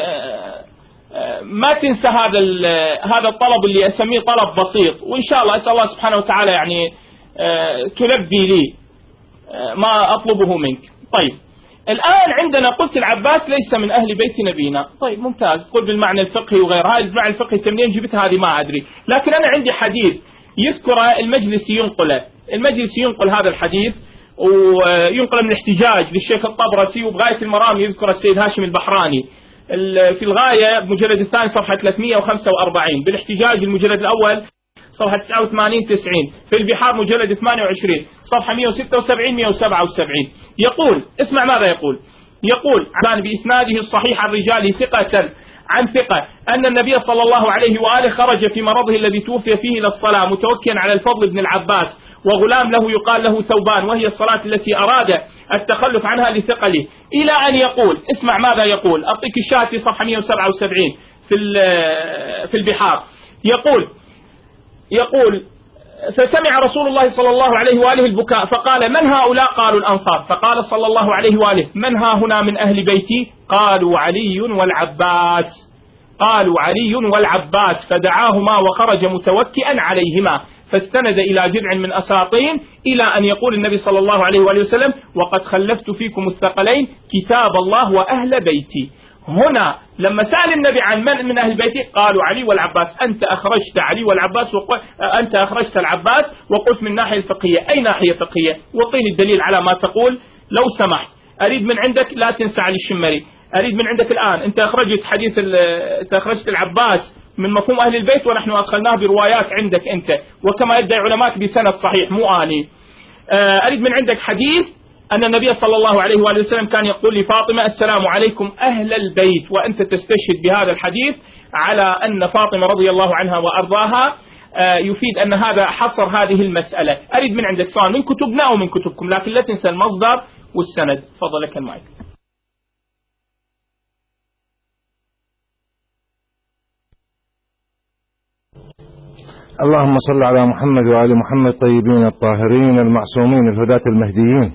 ما تنسى هذا هذا الطلب اللي أسميه طلب بسيط، وإن شاء الله أسأل الله سبحانه وتعالى يعني تلبي لي ما أطلبه منك. طيب، الآن عندنا قلت العباس ليس من أهل بيت نبينا. طيب ممتاز، قل بالمعنى الفقهي وغير هذا. المعنى الفقهي منين جبت هذه ما أدري، لكن أنا عندي حديث يذكر المجلس ينقله، المجلس ينقل هذا الحديث وينقل من الاحتجاج للشيخ الطبرسي، وبغاية المرام يذكر السيد هاشم البحراني في الغاية المجلد الثاني صفحة ثلاثمئة وخمسة وأربعين، بالاحتجاج المجلد الأول صفحة تسعة وثمانين تسعين، في البحار مجلد ثمانية وعشرين صفحة مئة وستة وسبعين مئة وسبعة وسبعين. يقول، اسمع ماذا يقول: يقول عن بإسناده الصحيح الرجال ثقة عن ثقة أن النبي صلى الله عليه وآله خرج في مرضه الذي توفي فيه إلى الصلاة متوكيا على الفضل بن العباس وغلام له يقال له ثوبان، وهي الصلاة التي أراد التخلف عنها لثقله، إلى أن يقول، اسمع ماذا يقول، أعطيك الشاهد في صفحة مئة وسبعة وسبعين في في البحار. يقول يقول فسمع رسول الله صلى الله عليه وآله البكاء فقال: من هؤلاء؟ قالوا: الأنصار. فقال صلى الله عليه وآله: من ها هنا من أهل بيتي؟ قالوا: علي والعباس. قالوا: علي والعباس. فدعاهما وخرج متوكئا عليهما، فاستند إلى جذع من أساطين، إلى أن يقول النبي صلى الله عليه وآله وسلم: وقد خلفت فيكم الثقلين كتاب الله وأهل بيتي. هنا لما سأل النبي عن من من أهل بيته قالوا: علي والعباس. أنت أخرجت علي والعباس وقل... أنت أخرجت العباس وقلت من ناحية فقهية. أي ناحية فقهية؟ وطيني الدليل على ما تقول لو سمحت. أريد من عندك، لا تنسى علي الشمري، أريد من عندك الآن، أنت أخرجت حديث ال... أنت أخرجت العباس من مفهوم أهل البيت ونحن أدخلناه بروايات عندك أنت، وكما يدعي علماء بسند صحيح مو آني. أريد من عندك حديث أن النبي صلى الله عليه وآله وسلم كان يقول لفاطمة: السلام عليكم أهل البيت، وأنت تستشهد بهذا الحديث على أن فاطمة رضي الله عنها وأرضاها يفيد أن هذا حصر هذه المسألة. أريد من عندك سواء من كتبنا أو من كتبكم، لكن لا تنسى المصدر والسند. تفضل لك المايك. اللهم صل على محمد وآل محمد طيبين الطاهرين المعصومين الهداة المهديين.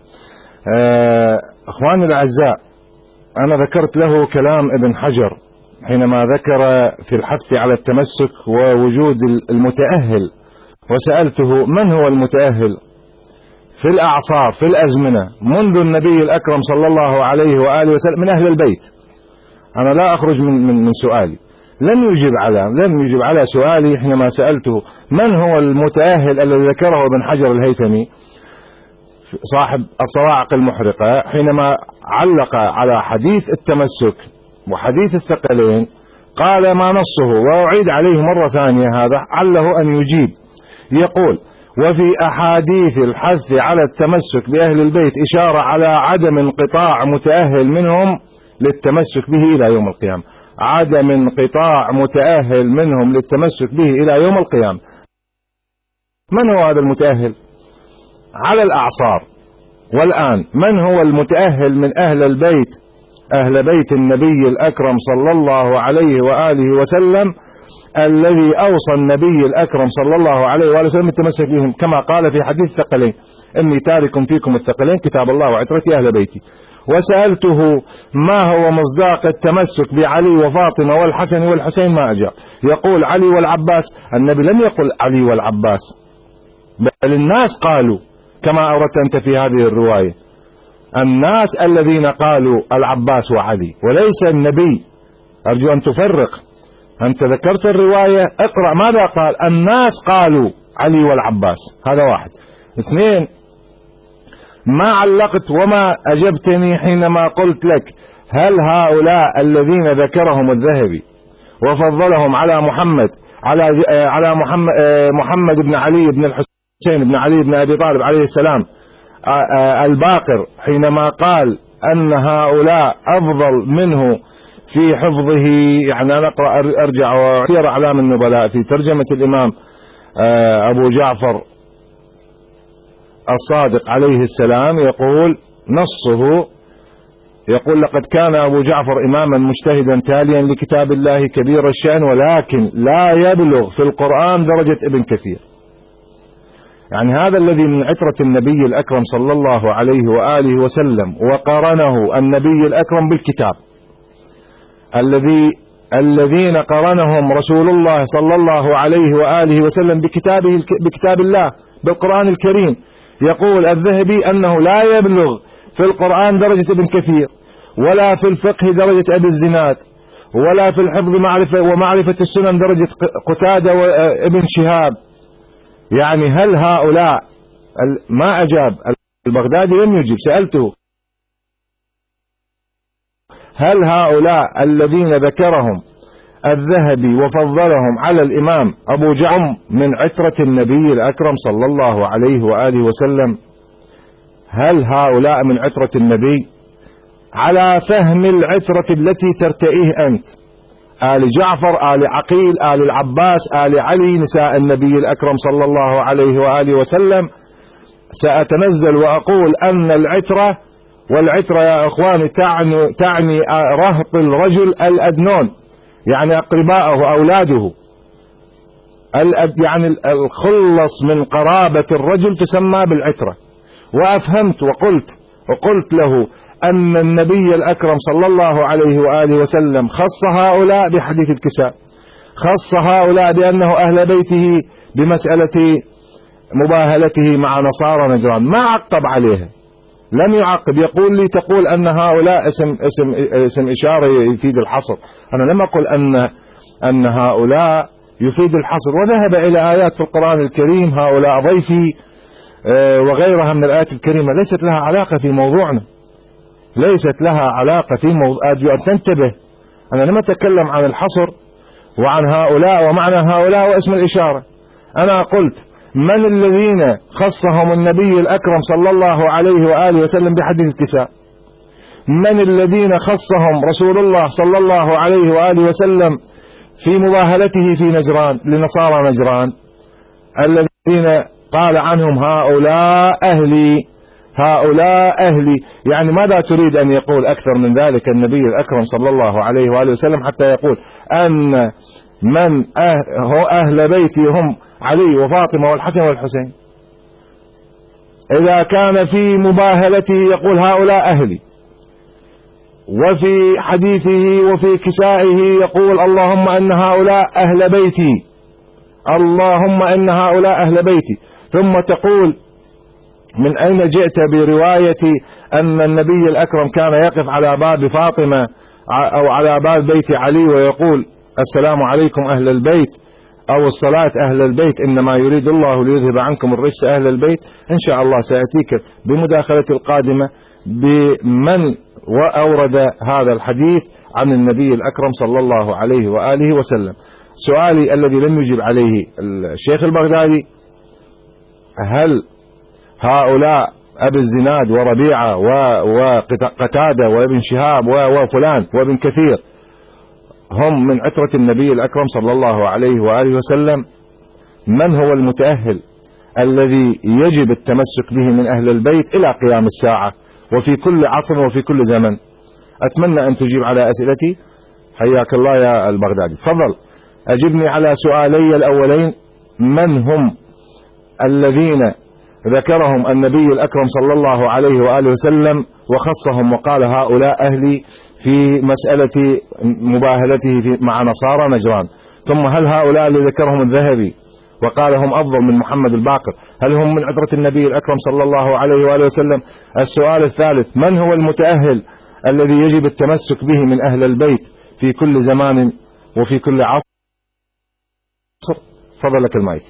أخواني الأعزاء، أنا ذكرت له كلام ابن حجر حينما ذكر في الحث على التمسك ووجود المتأهل، وسألته: من هو المتأهل في الأعصار في الأزمنة منذ النبي الأكرم صلى الله عليه وآله وسلم من أهل البيت؟ أنا لا أخرج من, من, من سؤالي، لم يجب على لم يجب على سؤالي حينما سألته من هو المتأهل الذي ذكره ابن حجر الهيثمي صاحب الصواعق المحرقة حينما علق على حديث التمسك وحديث الثقلين، قال ما نصه، وأعيد عليه مرة ثانية هذا عله أن يجيب. يقول: وفي أحاديث الحث على التمسك بأهل البيت إشارة على عدم انقطاع متأهل منهم للتمسك به إلى يوم القيامة. عدم انقطاع متأهل منهم للتمسك به إلى يوم القيامة. من هو هذا المتأهل؟ على الأعصار والآن من هو المتأهل من أهل البيت أهل بيت النبي الأكرم صلى الله عليه وآله وسلم الذي أوصى النبي الأكرم صلى الله عليه وآله وسلم التمسك بهم كما قال في حديث الثقلين: إني تارك فيكم الثقلين كتاب الله وعترتي أهل بيتي. وسألته ما هو مصداق التمسك بعلي وفاطمة والحسن والحسين ما أجاب. يقول علي والعباس. النبي لم يقل علي والعباس، بل الناس قالوا كما أوردت أنت في هذه الرواية، الناس الذين قالوا العباس وعلي وليس النبي. أرجو أن تفرق، أنت ذكرت الرواية، اقرأ ماذا قال. الناس قالوا علي والعباس، هذا واحد. اثنين، ما علقت وما أجبتني حينما قلت لك هل هؤلاء الذين ذكرهم الذهبي وفضلهم على محمد على على محمد محمد بن علي بن الحسين بن علي بن أبي طالب عليه السلام الباقر، حينما قال أن هؤلاء أفضل منه في حفظه، يعني أنا أقرأ أرجع وسير أعلام النبلاء في ترجمة الإمام أبو جعفر الصادق عليه السلام، يقول نصه، يقول لقد كان أبو جعفر إماما مجتهدا تاليا لكتاب الله كبير الشأن ولكن لا يبلغ في القرآن درجة ابن كثير. يعني هذا الذي من عترة النبي الأكرم صلى الله عليه وآله وسلم وقارنه النبي الأكرم بالكتاب، الذي الذين قرنهم رسول الله صلى الله عليه وآله وسلم بكتابه بكتاب الله بالقرآن الكريم. يقول الذهبي أنه لا يبلغ في القرآن درجة ابن كثير، ولا في الفقه درجة أبي الزناد، ولا في الحفظ معرفة ومعرفة السنن درجة قتادة وابن شهاب. يعني هل هؤلاء ما أجاب البغدادي، لم يجب. سألته هل هؤلاء الذين ذكرهم الذهبي وفضلهم على الإمام أبو جعفر من عترة النبي الأكرم صلى الله عليه وآله وسلم، هل هؤلاء من عترة النبي على فهم العترة التي ترتئيه أنت؟ آل جعفر، آل عقيل، آل العباس، آل علي، نساء النبي الأكرم صلى الله عليه وآله وسلم. سأتنزل وأقول أن العترة، والعترة يا أخواني تعني, تعني رهط الرجل الأدنون، يعني أقرباءه أولاده، يعني الخلص من قرابة الرجل تسمى بالعترة. وأفهمت وقلت وقلت له أن النبي الأكرم صلى الله عليه وآله وسلم خص هؤلاء بحديث الكساء، خص هؤلاء بأنه أهل بيته بمسألة مباهلته مع نصارى نجران، ما عقب عليها، لم يعقب. يقول لي تقول أن هؤلاء اسم, اسم, اسم إشارة يفيد الحصر. أنا لم أقل أن, أن هؤلاء يفيد الحصر، وذهب إلى آيات في القرآن الكريم هؤلاء ضيفي وغيرها من الآيات الكريمة ليست لها علاقة في موضوعنا، ليست لها علاقة في موضوع. أرجو أن تنتبه، أنا لم أتكلم عن الحصر وعن هؤلاء ومعنى هؤلاء واسم الإشارة. أنا قلت من الذين خصهم النبي الأكرم صلى الله عليه وآله وسلم بحديث الكساء؟ من الذين خصهم رسول الله صلى الله عليه وآله وسلم في مباهلته في نجران لنصارى نجران؟ الذين قال عنهم هؤلاء أهلي، هؤلاء أهلي. يعني ماذا تريد أن يقول أكثر من ذلك النبي الأكرم صلى الله عليه وآله وسلم حتى يقول أن من هو أهل بيتي هم علي وفاطمة والحسن والحسين؟ إذا كان في مباهلته يقول هؤلاء أهلي، وفي حديثه وفي كسائه يقول اللهم أن هؤلاء أهل بيتي، اللهم أن هؤلاء أهل بيتي، ثم تقول من أين جئت برواية أن النبي الأكرم كان يقف على باب فاطمة أو على باب بيت علي ويقول السلام عليكم أهل البيت، أو الصلاة أهل البيت، إنما يريد الله ليذهب عنكم الرجس أهل البيت. إن شاء الله سأتيك بمداخلة القادمة بمن وأورد هذا الحديث عن النبي الأكرم صلى الله عليه وآله وسلم. سؤالي الذي لم يجب عليه الشيخ البغدادي، هل هؤلاء أبي الزناد وربيعة وقتادة وابن شهاب وفلان وابن كثير هم من عترة النبي الأكرم صلى الله عليه وآله وسلم؟ من هو المتأهل الذي يجب التمسك به من أهل البيت إلى قيام الساعة وفي كل عصر وفي كل زمن. أتمنى أن تجيب على أسئلتي. حياك الله يا البغدادي. تفضل أجبني على سؤالي الأولين. من هم الذين ذكرهم النبي الأكرم صلى الله عليه وآله وسلم وخصهم وقال هؤلاء أهلي في مسألة مباهلته مع نصارى نجران؟ ثم هل هؤلاء اللي ذكرهم الذهبي وقال هم أفضل من محمد الباقر هل هم من عترة النبي الأكرم صلى الله عليه وآله وسلم؟ السؤال الثالث: من هو المتأهل الذي يجب التمسك به من أهل البيت في كل زمان وفي كل عصر؟ فضلك المايك.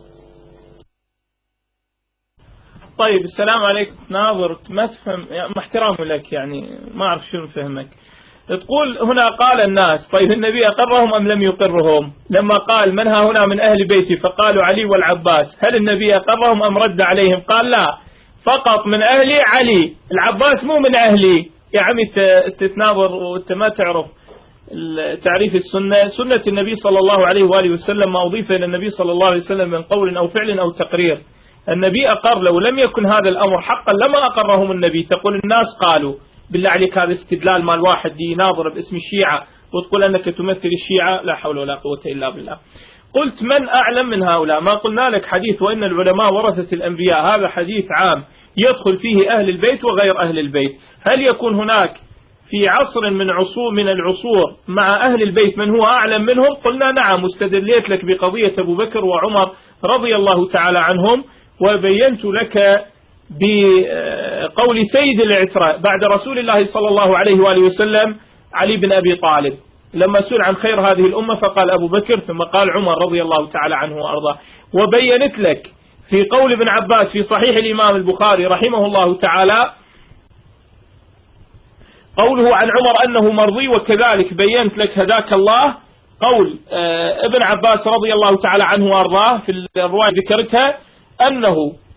طيب السلام عليكم. ناظر ما تفهم، مع احترامي لك يعني ما أعرف شنو فهمك. تقول هنا قال الناس، طيب النبي أقرهم أم لم يقرهم؟ لما قال من ها هنا من أهل بيتي فقالوا علي والعباس، هل النبي أقرهم أم رد عليهم؟ قال لا، فقط من أهلي علي، العباس مو من أهلي. يا عمي تتناظر وانت ما تعرف تعريف السنة. سنة النبي صلى الله عليه وآله وسلم ما أضيف إلى النبي صلى الله عليه وسلم من قول أو فعل أو تقرير. النبي أقر، لو لم يكن هذا الأمر حقا لما أقرهم النبي. تقول الناس قالوا، بالله عليك هذا استدلال مال واحد يناظر باسم الشيعة وتقول أنك تمثل الشيعة؟ لا حول ولا قوة إلا بالله. قلت من أعلم من هؤلاء؟ ما قلنا لك حديث وإن العلماء ورثة الأنبياء، هذا حديث عام يدخل فيه أهل البيت وغير أهل البيت. هل يكون هناك في عصر من عصور من العصور مع أهل البيت من هو أعلم منهم؟ قلنا نعم، واستدليت لك بقضية أبو بكر وعمر رضي الله تعالى عنهم، وبينت لك بقول سيد العترة بعد رسول الله صلى الله عليه وآله وسلم علي بن أبي طالب، لما سئل عن خير هذه الأمة فقال أبو بكر، ثم قال عمر رضي الله تعالى عنه وأرضاه. وبينت لك في قول ابن عباس في صحيح الإمام البخاري رحمه الله تعالى قوله عن عمر أنه مرضي، وكذلك بينت لك هداك الله قول ابن عباس رضي الله تعالى عنه وأرضاه في الرواية ذكرتها أنه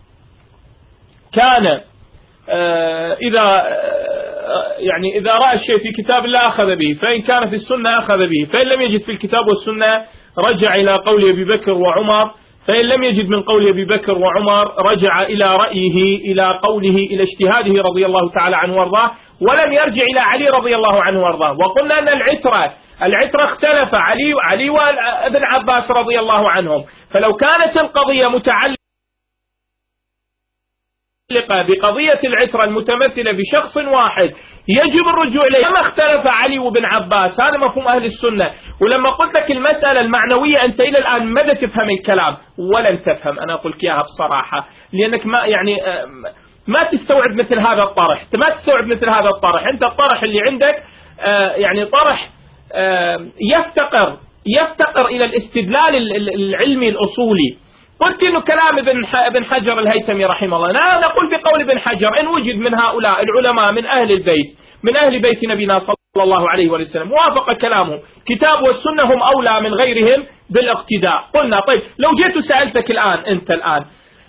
كان إذا يعني إذا رأى الشيء في كتاب الله أخذ به، فإن كان في السنة أخذ به، فإن لم يجد في الكتاب والسنة رجع إلى قول أبي بكر وعمر، فإن لم يجد من قول أبي بكر وعمر رجع إلى رأيه إلى قوله إلى اجتهاده رضي الله تعالى عنه وارضاه، ولم يرجع إلى علي رضي الله عنه وارضاه. وقلنا أن العترة العترة اختلف علي علي وابن عباس رضي الله عنهم، فلو كانت القضية متعلقة بقضية العترة المتمثلة بشخص واحد يجب الرجوع إليه، كما اختلف علي وابن عباس. هذا مفهوم أهل السنة. ولما قلت لك المسألة المعنوية أنت إلى الآن ماذا تفهم الكلام؟ ولن تفهم، أنا أقول لك إياها بصراحة، لأنك ما يعني ما تستوعب مثل هذا الطرح. أنت ما تستوعب مثل هذا الطرح. أنت الطرح اللي عندك يعني طرح يفتقر يفتقر إلى الاستدلال العلمي الأصولي. قلت إنه كلام ابن حجر الهيثمي رحمه الله، أنا نقول بقول ابن حجر إن وجد من هؤلاء العلماء من أهل البيت من أهل بيت نبينا صلى الله عليه وسلم وافق كلامه كتاب والسنة هم أولى من غيرهم بالاقتداء. قلنا طيب لو جيت وسألتك الآن أنت الآن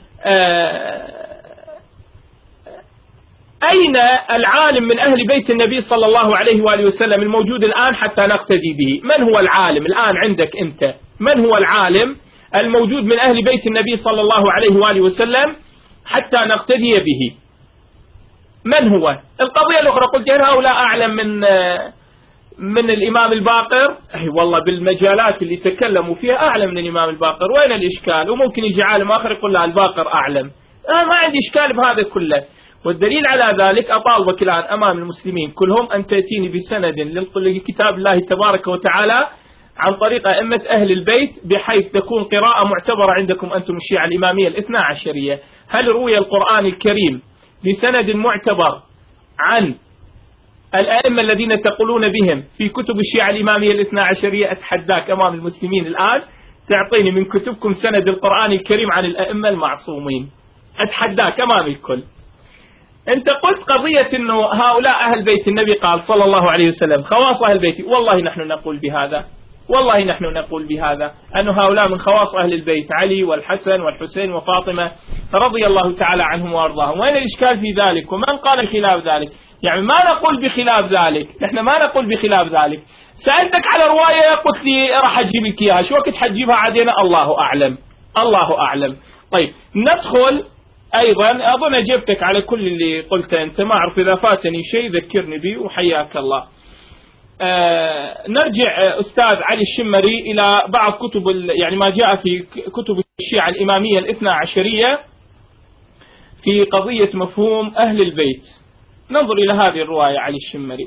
أين العالم من أهل بيت النبي صلى الله عليه وآله وسلم الموجود الآن حتى نقتدي به؟ من هو العالم الآن عندك أنت؟ من هو العالم الموجود من أهل بيت النبي صلى الله عليه وآله وسلم حتى نقتدي به؟ من هو؟ القضية الأخرى قلت هل هؤلاء أعلم من من الإمام الباقر؟ أي والله بالمجالات اللي تكلموا فيها أعلم من الإمام الباقر. وين الإشكال؟ وممكن يجي عالم آخر يقول لا الباقر أعلم. أنا ما عندي إشكال بهذا كله. والدليل على ذلك أطالبك الآن أمام المسلمين كلهم أن تأتيني بسند لكتاب الله تبارك وتعالى عن طريق أئمة أهل البيت بحيث تكون قراءة معتبرة عندكم أنتم الشيعة الإمامية الاثنى عشرية. هل روي القرآن الكريم بسند معتبر عن الأئمة الذين تقولون بهم في كتب الشيعة الإمامية الاثنى عشرية؟ أتحداك أمام المسلمين الآن تعطيني من كتبكم سند القرآن الكريم عن الأئمة المعصومين. أتحداك أمام الكل. أنت قلت قضية أنه هؤلاء أهل بيت النبي قال صلى الله عليه وسلم خواص أهل بيت. والله نحن نقول بهذا، والله نحن نقول بهذا أن هؤلاء من خواص أهل البيت، علي والحسن والحسين وفاطمة رضي الله تعالى عنهم وأرضاهم. وين الإشكال في ذلك؟ ومن قال خلاف ذلك؟ يعني ما نقول بخلاف ذلك، نحن ما نقول بخلاف ذلك. سألتك على رواية قلت لي راح أجيب لك إياها، شو وقت حتجيبها عادينا؟ الله أعلم الله أعلم. طيب ندخل أيضا، أظن جبتك على كل اللي قلته أنت، ما أعرف إذا فاتني شيء ذكرني به وحياك الله. آه نرجع أستاذ علي الشمري إلى بعض كتب يعني ما جاء في كتب الشيعة الإمامية الاثنى عشرية في قضية مفهوم أهل البيت. ننظر إلى هذه الرواية علي الشمري.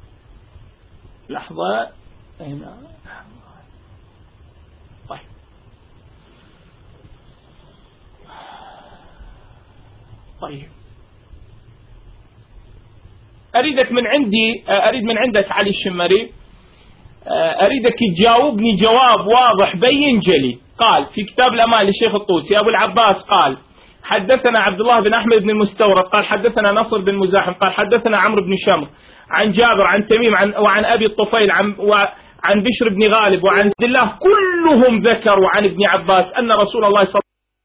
لحظة هنا. طيب طيب أريدك من عندي أريد من عندك علي الشمري، أريدك تجاوبني جواب واضح بين جلي. قال في كتاب الأمال للشيخ الطوسي أبو العباس قال حدثنا عبد الله بن أحمد بن المستورد قال حدثنا نصر بن مزاحم قال حدثنا عمرو بن شمر عن جابر عن تميم عن وعن أبي الطفيل عن وعن بشر بن غالب وعن عبد الله، كلهم ذكروا عن ابن عباس أن رسول الله صلى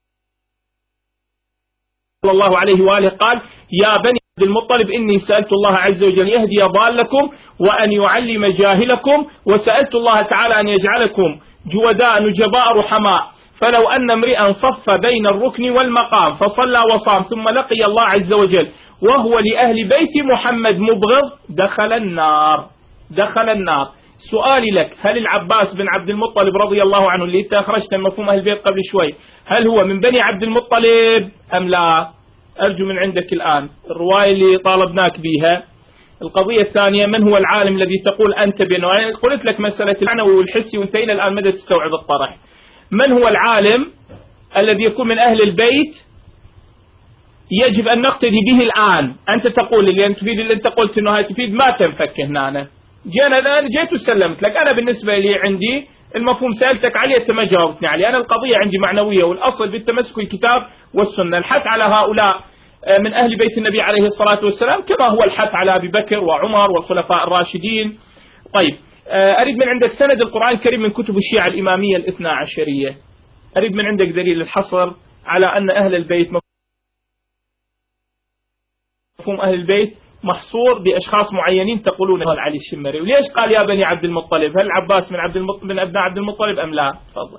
الله عليه وآله قال يا بني عبد المطلب إني سألت الله عز وجل يهدي ضالكم وأن يعلم جاهلكم، وسألت الله تعالى أن يجعلكم جوداء نجباء رحماء، فلو أن امرئا صف بين الركن والمقام فصلى وصام ثم لقي الله عز وجل وهو لأهل بيت محمد مبغض دخل النار دخل النار. سؤالي لك، هل العباس بن عبد المطلب رضي الله عنه اللي انت أخرجت من مفهوم أهل البيت قبل شوي، هل هو من بني عبد المطلب أم لا؟ أرجو من عندك الآن الرواية اللي طالبناك بها. القضية الثانية، من هو العالم الذي تقول أنت بأنه، قلت لك مسألة المعنوي والحسي وانتهينا الآن مدى تستوعب الطرح. من هو العالم الذي يكون من أهل البيت يجب أن نقتدي به الآن؟ أنت تقول اللي أنت تفيد، اللي أنت قلت أنه هاي تفيد ما تنفك هنا. أنا جينا الآن جيت وسلمت لك. أنا بالنسبة لي عندي المفهوم سألتك عليه أنت ما جاوبتني عليه. أنا القضية عندي معنوية، والأصل بالتمسك الكتاب والسنة، الحث على هؤلاء من أهل بيت النبي عليه الصلاة والسلام كما هو الحث على أبي بكر وعمر والخلفاء الراشدين. طيب أريد من عندك سند القرآن الكريم من كتب الشيعة الإمامية الاثنى عشرية. أريد من عندك دليل الحصر على أن أهل البيت مفهوم أهل البيت محصور بأشخاص معينين تقولون هذا علي الشمري. وليش قال يا بني عبد المطلب؟ هل العباس من عبد المطلب من أبناء عبد المطلب أم لا؟ تفضل.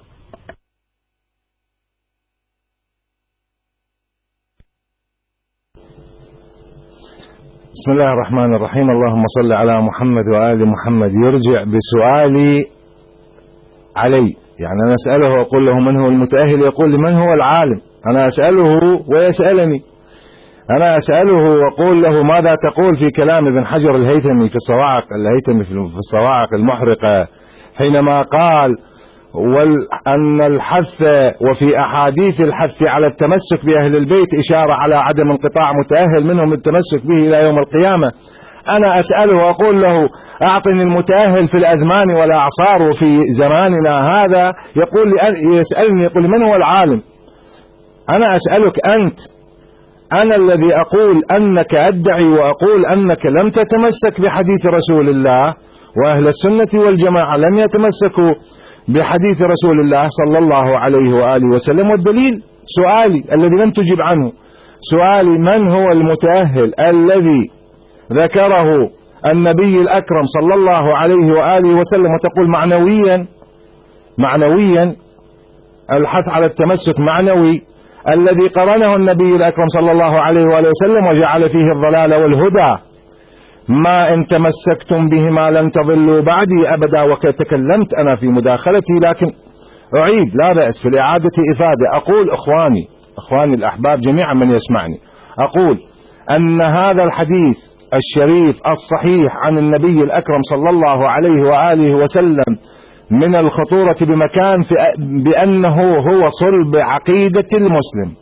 بسم الله الرحمن الرحيم. اللهم صل على محمد وآل محمد. يرجع بسؤالي علي، يعني أنا أسأله وأقول له من هو المتأهل، يقول لي من هو العالم. أنا أسأله ويسألني. أنا أسأله وأقول له ماذا تقول في كلام ابن حجر الهيثمي في الصواعق الهيثمي في الصواعق المحرقة حينما قال وأن الحث وفي أحاديث الحث على التمسك بأهل البيت إشارة على عدم انقطاع متأهل منهم التمسك به إلى يوم القيامة. أنا أسأله وأقول له أعطني المتأهل في الأزمان والأعصار وفي زماننا هذا، يقول لي يسألني يقول من هو العالم. أنا أسألك أنت، أنا الذي أقول أنك أدعي وأقول أنك لم تتمسك بحديث رسول الله، وأهل السنة والجماعة لم يتمسكوا بحديث رسول الله صلى الله عليه وآله وسلم. والدليل سؤالي الذي لم تجب عنه، سؤالي من هو المتأهل الذي ذكره النبي الأكرم صلى الله عليه وآله وسلم، وتقول معنويا معنويا الحث على التمسك معنوي الذي قرنه النبي الأكرم صلى الله عليه وآله وسلم وجعل فيه الضلال والهدى، ما إن تمسكتم بهما لن تضلوا بعدي أبدا. وتكلمت أنا في مداخلتي، لكن أعيد لا بأس في الإعادة إفادة. أقول إخواني إخواني الأحباب جميعا من يسمعني، أقول أن هذا الحديث الشريف الصحيح عن النبي الأكرم صلى الله عليه وآله وسلم من الخطورة بمكان في بأنه هو صلب عقيدة المسلم،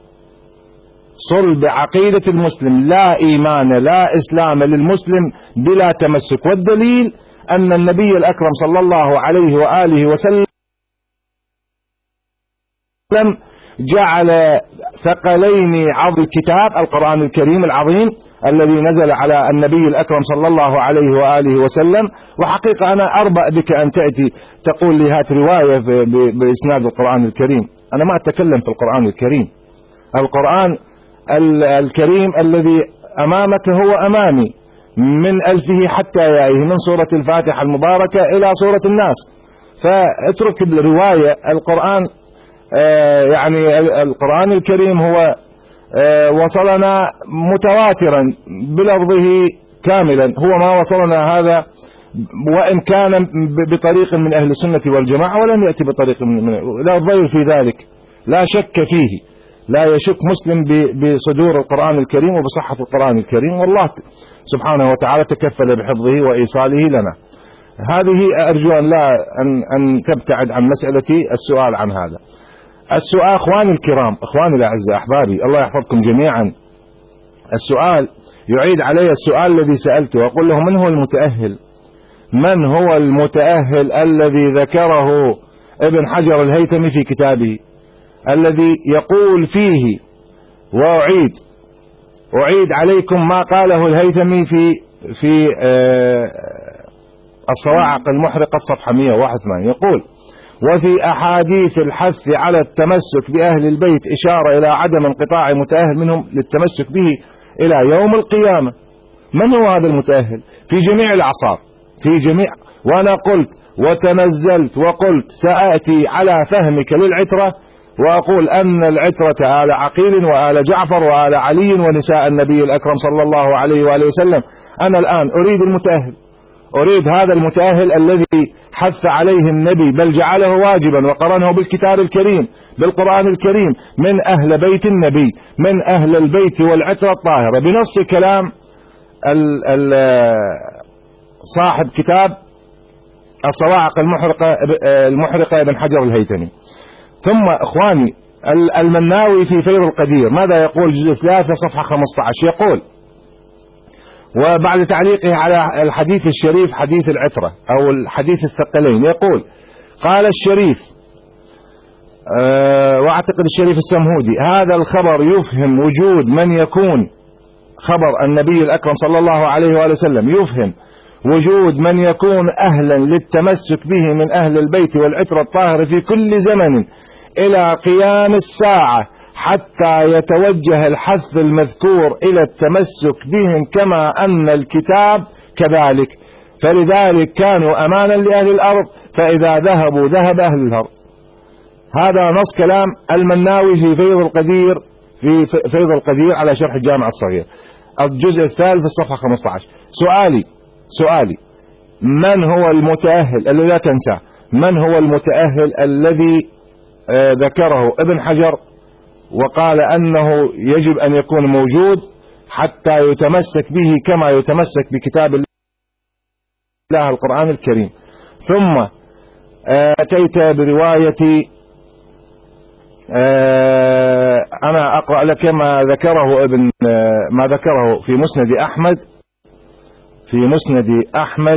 صلب عقيدة المسلم. لا إيمان لا إسلام للمسلم بلا تمسك. والدليل أن النبي الأكرم صلى الله عليه وآله وسلم جعل ثقلين عظم الكتاب القرآن الكريم العظيم الذي نزل على النبي الأكرم صلى الله عليه وآله وسلم. وحقيقة أنا أربأ بك أن تأتي تقول لي هات رواية بإسناد القرآن الكريم. أنا ما أتكلم في القرآن الكريم. القرآن الكريم الذي أمامك هو أمامي من ألفه حتى يائه، من سورة الفاتحة المباركة إلى سورة الناس. فاترك الرواية. القرآن يعني القرآن الكريم هو وصلنا متواترا بلفظه كاملا، هو ما وصلنا هذا وإن كان بطريق من أهل السنة والجماعة ولم يأتي بطريق من لا ضير في ذلك، لا شك فيه، لا يشك مسلم بصدور القرآن الكريم وبصحة القرآن الكريم، والله سبحانه وتعالى تكفل بحفظه وإيصاله لنا. هذه أرجو أن لا أن, أن تبتعد عن مسألة السؤال عن هذا السؤال. أخواني الكرام، أخواني الأعزاء، أحبابي، الله يحفظكم جميعا. السؤال يعيد علي السؤال الذي سألته، وأقول له: من هو المتأهل؟ من هو المتأهل الذي ذكره ابن حجر الهيثمي في كتابه، الذي يقول فيه، وأعيد أعيد عليكم ما قاله الهيثمي في في آه الصواعق المحرقة الصفحة مئة وواحد وثمانين، يقول: وفي أحاديث الحث على التمسك بأهل البيت إشارة إلى عدم انقطاع متأهل منهم للتمسك به إلى يوم القيامة. من هو هذا المتأهل؟ في جميع الأعصار، في جميع، وأنا قلت وتنزلت وقلت سأأتي على فهمك للعترة، وأقول أن العترة آل عقيل وآل جعفر وآل علي ونساء النبي الأكرم صلى الله عليه وآله وسلم. أنا الآن أريد المتأهل، أريد هذا المتأهل الذي حث عليه النبي، بل جعله واجبا وقرنه بالكتاب الكريم بالقرآن الكريم، من أهل بيت النبي، من أهل البيت والعترة الطاهرة، بنص كلام ال ال صاحب كتاب الصواعق المحرقة المحرقة ابن حجر الهيثمي. ثم إخواني المناوي في فيض القدير ماذا يقول؟ جزء ثلاثة صفحة خمسة عشر، يقول: وبعد تعليقه على الحديث الشريف حديث العترة أو الحديث الثقلين، يقول: قال الشريف أه واعتقد الشريف السمهودي: هذا الخبر يفهم وجود من يكون خبر النبي الأكرم صلى الله عليه وآله وسلم يفهم وجود من يكون أهلا للتمسك به من أهل البيت والعترة الطاهرة في كل زمن إلى قيام الساعة، حتى يتوجه الحث المذكور إلى التمسك بهم كما أن الكتاب كذلك، فلذلك كانوا أمانا لأهل الأرض، فإذا ذهبوا ذهب أهل الأرض. هذا نص كلام المناوي في فيض القدير في فيض القدير على شرح الجامع الصغير الجزء الثالث الصفحة خمسة عشر. سؤالي سؤالي من هو المتأهل الذي لا تنسى من هو المتأهل الذي آه ذكره ابن حجر وقال أنه يجب أن يكون موجود حتى يتمسك به كما يتمسك بكتاب الله القرآن الكريم؟ ثم آه أتيت برواية آه أنا أقرأ لك ما ذكره ابن آه ما ذكره في مسند أحمد في مسند أحمد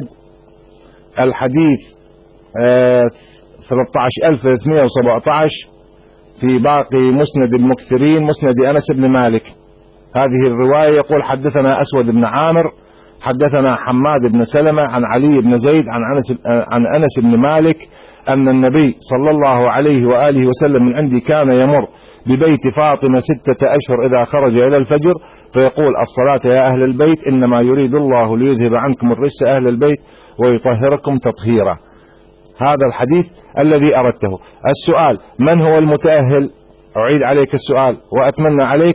الحديث آه ثلاثة عشر ألف وثلاثمئة وسبعة عشر في باقي مسند المكثرين مسند أنس بن مالك. هذه الرواية يقول: حدثنا أسود بن عامر حدثنا حماد بن سلمة عن علي بن زيد عن أنس, عن أنس بن مالك أن النبي صلى الله عليه وآله وسلم من عندي كان يمر ببيت فاطمة ستة أشهر إذا خرج إلى الفجر فيقول: الصلاة يا أهل البيت، إنما يريد الله ليذهب عنكم الرجس أهل البيت ويطهركم تطهيرا. هذا الحديث الذي أردته. السؤال: من هو المتأهل؟ أعيد عليك السؤال وأتمنى عليك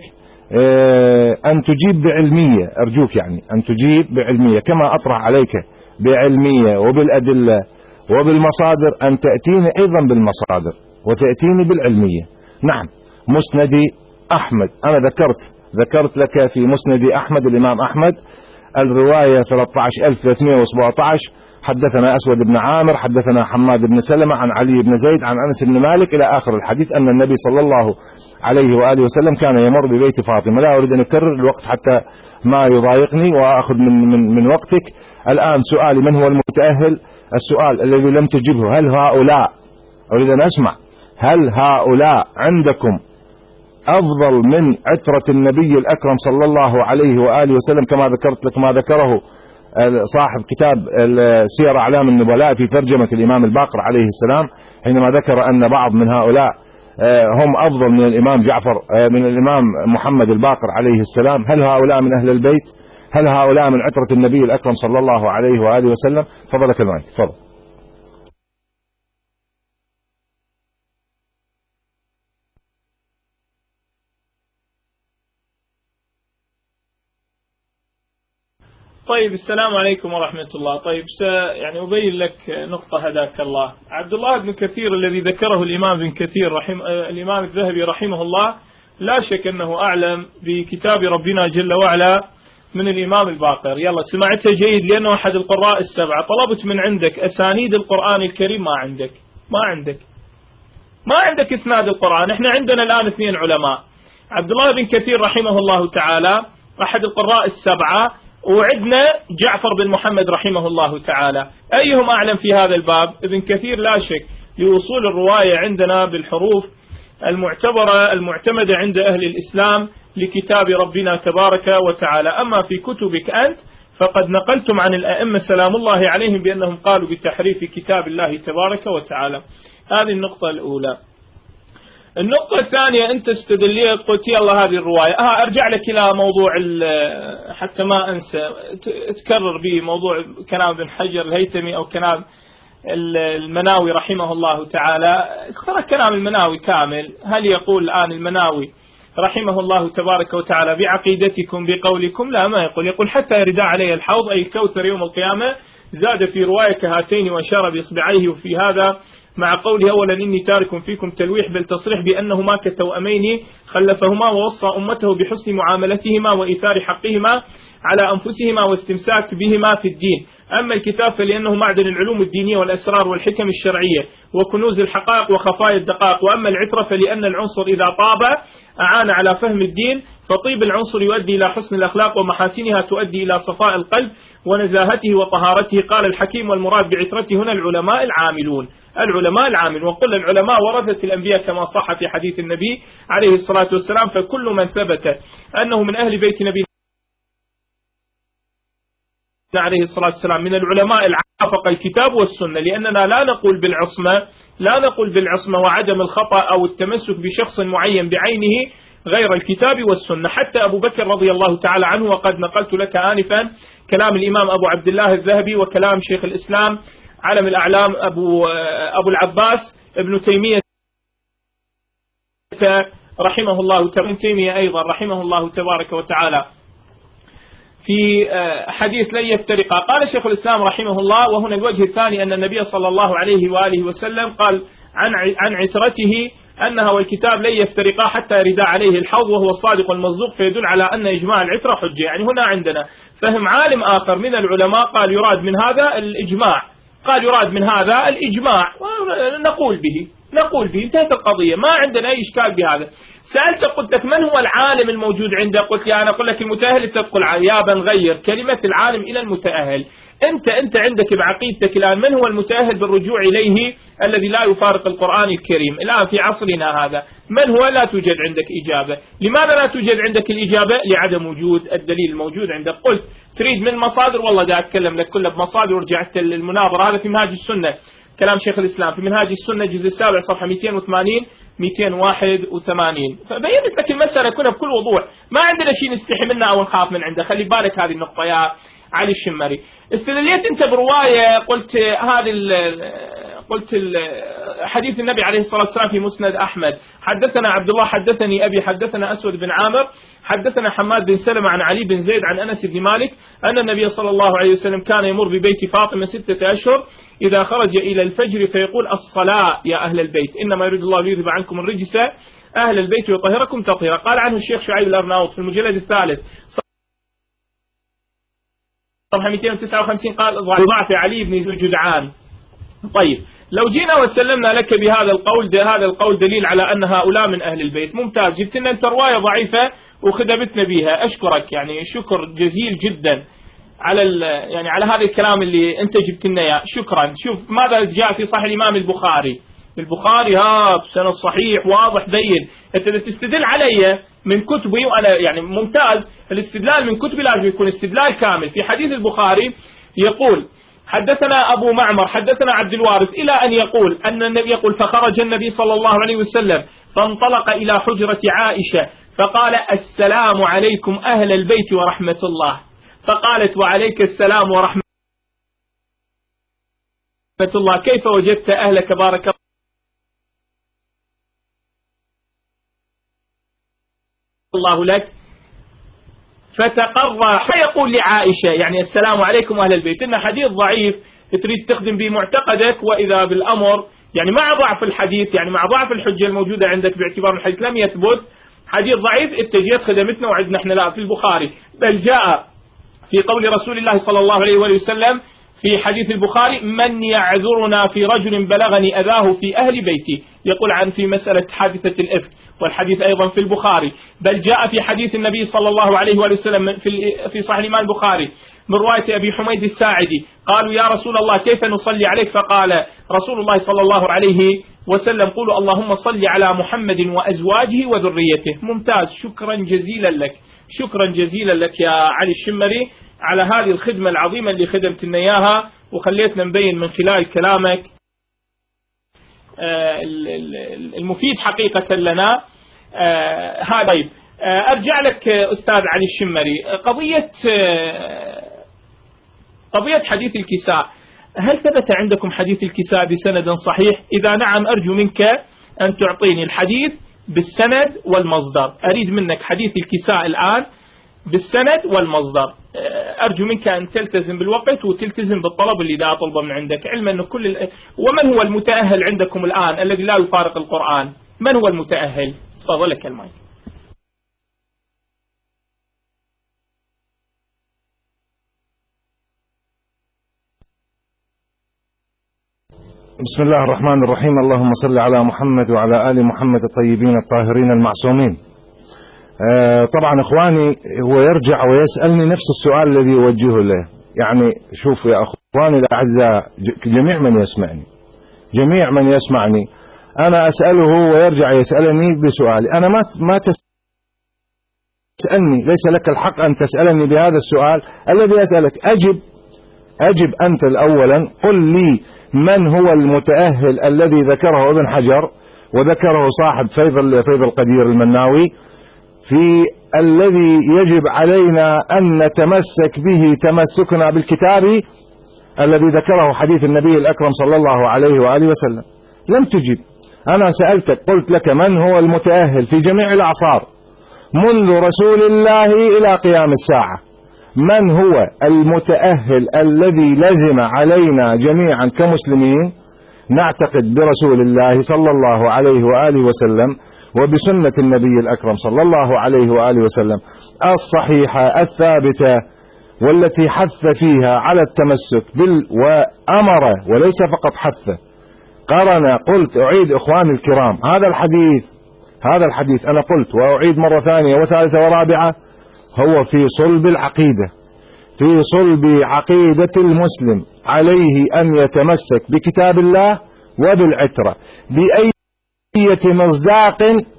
أن تجيب بعلمية، أرجوك يعني أن تجيب بعلمية كما أطرح عليك بعلمية وبالأدلة وبالمصادر، أن تأتيني أيضا بالمصادر وتأتيني بالعلمية. نعم، مسند أحمد أنا ذكرت ذكرت لك في مسند أحمد الإمام أحمد الرواية ثلاثة عشر ألف وثلاثمئة وسبعة عشر حدثنا أسود بن عامر حدثنا حماد بن سلمة عن علي بن زيد عن أنس بن مالك إلى آخر الحديث أن النبي صلى الله عليه وآله وسلم كان يمر ببيت فاطمة. لا أريد أن أكرر الوقت حتى ما يضايقني وأخذ من, من, من وقتك. الآن سؤالي: من هو المتأهل؟ السؤال الذي لم تجبه: هل هؤلاء، أريد أن أسمع، هل هؤلاء عندكم أفضل من عترة النبي الأكرم صلى الله عليه وآله وسلم كما ذكرت لك ما ذكره صاحب كتاب سير أعلام النبلاء في ترجمة الإمام الباقر عليه السلام حينما ذكر أن بعض من هؤلاء هم أفضل من الإمام جعفر من الإمام محمد الباقر عليه السلام؟ هل هؤلاء من أهل البيت؟ هل هؤلاء من عترة النبي الأكرم صلى الله عليه وآله وسلم؟ فضلك المايك، تفضل. طيب السلام عليكم ورحمة الله. طيب يعني أبين لك نقطة هداك الله. عبد الله بن كثير الذي ذكره الإمام بن كثير رحمه الإمام الذهبي رحمه الله لا شك أنه أعلم بكتاب ربنا جل وعلا من الإمام الباقر. يلا سمعته جيد لأنه أحد القراء السبعة. طلبت من عندك أسانيد القرآن الكريم، ما عندك ما عندك ما عندك إسناد القرآن. احنا عندنا الآن اثنين علماء، عبد الله بن كثير رحمه الله تعالى أحد القراء السبعة، وعندنا جعفر بن محمد رحمه الله تعالى. أيهم أعلم في هذا الباب؟ ابن كثير لا شك لوصول الرواية عندنا بالحروف المعتبرة المعتمدة عند أهل الإسلام لكتاب ربنا تبارك وتعالى. أما في كتبك أنت فقد نقلتم عن الأئمة سلام الله عليهم بأنهم قالوا بتحريف كتاب الله تبارك وتعالى. هذه النقطة الأولى. النقطة الثانية، أنت استدليت قلت يلا هذه الرواية. آه أرجع لك إلى موضوع حتى ما أنسى تكرر به موضوع كلام ابن حجر الهيثمي أو كلام المناوي رحمه الله تعالى. اقرأ كلام المناوي كامل. هل يقول الآن المناوي رحمه الله تبارك وتعالى بعقيدتكم بقولكم؟ لا، ما يقول. يقول حتى يرد علي الحوض أي الكوثر يوم القيامة. زاد في رواية كهاتين وأشار بإصبعيه. وفي هذا مع قوله أولا إني تارك فيكم تلويح بالتصريح بأنهما كتوأمين خلفهما ووصى أمته بحسن معاملتهما وإيثار حقهما على أنفسهما واستمساك بهما في الدين. أما الكتاب فلأنه معدن العلوم الدينية والأسرار والحكم الشرعية وكنوز الحقائق وخفايا الدقائق. وأما العترة فلأن العنصر إذا طاب أعان على فهم الدين، فطيب العنصر يؤدي إلى حسن الأخلاق ومحاسنها تؤدي إلى صفاء القلب ونزاهته وطهارته. قال الحكيم والمراد بعترته هنا العلماء العاملون. العلماء العاملون وقل العلماء ورثة الأنبياء كما صح في حديث النبي عليه الصلاة والسلام. فكل من ثبت أنه من أهل بيت نبي عليه الصلاة والسلام من العلماء العافق الكتاب والسنة، لأننا لا نقول بالعصمة لا نقول بالعصمة وعدم الخطأ أو التمسك بشخص معين بعينه غير الكتاب والسنة. حتى أبو بكر رضي الله تعالى عنه، وقد نقلت لك آنفا كلام الإمام أبو عبد الله الذهبي وكلام شيخ الإسلام علم الأعلام أبو, أبو العباس ابن تيمية رحمه الله ابن تيمية أيضا رحمه الله تبارك وتعالى في حديث لن يفترقا. قال شيخ الإسلام رحمه الله وهنا الوجه الثاني أن النبي صلى الله عليه وآله وسلم قال عن عن عترته أنها والكتاب لن يفترقا حتى يرد عليه الحوض وهو الصادق المصدوق، فيدل على أن إجماع العترة حجة. يعني هنا عندنا فهم عالم آخر من العلماء قال يراد من هذا الإجماع، قال يراد من هذا الإجماع ونقول به نقول به انتهت القضية، ما عندنا أي إشكال بهذا. سألت قلت لك من هو العالم الموجود عنده؟ قلت لي أنا أقول لك المتأهل. تدخل يابا نغير كلمة العالم إلى المتأهل. أنت أنت عندك بعقيدتك الآن من هو المتأهل بالرجوع إليه الذي لا يفارق القرآن الكريم الآن في عصرنا هذا؟ من هو؟ لا توجد عندك إجابة. لماذا لا توجد عندك الإجابة؟ لعدم وجود الدليل الموجود عندك. قلت تريد من مصادر، والله دا أتكلم لك كله بمصادر ورجعت المناظرة. هذا في منهاج السنة كلام شيخ الإسلام في منهاج السنة الجزء السابع صفحة مئتين وثمانين مئتين وواحد وثمانين. فبينت لك المسألة كلها بكل وضوح، ما عندنا شيء نستحي منه أو نخاف من عنده. خلي بالك هذه النقطة يا علي الشمري. استدليت أنت برواية قلت هذه قلت حديث النبي عليه الصلاة والسلام في مسند أحمد. حدثنا عبد الله حدثني أبي حدثنا أسود بن عامر حدثنا حماد بن سلمة عن علي بن زيد عن أنس بن مالك أن النبي صلى الله عليه وسلم كان يمر ببيت فاطمة ستة أشهر إذا خرج إلى الفجر فيقول الصلاة يا أهل البيت إنما يريد الله ليذهب عنكم الرجس أهل البيت ويطهركم تطهيرا. قال عنه الشيخ شعيب الأرناؤوط في المجلد الثالث صفحة مئتين وتسعة وخمسين قال ضعف علي بن جدعان. طيب لو جينا وسلمنا لك بهذا القول ده هذا القول دليل على أن هؤلاء من أهل البيت، ممتاز، جبت لنا أنت رواية ضعيفة وخدمتنا بها، أشكرك يعني شكر جزيل جدا على يعني على هذا الكلام اللي أنت جبت لنا إياه، شكرا. شوف ماذا جاء في صحيح الإمام البخاري البخاري ها بسند صحيح واضح بين. أنت تستدل علي من كتبي وأنا يعني ممتاز، الاستدلال من كتبي لازم يكون استدلال كامل. في حديث البخاري يقول حدثنا أبو معمر حدثنا عبد الوارث إلى أن يقول أن النبي يقول فخرج النبي صلى الله عليه وسلم فانطلق إلى حجرة عائشة فقال السلام عليكم أهل البيت ورحمة الله، فقالت وعليك السلام ورحمة الله، كيف وجدت أهلك بارك الله لك؟ فتقرى فيقول لعائشة يعني السلام عليكم أهل البيت، إن حديث ضعيف تريد تخدم به معتقدك، وإذا بالأمر يعني مع ضعف الحديث، يعني مع ضعف الحجة الموجودة عندك باعتبار الحديث لم يثبت حديث ضعيف، اتجيت خدمتنا وعدنا احنا لا في البخاري. بل جاء في قول رسول الله صلى الله عليه وسلم في حديث البخاري: من يعذرنا في رجل بلغني أذاه في أهل بيتي، يقول عن في مسألة حادثة الإفك، والحديث أيضا في البخاري. بل جاء في حديث النبي صلى الله عليه وسلم في في صحيح الإمام البخاري من رواية أبي حميد الساعدي، قالوا يا رسول الله كيف نصلي عليك؟ فقال رسول الله صلى الله عليه وسلم: قولوا اللهم صل على محمد وأزواجه وذريته. ممتاز، شكرا جزيلا لك، شكرا جزيلا لك يا علي الشمري على هذه الخدمة العظيمة اللي خدمتنا إياها، وخليتنا نبين من خلال كلامك المفيد حقيقة لنا. هذا طيب، أرجع لك أستاذ علي الشمري، قضية قضية حديث الكساء، هل ثبت عندكم حديث الكساء بسند صحيح؟ إذا نعم أرجو منك أن تعطيني الحديث بالسند والمصدر. أريد منك حديث الكساء الآن بالسند والمصدر. أرجو منك أن تلتزم بالوقت وتلتزم بالطلب اللي دا طلبه من عندك، علما أن كل ال... ومن هو المتأهل عندكم الآن الذي لا يفارق القرآن؟ من هو المتأهل؟ تفضل لك المايك. بسم الله الرحمن الرحيم. اللهم صل على محمد وعلى آل محمد الطيبين الطاهرين المعصومين. آه طبعا إخواني، هو يرجع ويسألني نفس السؤال الذي يوجهه له. يعني شوف يا أخواني الأعزاء، جميع من يسمعني جميع من يسمعني أنا أسأله ويرجع يسألني بسؤالي. أنا ما ما تسألني، ليس لك الحق أن تسألني بهذا السؤال الذي أسألك. أجب أجب أنت الأولا، قل لي من هو المتأهل الذي ذكره ابن حجر وذكره صاحب فيض فيض القدير المناوي في الذي يجب علينا أن نتمسك به تمسكنا بالكتاب الذي ذكره حديث النبي الأكرم صلى الله عليه وآله وسلم. لم تجب. أنا سألتك قلت لك من هو المتأهل في جميع الأعصار منذ رسول الله إلى قيام الساعة، من هو المتأهل الذي لزم علينا جميعا كمسلمين نعتقد برسول الله صلى الله عليه وآله وسلم وبسنة النبي الأكرم صلى الله عليه وآله وسلم الصحيحة الثابتة، والتي حث فيها على التمسك بال وأمر، وليس فقط حث، قرن. قلت أعيد إخواني الكرام، هذا الحديث هذا الحديث أنا قلت وأعيد مرة ثانية وثالثة ورابعة، هو في صلب العقيدة، في صلب عقيدة المسلم، عليه أن يتمسك بكتاب الله وبالعترة بأي مصداق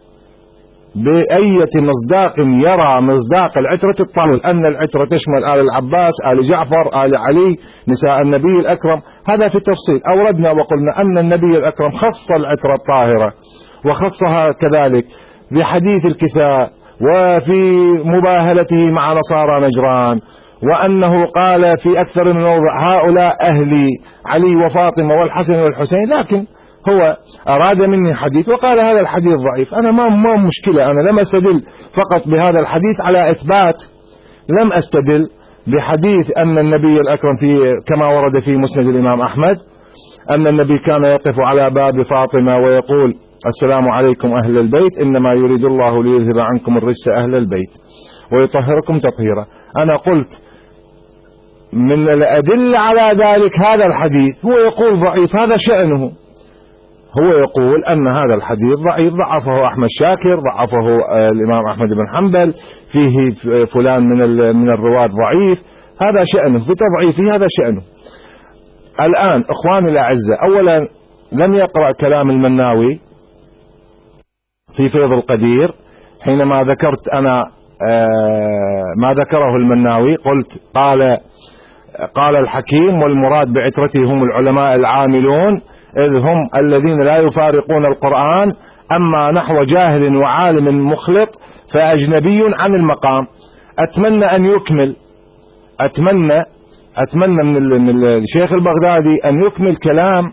بأية مصداق يرى مصداق العترة الطاهرة، أن العترة تشمل آل العباس، آل جعفر، آل علي، نساء النبي الأكرم. هذا في التفصيل أوردنا وقلنا أن النبي الأكرم خص العترة الطاهرة وخصها كذلك بحديث الكساء وفي مباهلته مع نصارى نجران، وأنه قال في أكثر من موضع هؤلاء أهلي علي وفاطمة والحسن والحسين، لكن هو أراد مني حديث وقال هذا الحديث ضعيف. أنا ما ما مشكلة، أنا لم أستدل فقط بهذا الحديث على إثبات، لم أستدل بحديث أن النبي الأكرم في كما ورد في مسند الإمام أحمد أن النبي كان يقف على باب فاطمة ويقول السلام عليكم أهل البيت، إنما يريد الله ليذهب عنكم الرجس أهل البيت ويطهركم تطهيرا. أنا قلت من الأدلة على ذلك هذا الحديث، هو يقول ضعيف، هذا شأنه، هو يقول أن هذا الحديث ضعيف، ضعفه أحمد شاكر، ضعفه الإمام أحمد بن حنبل، فيه فلان من من الرواة ضعيف، هذا شأنه، في تضعيفه هذا شأنه. الآن إخواني الأعزاء، أولا لم يقرأ كلام المناوي في فيض القدير حينما ذكرت أنا ما ذكره المناوي، قلت قال قال الحكيم والمراد بعترته هم العلماء العاملون، إذ هم الذين لا يفارقون القرآن، أما نحو جاهل وعالم مخلط فأجنبي عن المقام. أتمنى أن يكمل أتمنى أتمنى من الشيخ البغدادي أن يكمل كلام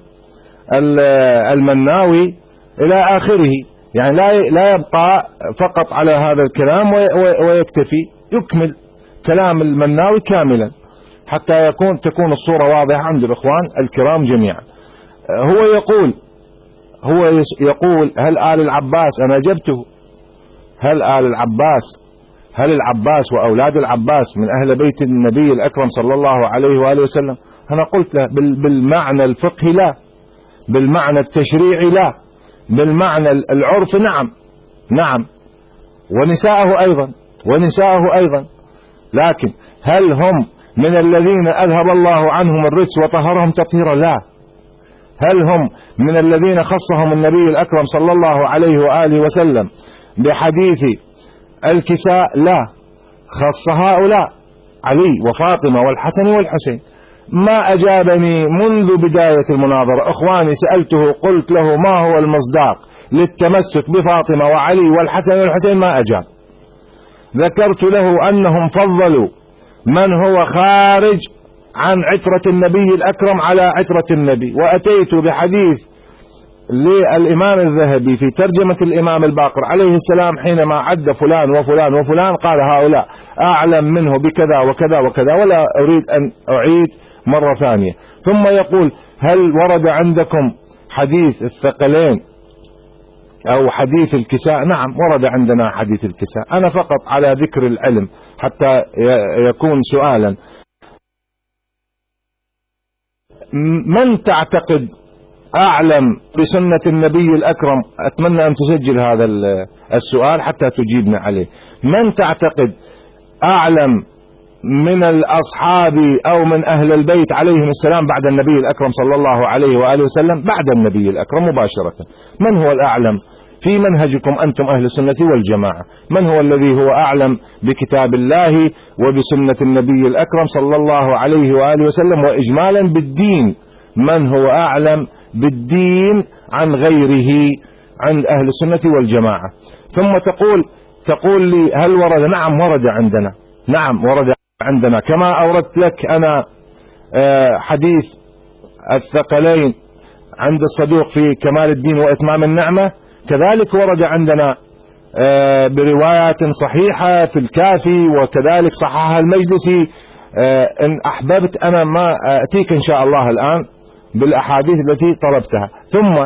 المناوي إلى آخره، يعني لا لا يبقى فقط على هذا الكلام ويكتفي، يكمل كلام المناوي كاملا حتى يكون تكون الصورة واضحة عند الإخوان الكرام جميعا. هو يقول هو يقول هل آل العباس، أنا أجبته، هل آل العباس هل العباس وأولاد العباس من أهل بيت النبي الأكرم صلى الله عليه وآله وسلم؟ أنا قلت له بالمعنى الفقهي لا، بالمعنى التشريعي لا، بالمعنى العرف نعم نعم، ونساءه أيضا ونساءه أيضا، لكن هل هم من الذين أذهب الله عنهم الرجس وطهرهم تطهيرا؟ لا. هل هم من الذين خصهم النبي الأكرم صلى الله عليه وآله وسلم بحديث الكساء؟ لا، خص هؤلاء علي وفاطمة والحسن والحسين. ما أجابني منذ بداية المناظرة. إخواني سألته قلت له ما هو المصداق للتمسك بفاطمة وعلي والحسن والحسين، ما أجاب. ذكرت له أنهم فضلوا من هو خارج عن عترة النبي الأكرم على عترة النبي، وأتيت بحديث للإمام الذهبي في ترجمة الإمام الباقر عليه السلام حينما عد فلان وفلان وفلان قال هؤلاء أعلم منه بكذا وكذا وكذا، ولا أريد أن أعيد مرة ثانية. ثم يقول هل ورد عندكم حديث الثقلين أو حديث الكساء؟ نعم ورد عندنا حديث الكساء. أنا فقط على ذكر العلم حتى يكون سؤالا، من تعتقد أعلم بسنة النبي الأكرم؟ أتمنى أن تسجل هذا السؤال حتى تجيبنا عليه. من تعتقد أعلم من الأصحاب أو من أهل البيت عليهم السلام بعد النبي الأكرم صلى الله عليه وآله وسلم؟ بعد النبي الأكرم مباشرة. من هو الأعلم في منهجكم أنتم أهل السنة والجماعة؟ من هو الذي هو أعلم بكتاب الله وبسنة النبي الأكرم صلى الله عليه وآله وسلم وإجمالا بالدين؟ من هو أعلم بالدين عن غيره عند أهل السنة والجماعة؟ ثم تقول تقول لي هل ورد؟ نعم ورد عندنا، نعم ورد عندنا، كما أوردت لك أنا حديث الثقلين عند الصدوق في كمال الدين وإتمام النعمة، كذلك ورد عندنا بروايات صحيحة في الكافي، وكذلك صححها المجلسي. إن أحببت أنا ما أتيك إن شاء الله الآن بالأحاديث التي طلبتها. ثم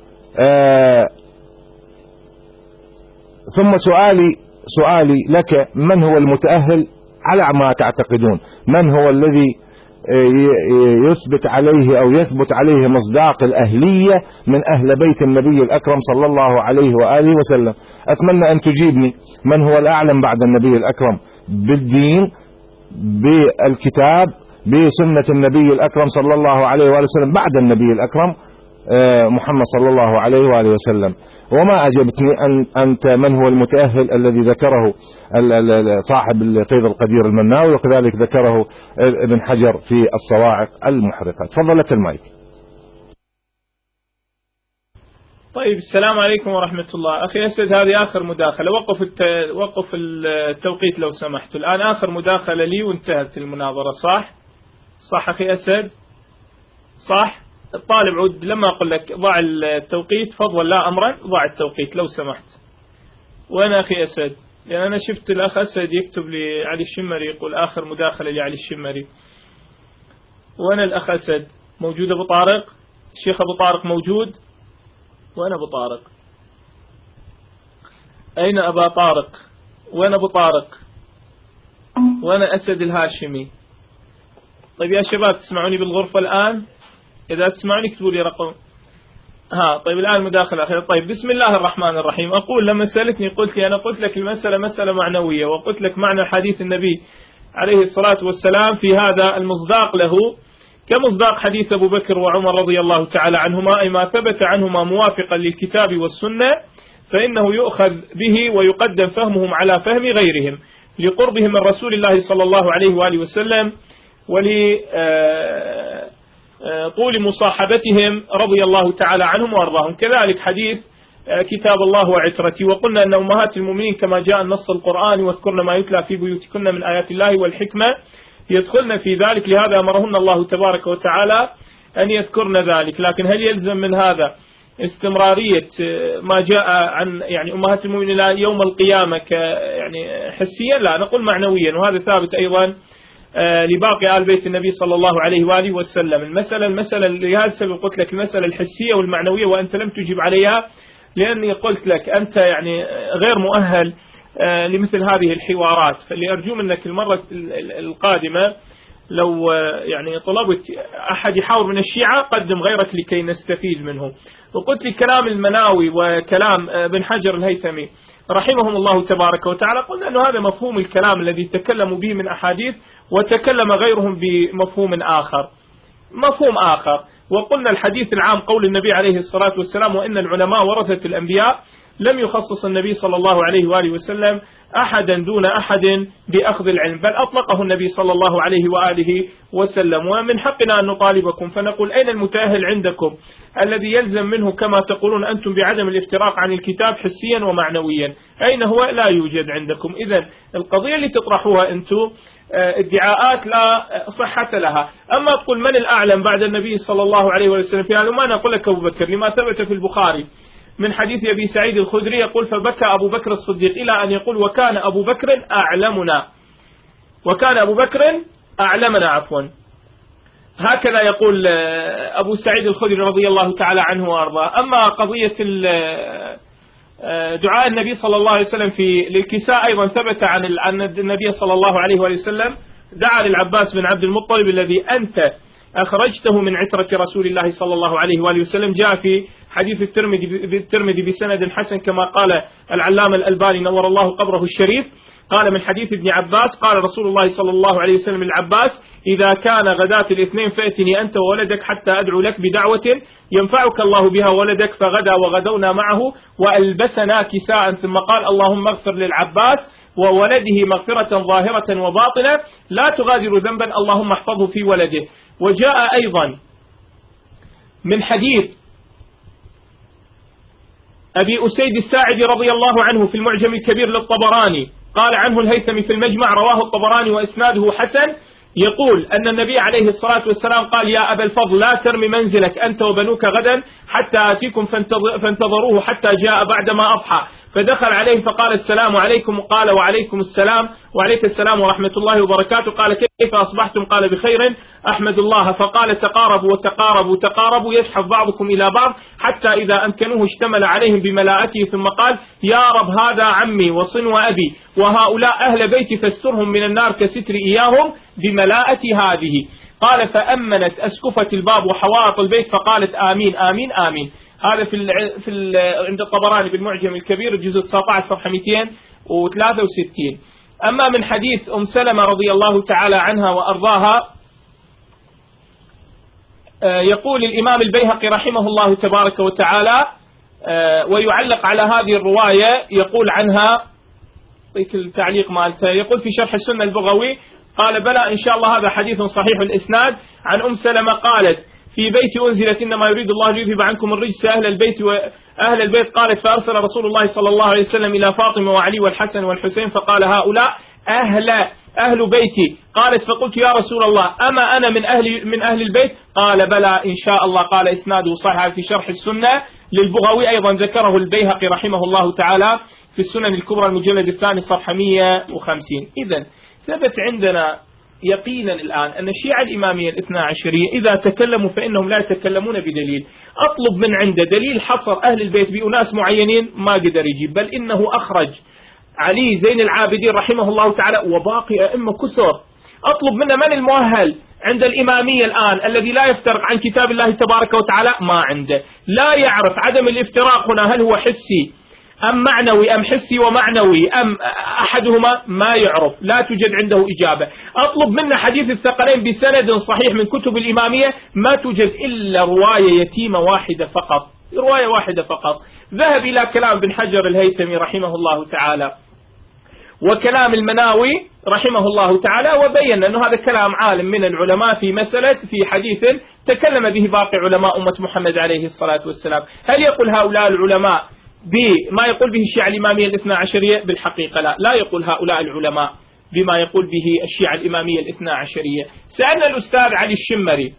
ثم سؤالي سؤالي لك، من هو المتأهل على ما تعتقدون؟ من هو الذي يثبت عليه أو يثبت عليه مصداق الأهلية من أهل بيت النبي الأكرم صلى الله عليه وآله وسلم؟ أتمنى أن تجيبني من هو الأعلم بعد النبي الأكرم بالدين، بالكتاب، بسنة النبي الأكرم صلى الله عليه وآله وسلم بعد النبي الأكرم محمد صلى الله عليه وآله وسلم. وما أجبتني أن أنت من هو المتأهل الذي ذكره صاحب القيد القدير المناوي، وكذلك ذكره ابن حجر في الصواعق المحرقة. تفضل لك المايك. طيب السلام عليكم ورحمة الله. أخي أسد هذه آخر مداخلة، وقف الت... وقف التوقيت لو سمحت. الآن آخر مداخلة لي وانتهت المناظرة، صح؟ صح أخي أسد؟ صح؟ الطالب عود لما أقول لك ضع التوقيت فضلا لا أمرا ضع التوقيت لو سمحت. وأنا أخي أسد، يعني أنا شفت الأخ أسد يكتب لي علي الشمري يقول آخر مداخلة لعلي الشمري، وأنا الأخ أسد موجود. أبو طارق الشيخ أبو طارق موجود، وأنا أبو طارق. أين أبا طارق؟ وأنا أبو طارق، وأنا أسد الهاشمي. طيب يا شباب تسمعوني بالغرفة الآن؟ إذا تسمعوني اكتبوا لي رقم. ها طيب الآن مداخلة أخيرة. طيب بسم الله الرحمن الرحيم. أقول لما سألتني قلت لي أنا قلت لك المسألة مسألة معنوية، وقلت لك معنى حديث النبي عليه الصلاة والسلام في هذا المصداق له كمصداق حديث أبو بكر وعمر رضي الله تعالى عنهما، أي ما ثبت عنهما موافقا للكتاب والسنة فإنه يؤخذ به ويقدم فهمهم على فهم غيرهم لقربهم من رسول الله صلى الله عليه وآله وسلم ولطول مصاحبتهم رضي الله تعالى عنهم وأرضاهم. كذلك حديث كتاب الله وعترتي، وقلنا أن أمهات المؤمنين كما جاء النص القرآني واذكرن ما يتلى في بيوتكن من آيات الله والحكمة يدخلن في ذلك، لهذا أمرهن الله تبارك وتعالى أن يذكرن ذلك. لكن هل يلزم من هذا استمرارية ما جاء عن يعني أمهات المؤمنين يوم القيامة ك يعني حسيا، لا نقول معنويا، وهذا ثابت أيضا لباقي آل بيت النبي صلى الله عليه وآله وسلم. المسألة المسألة لهذا السبب قلت لك المسألة الحسية والمعنوية، وأنت لم تجب عليها لأني قلت لك أنت يعني غير مؤهل لمثل هذه الحوارات. فاللي أرجو منك المرة القادمة لو يعني طلبت أحد يحاور من الشيعة قدم غيرك لكي نستفيد منه. وقلت لي كلام المناوي وكلام ابن حجر الهيثمي رحمهم الله تبارك وتعالى، قلنا أنه هذا مفهوم الكلام الذي تكلموا به من أحاديث، وتكلم غيرهم بمفهوم آخر مفهوم آخر. وقلنا الحديث العام قول النبي عليه الصلاة والسلام وإن العلماء ورثة الأنبياء، لم يخصص النبي صلى الله عليه وآله وسلم أحدا دون أحد بأخذ العلم، بل أطلقه النبي صلى الله عليه وآله وسلم. ومن حقنا أن نطالبكم فنقول أين المتأهل عندكم الذي يلزم منه كما تقولون أنتم بعدم الافتراق عن الكتاب حسيا ومعنويا؟ أين هو؟ لا يوجد عندكم. إذن القضية اللي تطرحوها أنتم ادعاءات لا صحة لها. أما تقول من الأعلم بعد النبي صلى الله عليه وسلم في هذا، ما نقول لك أبو بكر لما ثبت في البخاري من حديث أبي سعيد الخدري يقول فبكى أبو بكر الصديق إلى أن يقول وكان أبو بكر أعلمنا وكان أبو بكر أعلمنا عفوا هكذا يقول أبو سعيد الخدري رضي الله تعالى عنه وأرضاه. أما قضية دعاء النبي صلى الله عليه وسلم في للكساء أيضا ثبت عن النبي صلى الله عليه وسلم دعا للعباس بن عبد المطلب الذي أنت أخرجته من عترة رسول الله صلى الله عليه وآله وسلم. جاء في حديث الترمذي الترمذي بسند حسن كما قال العلامة الألباني نور الله قبره الشريف، قال من حديث ابن عباس قال رسول الله صلى الله عليه وسلم للعباس إذا كان غداة الاثنين فأتني أنت وولدك حتى أدعو لك بدعوة ينفعك الله بها ولدك، فغدا وغدونا معه وألبسنا كساء، ثم قال اللهم اغفر للعباس وولده مغفرة ظاهرة وباطنة لا تغادر ذنبا اللهم احفظه في ولده. وجاء أيضا من حديث أبي أسيد الساعدي رضي الله عنه في المعجم الكبير للطبراني، قال عنه الهيثمي في المجمع رواه الطبراني وإسناده حسن، يقول أن النبي عليه الصلاة والسلام قال يا أبا الفضل لا ترمي منزلك أنت وبنوك غدا حتى آتيكم فانتظروه حتى جاء بعدما أضحى، فدخل عليه فقال السلام عليكم، قال وعليكم السلام وعليك السلام ورحمة الله وبركاته، قال كيف أصبحتم؟ قال بخير أحمد الله، فقال تقاربوا وتقاربوا تقاربوا يشحف بعضكم إلى بعض حتى إذا أمكنوه اشتمل عليهم بملاءته، ثم قال يا رب هذا عمي وصنو أبي وهؤلاء أهل بيتي فاسترهم من النار كستر إياهم بملاءة هذه. قال فأمنت أسكفة الباب وحوائط البيت فقالت آمين آمين آمين. هذا في ال في ال عند الطبراني بالمعجم الكبير الجزء تسعة عشر صفحة مئتين وثلاثة وستين. أما من حديث أم سلمة رضي الله تعالى عنها وأرضاها يقول الإمام البيهقي رحمه الله تبارك وتعالى ويعلق على هذه الرواية يقول عنها التعليق مالته، يقول في شرح السنة البغوي قال بلى إن شاء الله هذا حديث صحيح الإسناد عن أم سلمة قالت في بيت أنزلت إنما يريد الله ليذهب عنكم الرجس أهل البيت وأهل البيت، قالت فأرسل رسول الله صلى الله عليه وسلم إلى فاطمة وعلي والحسن والحسين فقال هؤلاء أهل أهل بيتي، قالت فقلت يا رسول الله أما أنا من أهل من أهل البيت؟ قال بلى إن شاء الله. قال إسناده صحيح في شرح السنة للبغوي، أيضا ذكره البيهقي رحمه الله تعالى في السنن الكبرى المجلد الثاني صفحة مئة وخمسين. إذن ثبت عندنا يقينا الآن أن الشيعة الإمامية الاثنى عشرية إذا تكلموا فإنهم لا يتكلمون بدليل. أطلب من عنده دليل حصر أهل البيت بأناس معينين ما قدر يجيب، بل إنه أخرج علي زين العابدين رحمه الله تعالى وباقي أئمة كثر. أطلب منه من المؤهل عند الإمامية الآن الذي لا يفترق عن كتاب الله تبارك وتعالى؟ ما عنده، لا يعرف عدم الافتراق هنا هل هو حسي أم معنوي أم حسي ومعنوي أم أحدهما، ما يعرف، لا توجد عنده إجابة. أطلب منه حديث الثقلين بسند صحيح من كتب الإمامية، ما توجد إلا رواية يتيمة واحدة فقط، رواية واحدة فقط. ذهب إلى كلام بن حجر الهيثمي رحمه الله تعالى وكلام المناوي رحمه الله تعالى وبين أنه هذا كلام عالم من العلماء في مسألة في حديث تكلم به باقي علماء أمة محمد عليه الصلاة والسلام. هل يقول هؤلاء العلماء بما يقول به الشيعة الإمامية الاثنى عشرية؟ بالحقيقة لا، لا يقول هؤلاء العلماء بما يقول به الشيعة الإمامية الاثنى عشرية. سألنا الأستاذ علي الشمري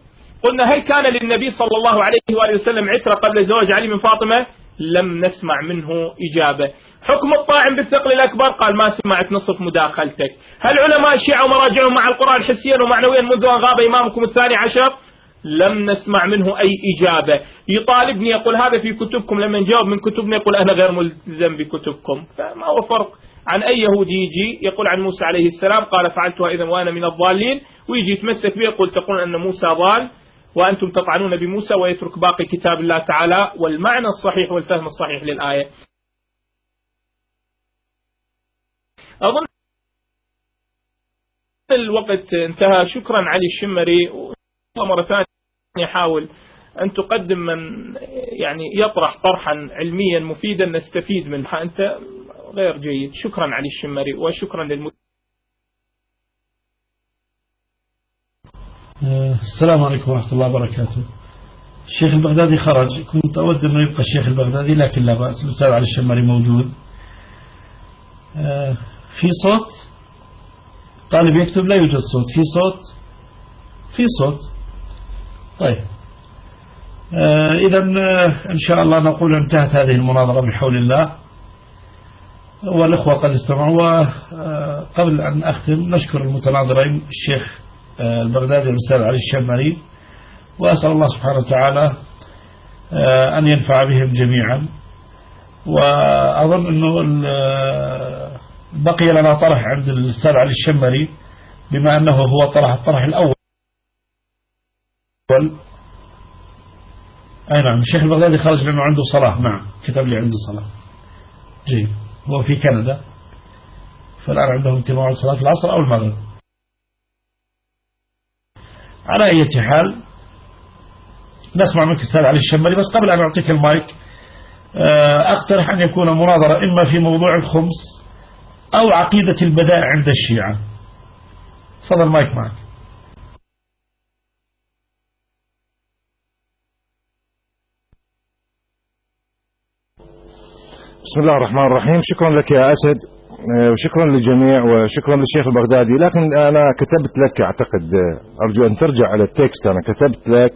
قلنا هل كان للنبي صلى الله عليه وآله وسلم عترة قبل زواج علي من فاطمة؟ لم نسمع منه إجابة. حكم الطاعن بالثقل الأكبر؟ قال ما سمعت نصف مداخلتك. هل علماء الشيعة ومراجعهم مع القرآن حسيا ومعنويا منذ أن غاب إمامكم الثاني عشر؟ لم نسمع منه أي إجابة. يطالبني يقول هذا في كتبكم، لما نجاوب من كتبنا يقول أنا غير ملزم بكتبكم. فما هو فرق عن أي يهودي يجي يقول عن موسى عليه السلام قال فعلتها إذا وأنا من الضالين، ويجي يتمسك به يقول تقولون أن موسى ضال وأنتم تطعنون بموسى، ويترك باقي كتاب الله تعالى والمعنى الصحيح والفهم الصحيح للآية. أظن الوقت انتهى. شكرا علي الشمري. مرة ثانية يحاول أن تقدم من يعني يطرح طرحا علميا مفيدا نستفيد منه، أنت غير جيد. شكرا علي الشمري وشكرا للمسلمين. السلام عليكم ورحمة الله وبركاته. الشيخ البغدادي خرج، كنت أود أن يبقى الشيخ البغدادي لكن لا بأس، الأستاذ علي الشمري موجود. في صوت؟ طالب يكتب لا يوجد صوت. في صوت؟ في صوت. طيب إذا إن شاء الله نقول انتهت هذه المناظرة بحول الله، والإخوة قد استمعوا. وقبل أن أختم نشكر المتناظرين الشيخ البغدادي والأستاذ علي الشمري، وأسأل الله سبحانه وتعالى أن ينفع بهم جميعا. وأظن أنه بقي لنا طرح عند الأستاذ علي الشمري، بما أنه هو طرح الطرح الأول. أي نعم، الشيخ البغدادي خرج لأنه عنده صلاة. نعم كتب لي عنده صلاة. جيد، هو في كندا فالآن عندهم اجتماع صلاة العصر أو المغرب. على أي حال نسمع منك أستاذ علي الشمري. بس قبل أن أعطيك المايك أقترح أن يكون مناظرة إما في موضوع الخمس أو عقيدة البداء عند الشيعة. تفضل مايك معك. بسم الله الرحمن الرحيم. شكرا لك يا أسد وشكرا للجميع وشكرا للشيخ البغدادي. لكن أنا كتبت لك، أعتقد أرجو أن ترجع على التكست، أنا كتبت لك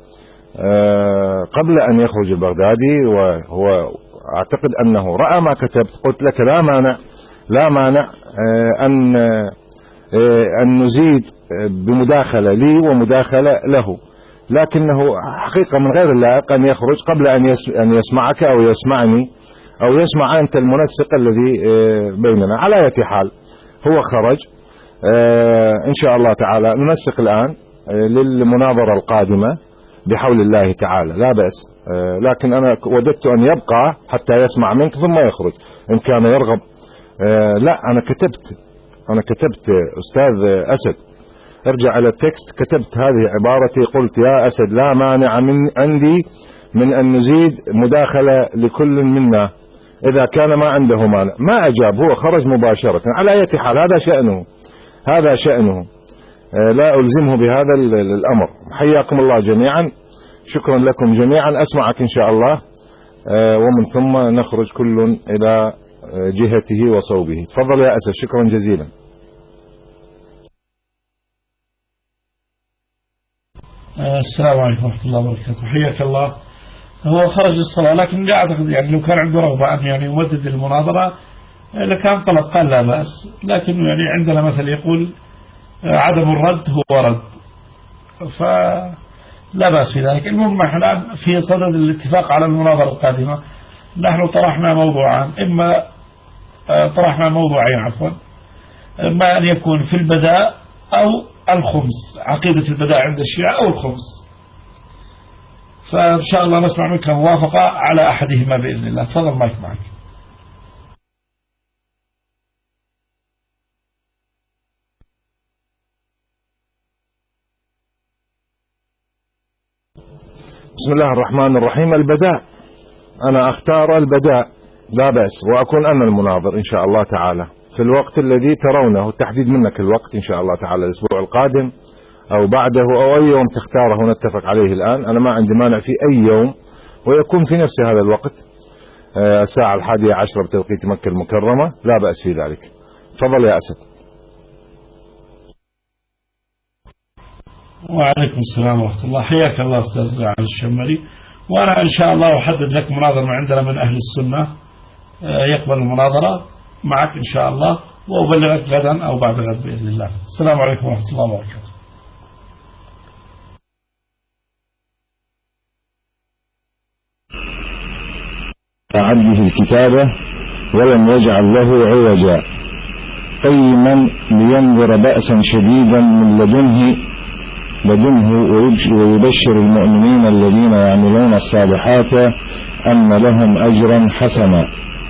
قبل أن يخرج البغدادي، وهو أعتقد أنه رأى ما كتبت. قلت لك لا مانع لا مانع أن أن نزيد بمداخلة لي ومداخلة له، لكنه حقيقة من غير اللائق أن يخرج قبل أن يسمعك أو يسمعني أو يسمع أنت المنسق الذي بيننا. على أي حال هو خرج، إن شاء الله تعالى ننسق الآن للمناظرة القادمة بحول الله تعالى، لا بأس. لكن أنا وددت أن يبقى حتى يسمع منك ثم يخرج إن كان يرغب. لا أنا كتبت أنا كتبت أستاذ أسد، ارجع على التكست، كتبت هذه عبارتي. قلت يا أسد لا مانع من عندي من أن نزيد مداخلة لكل منا إذا كان ما عنده مانع. ما أجاب، هو خرج مباشرة. على أي حال هذا شأنه هذا شأنه لا ألزمه بهذا الأمر. حياكم الله جميعا، شكرا لكم جميعا. أسمعك إن شاء الله ومن ثم نخرج كل إلى جهته وصوبه. تفضل يا أسد. شكرا جزيلا. السلام عليكم ورحمة الله وبركاته. حياك الله. هو خرج الصلاة، لكن لا أعتقد يعني لو كان عنده رغبة أن يعني يمدد المناظرة لكان طلب، قال لا بأس. لكن يعني عندنا مثل يقول عدم الرد هو رد، فلا بأس في ذلك. المهم نحن في صدد الاتفاق على المناظرة القادمة. نحن طرحنا موضوعان، إما طرحنا موضوعين عفوا، إما أن يكون في البداء أو الخمس، عقيدة البداء عند الشيعة أو الخمس. فإن شاء الله نسمع منك موافقة على أحدهما بإذن الله. تفضل مايك معك. بسم الله الرحمن الرحيم. البداء، أنا أختار البداء لا بأس، وأكون أنا المناظر إن شاء الله تعالى في الوقت الذي ترونه. التحديد منك الوقت إن شاء الله تعالى الأسبوع القادم أو بعده أو أي يوم تختاره نتفق عليه الآن. أنا ما عندي مانع في أي يوم، ويكون في نفس هذا الوقت الساعة الحادية عشرة بتوقيت مكة المكرمة، لا بأس في ذلك. تفضل يا أسد. وعليكم السلام ورحمة الله. حياك الله أستاذ علي الشمري. وأنا إن شاء الله أحدد لك مناظرة عندنا من أهل السنة يقبل المناظرة معك إن شاء الله، وأبلغك غدا أو بعد غد بإذن الله. السلام عليكم ورحمة الله وبركاته. عبده الكتابة ولم يجعل له عوجا قيما لينذر بأسا شديدا من لدنه لدنه ويبشر المؤمنين الذين يعملون الصالحات أن لهم أجرا حسنا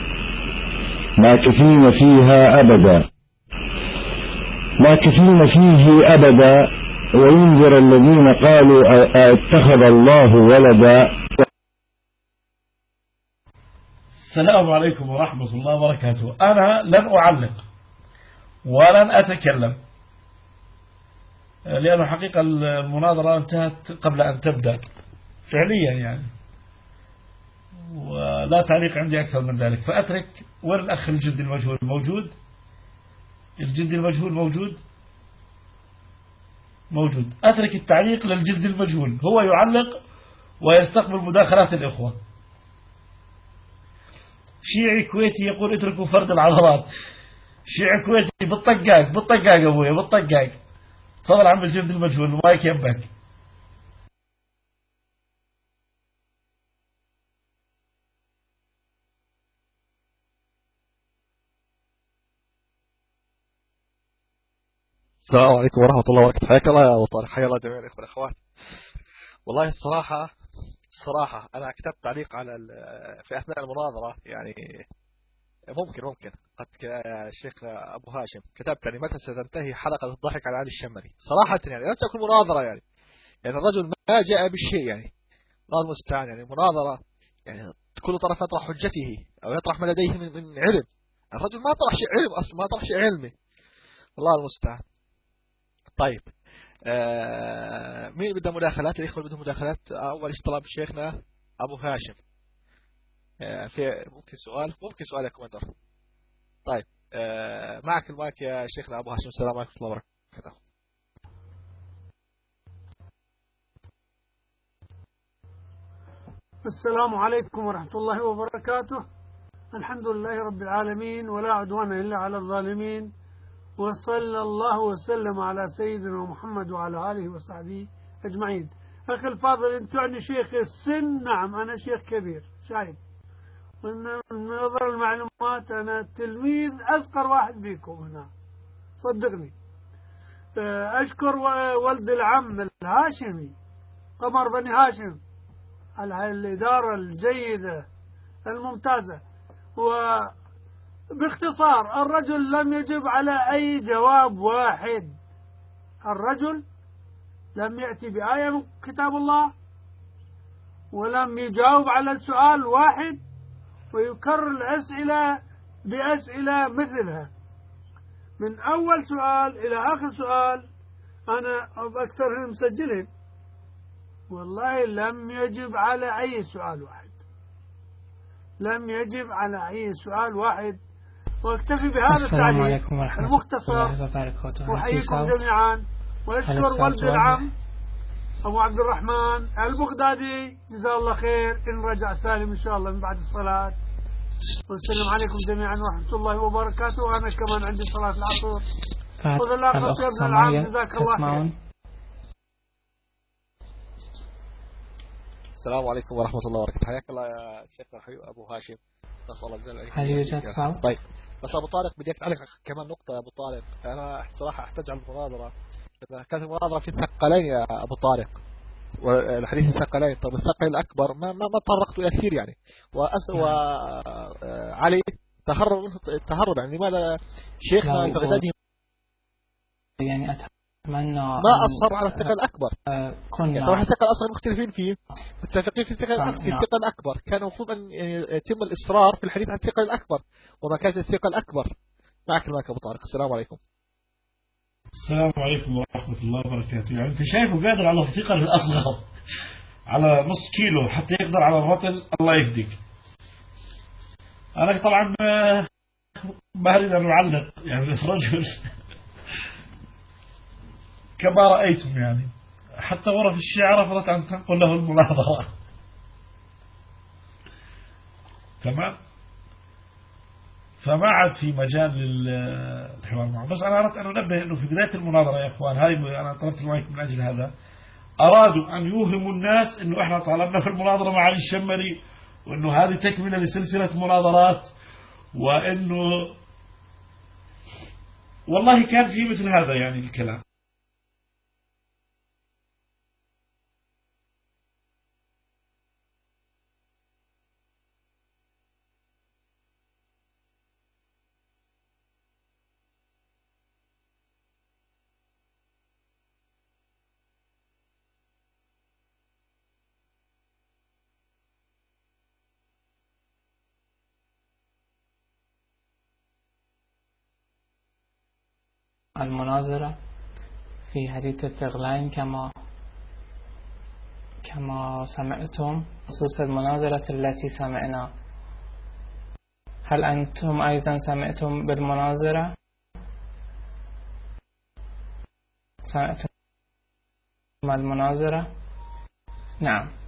ماكثين فيها أبدا ماكثين فيه أبدا وينذر الذين قالوا اتخذ الله ولدا. السلام عليكم ورحمة الله وبركاته. أنا لن أعلق ولن أتكلم لأن حقيقة المناظرة انتهت قبل أن تبدأ فعليا يعني، ولا تعليق عندي أكثر من ذلك. فأترك. وين الأخ الجد المجهول موجود؟ الجد المجهول موجود موجود أترك التعليق للجد المجهول، هو يعلق ويستقبل مداخلات الإخوة. شيعي كويتي يقول اتركوا فرد العضلات. شيعي كويتي بالطقاق بالطقاق أبويا بالطقاق. تفضل عم الجد المجهول ومايك يبك. السلام عليكم ورحمة الله وبركاته. حياك الله يا أبو طارق. حيا الله جميع الإخوة والأخوات. والله الصراحة الصراحة أنا كتبت تعليق على في أثناء المناظرة يعني ممكن ممكن قد الشيخ أبو هاشم كتبت يعني متى ستنتهي حلقة الضحك على علي الشمري. صراحة يعني لم تكن مناظرة يعني يعني الرجل ما جاء بالشيء يعني الله المستعان. يعني مناظرة يعني كل طرف يطرح حجته أو يطرح ما لديه من, من علم. الرجل ما طرح شيء علم أصلا، ما طرح شيء علمي. الله المستعان. طيب آه مين بده مداخلات؟ الإخوة اللي بدهم مداخلات. أول إيش طلب شيخنا أبو هاشم. آه في ممكن سؤال ممكن سؤال يا كوماندر. طيب آه معك المايك يا شيخنا أبو هاشم. السلام عليكم ورحمة الله وبركاته. السلام عليكم ورحمة الله وبركاته. الحمد لله رب العالمين ولا عدوان إلا على الظالمين، وصلى الله وسلم على سيدنا محمد وعلى آله وصحبه أجمعين. أخي الفاضل أنت تعني شيخ السن. نعم أنا شيخ كبير شايف، من نظر المعلومات أنا تلميذ أصغر واحد بيكم هنا صدقني. أشكر ولد العم الهاشمي قمر بني هاشم على الإدارة الجيدة الممتازة. وباختصار الرجل لم يجب على أي جواب واحد. الرجل لم يأتي بآية من كتاب الله ولم يجاوب على السؤال واحد ويكرر الأسئلة بأسئلة مثلها من أول سؤال إلى آخر سؤال. أنا أكثرهم مسجلين. والله لم يجب على أي سؤال واحد، لم يجب على أي سؤال واحد. واكتفي بهذا التعليق المختصر. وحييكم جميعا وأشكر ولد العم أبو عبد الرحمن البغدادي جزاه الله خير إن رجع سالم إن شاء الله من بعد الصلاة. والسلام عليكم جميعا ورحمة الله وبركاته. وأنا كمان عندي صلاة العصر. خذ الله خير ابن العام جزاك الله خير. السلام عليكم ورحمة الله وبركاته. حياك الله يا شيخ أبو هاشم. نسأل الله جل وعلا. هل يوجد صوت؟ طيب بس أبو طارق بدي أعلق كمان نقطة يا أبو طارق. أنا صراحة أحتاج على المناظرة. كانت المناظرة في الثقلين يا أبو طارق والحديث الثقلين. طب الثقل الأكبر ما ما ما تطرقت إلى كثير يعني. وأس وعلي تهرب منه التهرب يعني. لماذا شيخنا البغدادي يعني أتمنى ما أصر على الثقل الأكبر؟ كنا يعني طبعا الثقل الأصغر مختلفين فيه، متفقين في الثقل في الثقل الأكبر. كان المفروض أن يتم الإصرار في الحديث عن الثقل الأكبر ومكاسب الثقل الأكبر. معك المايك أبو طارق. السلام عليكم. السلام عليكم ورحمة الله وبركاته. يعني أنت شايفه قادر على الثقل الأصغر على نص كيلو حتى يقدر على الرطل. الله يهديك. أنا طبعا ما أريد أن أعلق يعني الرجل كما رأيتم يعني حتى غرف الشيعة رفضت أن تنقل له المناظرة. تمام. فما عاد في مجال للحوار معه. بس أنا أردت أن أنبه أنه في بداية المناظرة يا إخوان، هاي أنا طلبت المايك من أجل هذا، أرادوا أن يوهموا الناس أنه إحنا طالبنا في المناظرة مع علي الشمري، وأنه هذه تكملة لسلسلة مناظرات، وأنه والله كان في مثل هذا يعني الكلام. المناظرة في حديث الثغلين كما كما سمعتم، خصوص المناظرة التي سمعنا. هل أنتم أيضا سمعتم بالمناظرة؟ سمعتم المناظرة؟ نعم.